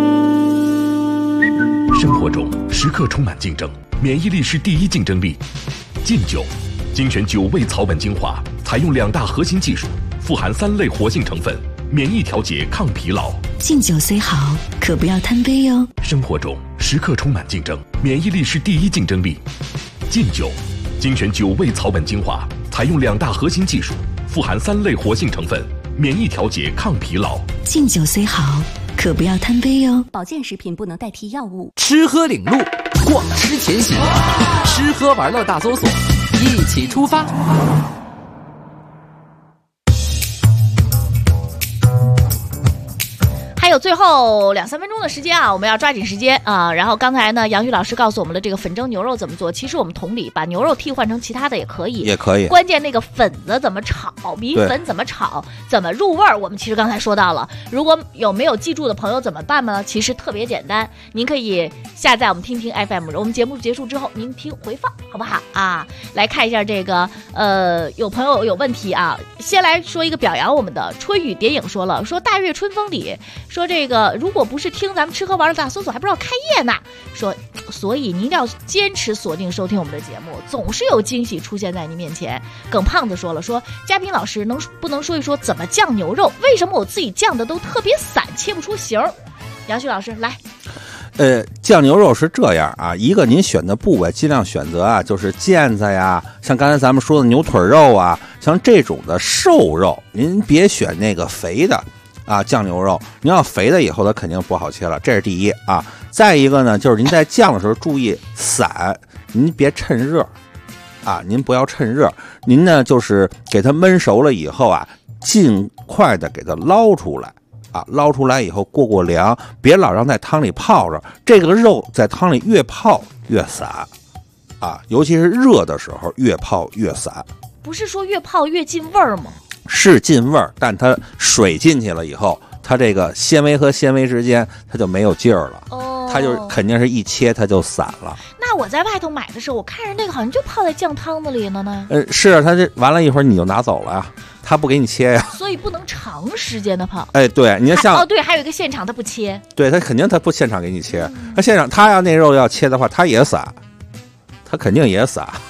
生活中时刻充满竞争，免疫力是第一竞争力。劲酒，精选9味草本精华，采用2大核心技术，富含3类活性成分，免疫调节、抗疲劳。 敬酒虽好，可不要贪杯哟。 生活中时刻充满竞争，免疫力是第一竞争力。劲酒，精选9味草本精华，采用2大核心技术，富含3类活性成分，免疫调节、抗疲劳。 敬酒虽好，可不要贪杯哟。 保健食品不能代替药物。 吃喝领路，逛吃前行，吃喝玩乐大搜索，一起出发。 还有最后2、3分钟的时间啊，我们要抓紧时间啊。然后刚才呢，杨宇老师告诉我们了这个粉蒸牛肉怎么做。其实我们同理，把牛肉替换成其他的也可以， 也可以。 关键那个粉子怎么炒，米粉怎么炒，怎么入味儿，我们其实刚才说到了。如果没有记住的朋友怎么办呢？其实特别简单，您可以下载我们听听 FM， 我们节目结束之后您听回放，好不好啊？来看一下这个有朋友有问题啊，先来说一个表扬我们的春雨蝶影说了，说大月春风里。说这个如果不是听咱们吃喝玩乐大搜索还不知道开业呢，说所以您一定要坚持锁定收听我们的节目，总是有惊喜出现在您面前。耿胖子说了，说嘉宾老师不能说一说怎么酱牛肉，为什么我自己酱的都特别散，切不出形？杨旭老师来。 酱牛肉是这样啊，一个您选的部位尽量选择啊，就是腱子呀，像刚才咱们说的牛腿肉啊，像这种的瘦肉，您别选那个肥的啊，酱牛肉，您要肥的以后它肯定不好切了，这是第一啊。再一个呢，就是您在酱的时候注意散，您别趁热啊，您不要趁热，您呢就是给它焖熟了以后啊，尽快的给它捞出来啊，捞出来以后过凉，别老让在汤里泡着，这个肉在汤里越泡越散啊，尤其是热的时候越泡越散。 不是说越泡越进味儿吗？ 是进味儿，但它水进去了以后，它这个纤维和纤维之间它就没有劲儿了，它就肯定是一切它就散了。 那我在外头买的时候，我看着那个好像就泡在酱汤子里了呢。 是它这完了一会儿你就拿走了呀，它不给你切呀。 所以不能长时间的泡。 哎，对，你像对，还有一个现场它不切。 对，它肯定它不现场给你切，它现场它要那肉要切的话，它也散，它肯定也散。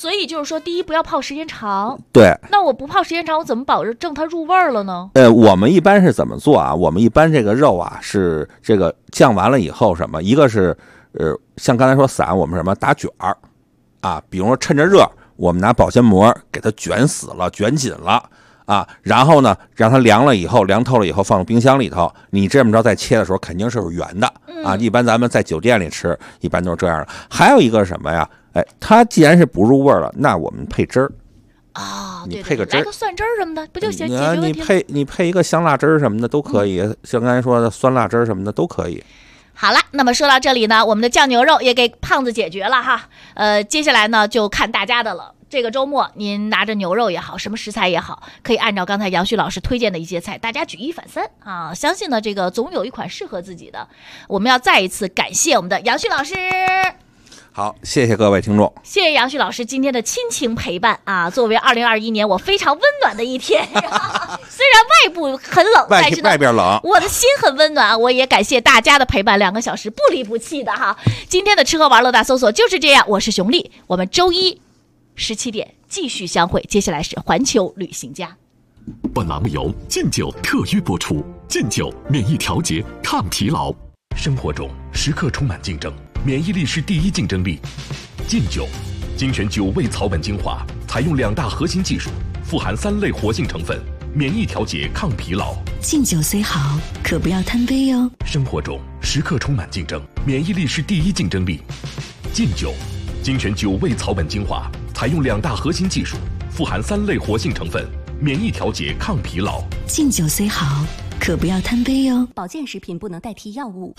所以就是说，第一不要泡时间长。 对。 那我不泡时间长，我怎么保证它入味儿了呢？ 我们一般是怎么做啊？我们一般这个肉啊是这个酱完了以后什么？一个是像刚才说散，我们什么打卷儿啊，比如说趁着热，我们拿保鲜膜给它卷死了、卷紧了。啊，然后呢，让它凉了以后，凉透了以后，放冰箱里头。你这么着再切的时候，肯定是圆的啊。一般咱们在酒店里吃，一般都是这样的。还有一个什么呀？它既然是不入味了，那我们配汁儿啊， 你配个汁儿， 来个蒜汁儿什么的，不就解决问题吗？你配一个香辣汁儿什么的都可以，像刚才说的酸辣汁儿什么的都可以。 好了，那么说到这里呢，我们的酱牛肉也给胖子解决了哈。接下来呢就看大家的了。这个周末您拿着牛肉也好，什么食材也好，可以按照刚才杨旭老师推荐的一些菜，大家举一反三啊！相信呢，这个总有一款适合自己的。我们要再一次感谢我们的杨旭老师。 好，谢谢各位听众， 谢谢杨旭老师今天的亲情陪伴啊！作为2021年我非常温暖的一天，虽然外部很冷，但是呢， 外边冷， 我的心很温暖。我也感谢大家的陪伴，2个小时不离不弃的哈。今天的吃喝玩乐大搜索就是这样，我是熊丽，我们周一17点继续相会。接下来是环球旅行家。 本栏目由劲酒特约播出。劲酒免疫调节，抗疲劳。生活中时刻充满竞争，免疫力是第一竞争力。劲酒精选9味草本精华，采用2大核心技术，富含3类活性成分，免疫调节，抗疲劳。 劲酒虽好，可不要贪杯哟。 生活中时刻充满竞争，免疫力是第一竞争力。劲酒精选9味草本精华，采用2大核心技术，富含3类活性成分，免疫调节，抗疲劳。 劲酒虽好，可不要贪杯哟。 保健食品不能代替药物。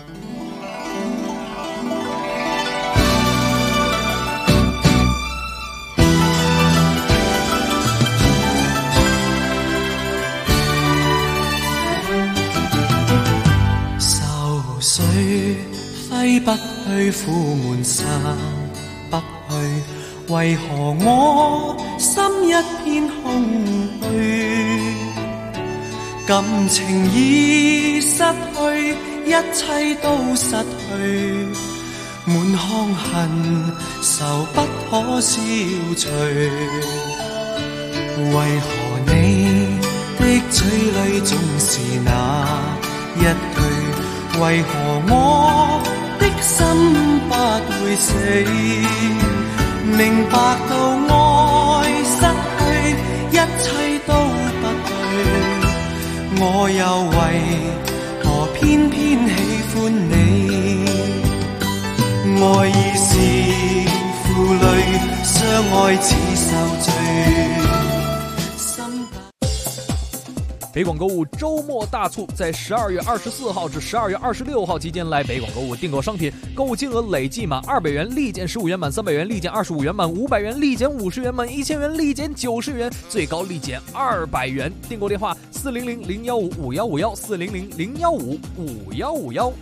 愁緒揮不去，苦悶散不去，為何我心一片空虛？感情已失去，一切都失去，滿腔恨愁不可消除。為何你的嘴裏總是那一句？為何我的心不會死？明白到愛失去，一切都不對。我又為何偏偏喜歡你？愛意是負累，相愛似受罪。 北广购物周末大促，在12月24号至12月26号期间来北广购物订购商品，购物金额累计满200元立减15元，满300元立减25元，满500元立减50元，满1000元立减90元，最高立减200元。订购电话400-015-5151，400-015-5151。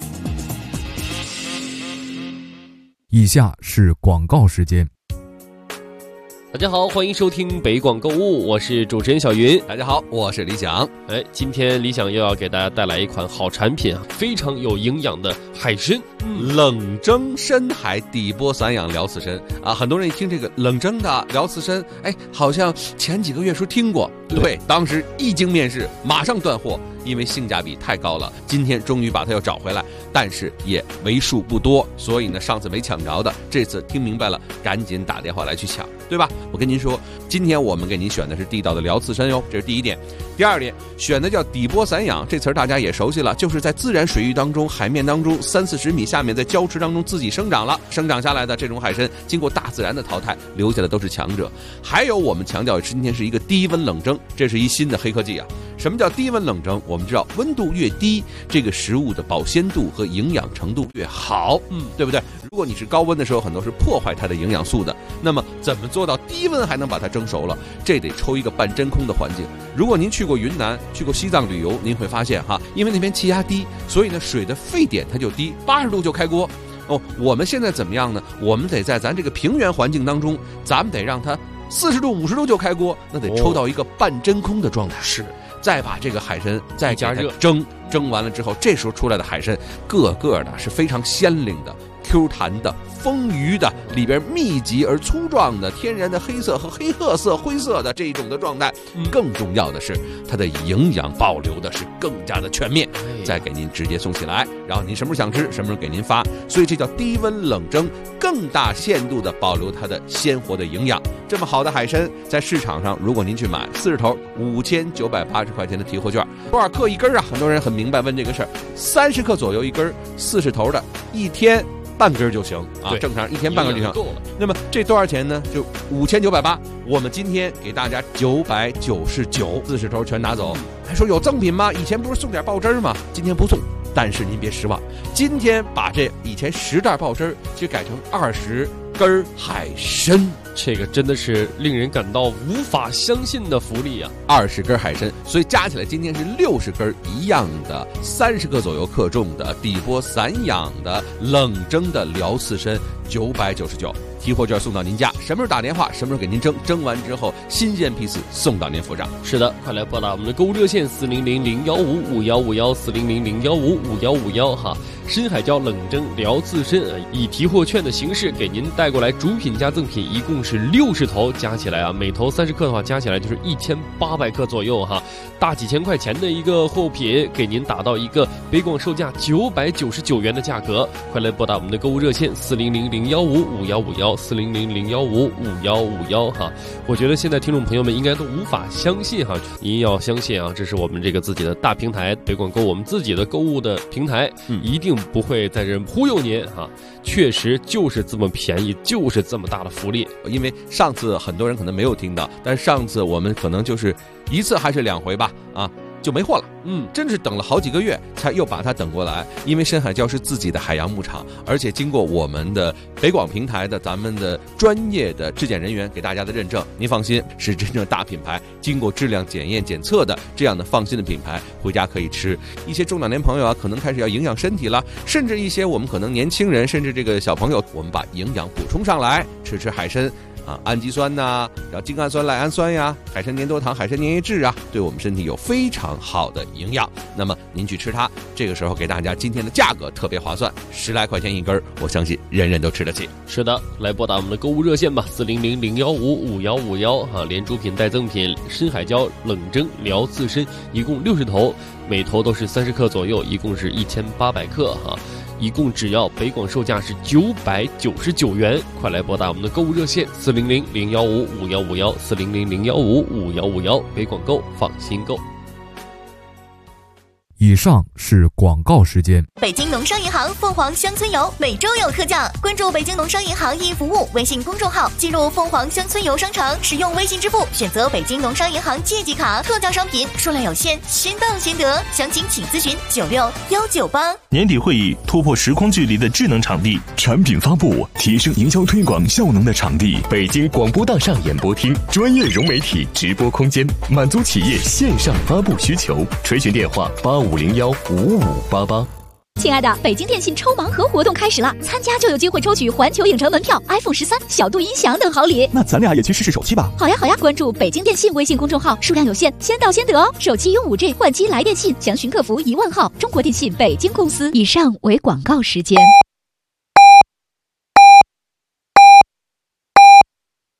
以下是广告时间。 大家好，欢迎收听北广购物，我是主持人小云。 大家好，我是李想。 今天李想又要给大家带来一款好产品啊，非常有营养的海参， 冷蒸深海底波散养辽刺参啊。很多人一听这个冷蒸的辽刺参，好像前几个月说听过，对，当时一经面世，马上断货，因为性价比太高了。今天终于把它又找回来，但是也为数不多，所以呢，上次没抢着的，这次听明白了，赶紧打电话来去抢，对吧？我跟您说，今天我们给您选的是地道的辽刺参哟，这是第一点。第二点，选的叫底波散养，这词儿大家也熟悉了，就是在自然水域当中、海面当中30-40米下面，在礁池当中自己生长了，生长下来的这种海参，经过大自然的淘汰，留下的都是强者。还有我们强调今天是一个低温冷蒸，这是一新的黑科技啊。什么叫低温冷蒸？我们知道温度越低，这个食物的保鲜度和营养程度越好，对不对？如果你是高温的时候，很多是破坏它的营养素的。那么怎么做到低温还能把它蒸熟了？这得抽一个半真空的环境。如果您去过云南、去过西藏旅游，您会发现哈，因为那边气压低，所以呢水的沸点它就低，80度就开锅。我们现在怎么样呢？我们得在咱这个平原环境当中，咱们得让它40度、50度就开锅，那得抽到一个半真空的状态。是。再把这个海参再加热蒸完了之后，这时候出来的海参个个的是非常鲜灵的， Q 弹的、丰腴的，里边密集而粗壮的天然的黑色和黑褐色、灰色的这种的状态。更重要的是，它的营养保留的是更加的全面，再给您直接送起来，然后您什么时候想吃，什么时候给您发。所以这叫低温冷蒸，更大限度的保留它的鲜活的营养。这么好的海参，在市场上，如果您去买40头5980块钱的提货券，多少克一根啊？很多人很明白问这个事儿，30克左右一根，40头的，一天半根就行啊，正常一天半根就行。那么这多少钱呢？就5980，我们今天给大家999，40头全拿走。还说有赠品吗？以前不是送点爆汁吗？今天不送，但是您别失望，今天把这以前10袋爆汁就改成20根海参。 这个真的是令人感到无法相信的福利啊 ！20根海参，所以加起来今天是60根一样的，30克左右克重的底波散养的冷蒸的辽刺参，999。提货券送到您家，什么时候打电话，什么时候给您蒸，蒸完之后新鲜批次送到您府上。 是的，快来拨打我们的购物热线400-015-5151，400-015-5151哈。深海椒冷蒸辽刺参以提货券的形式给您带过来，主品加赠品一共是60头，加起来啊，每头30克的话，加起来就是1800克左右哈，大几千块钱的一个货品，给您打到一个北广售价999元的价格。快来拨打我们的购物热线400-015-5151，400-015-5151哈。我觉得现在听众朋友们应该都无法相信哈，您要相信啊，这是我们这个自己的大平台北广购，我们自己的购物的平台，一定不会在这忽悠您哈，确实就是这么便宜，就是这么大的福利。 因为上次很多人可能没有听到，但是上次我们可能就是1次还是2回吧啊，就没货了。真是等了好几个月才又把它等过来。因为深海礁是自己的海洋牧场，而且经过我们的北广平台的咱们的专业的质检人员给大家的认证，您放心，是真正大品牌，经过质量检验检测的这样的放心的品牌，回家可以吃。一些中老年朋友啊，可能开始要营养身体了，甚至一些我们可能年轻人，甚至这个小朋友，我们把营养补充上来，吃海参啊，氨基酸呐，然后精氨酸、赖氨酸呀，海参粘多糖、海参粘液质啊，对我们身体有非常好的营养。那么您去吃它，这个时候给大家今天的价格特别划算，10来块钱一根，我相信人人都吃得起。 是的，来拨打我们的购物热线吧，400-015-5151哈，连主品带赠品，深海礁冷蒸辽刺参一共60头，每头都是30克左右，一共是1800克哈。一共只要北广售价是999元，快来拨打我们的购物热线400-015-5151，400-015-5151，北广购，放心购。 以上是广告时间。 北京农商银行凤凰乡村游每周有特价，关注北京农商银行易服务微信公众号，进入凤凰乡村游商城，使用微信支付，选择北京农商银行借记卡，特价商品数量有限，先到先得，详情请咨询96198。 年底会议突破时空距离的智能场地，产品发布提升营销推广效能的场地， 北京广播大厦演播厅，专业融媒体直播空间，满足企业线上发布需求。垂询电话85015588。 亲爱的，北京电信抽盲盒活动开始了，参加就有机会抽取环球影城门票、iPhone 13、小度音响等好礼。 那咱俩也去试试手气吧。 好呀好呀，关注北京电信微信公众号，数量有限，先到先得哦。手机用5G，换机来电信，详询客服10000号。中国电信北京公司。以上为广告时间。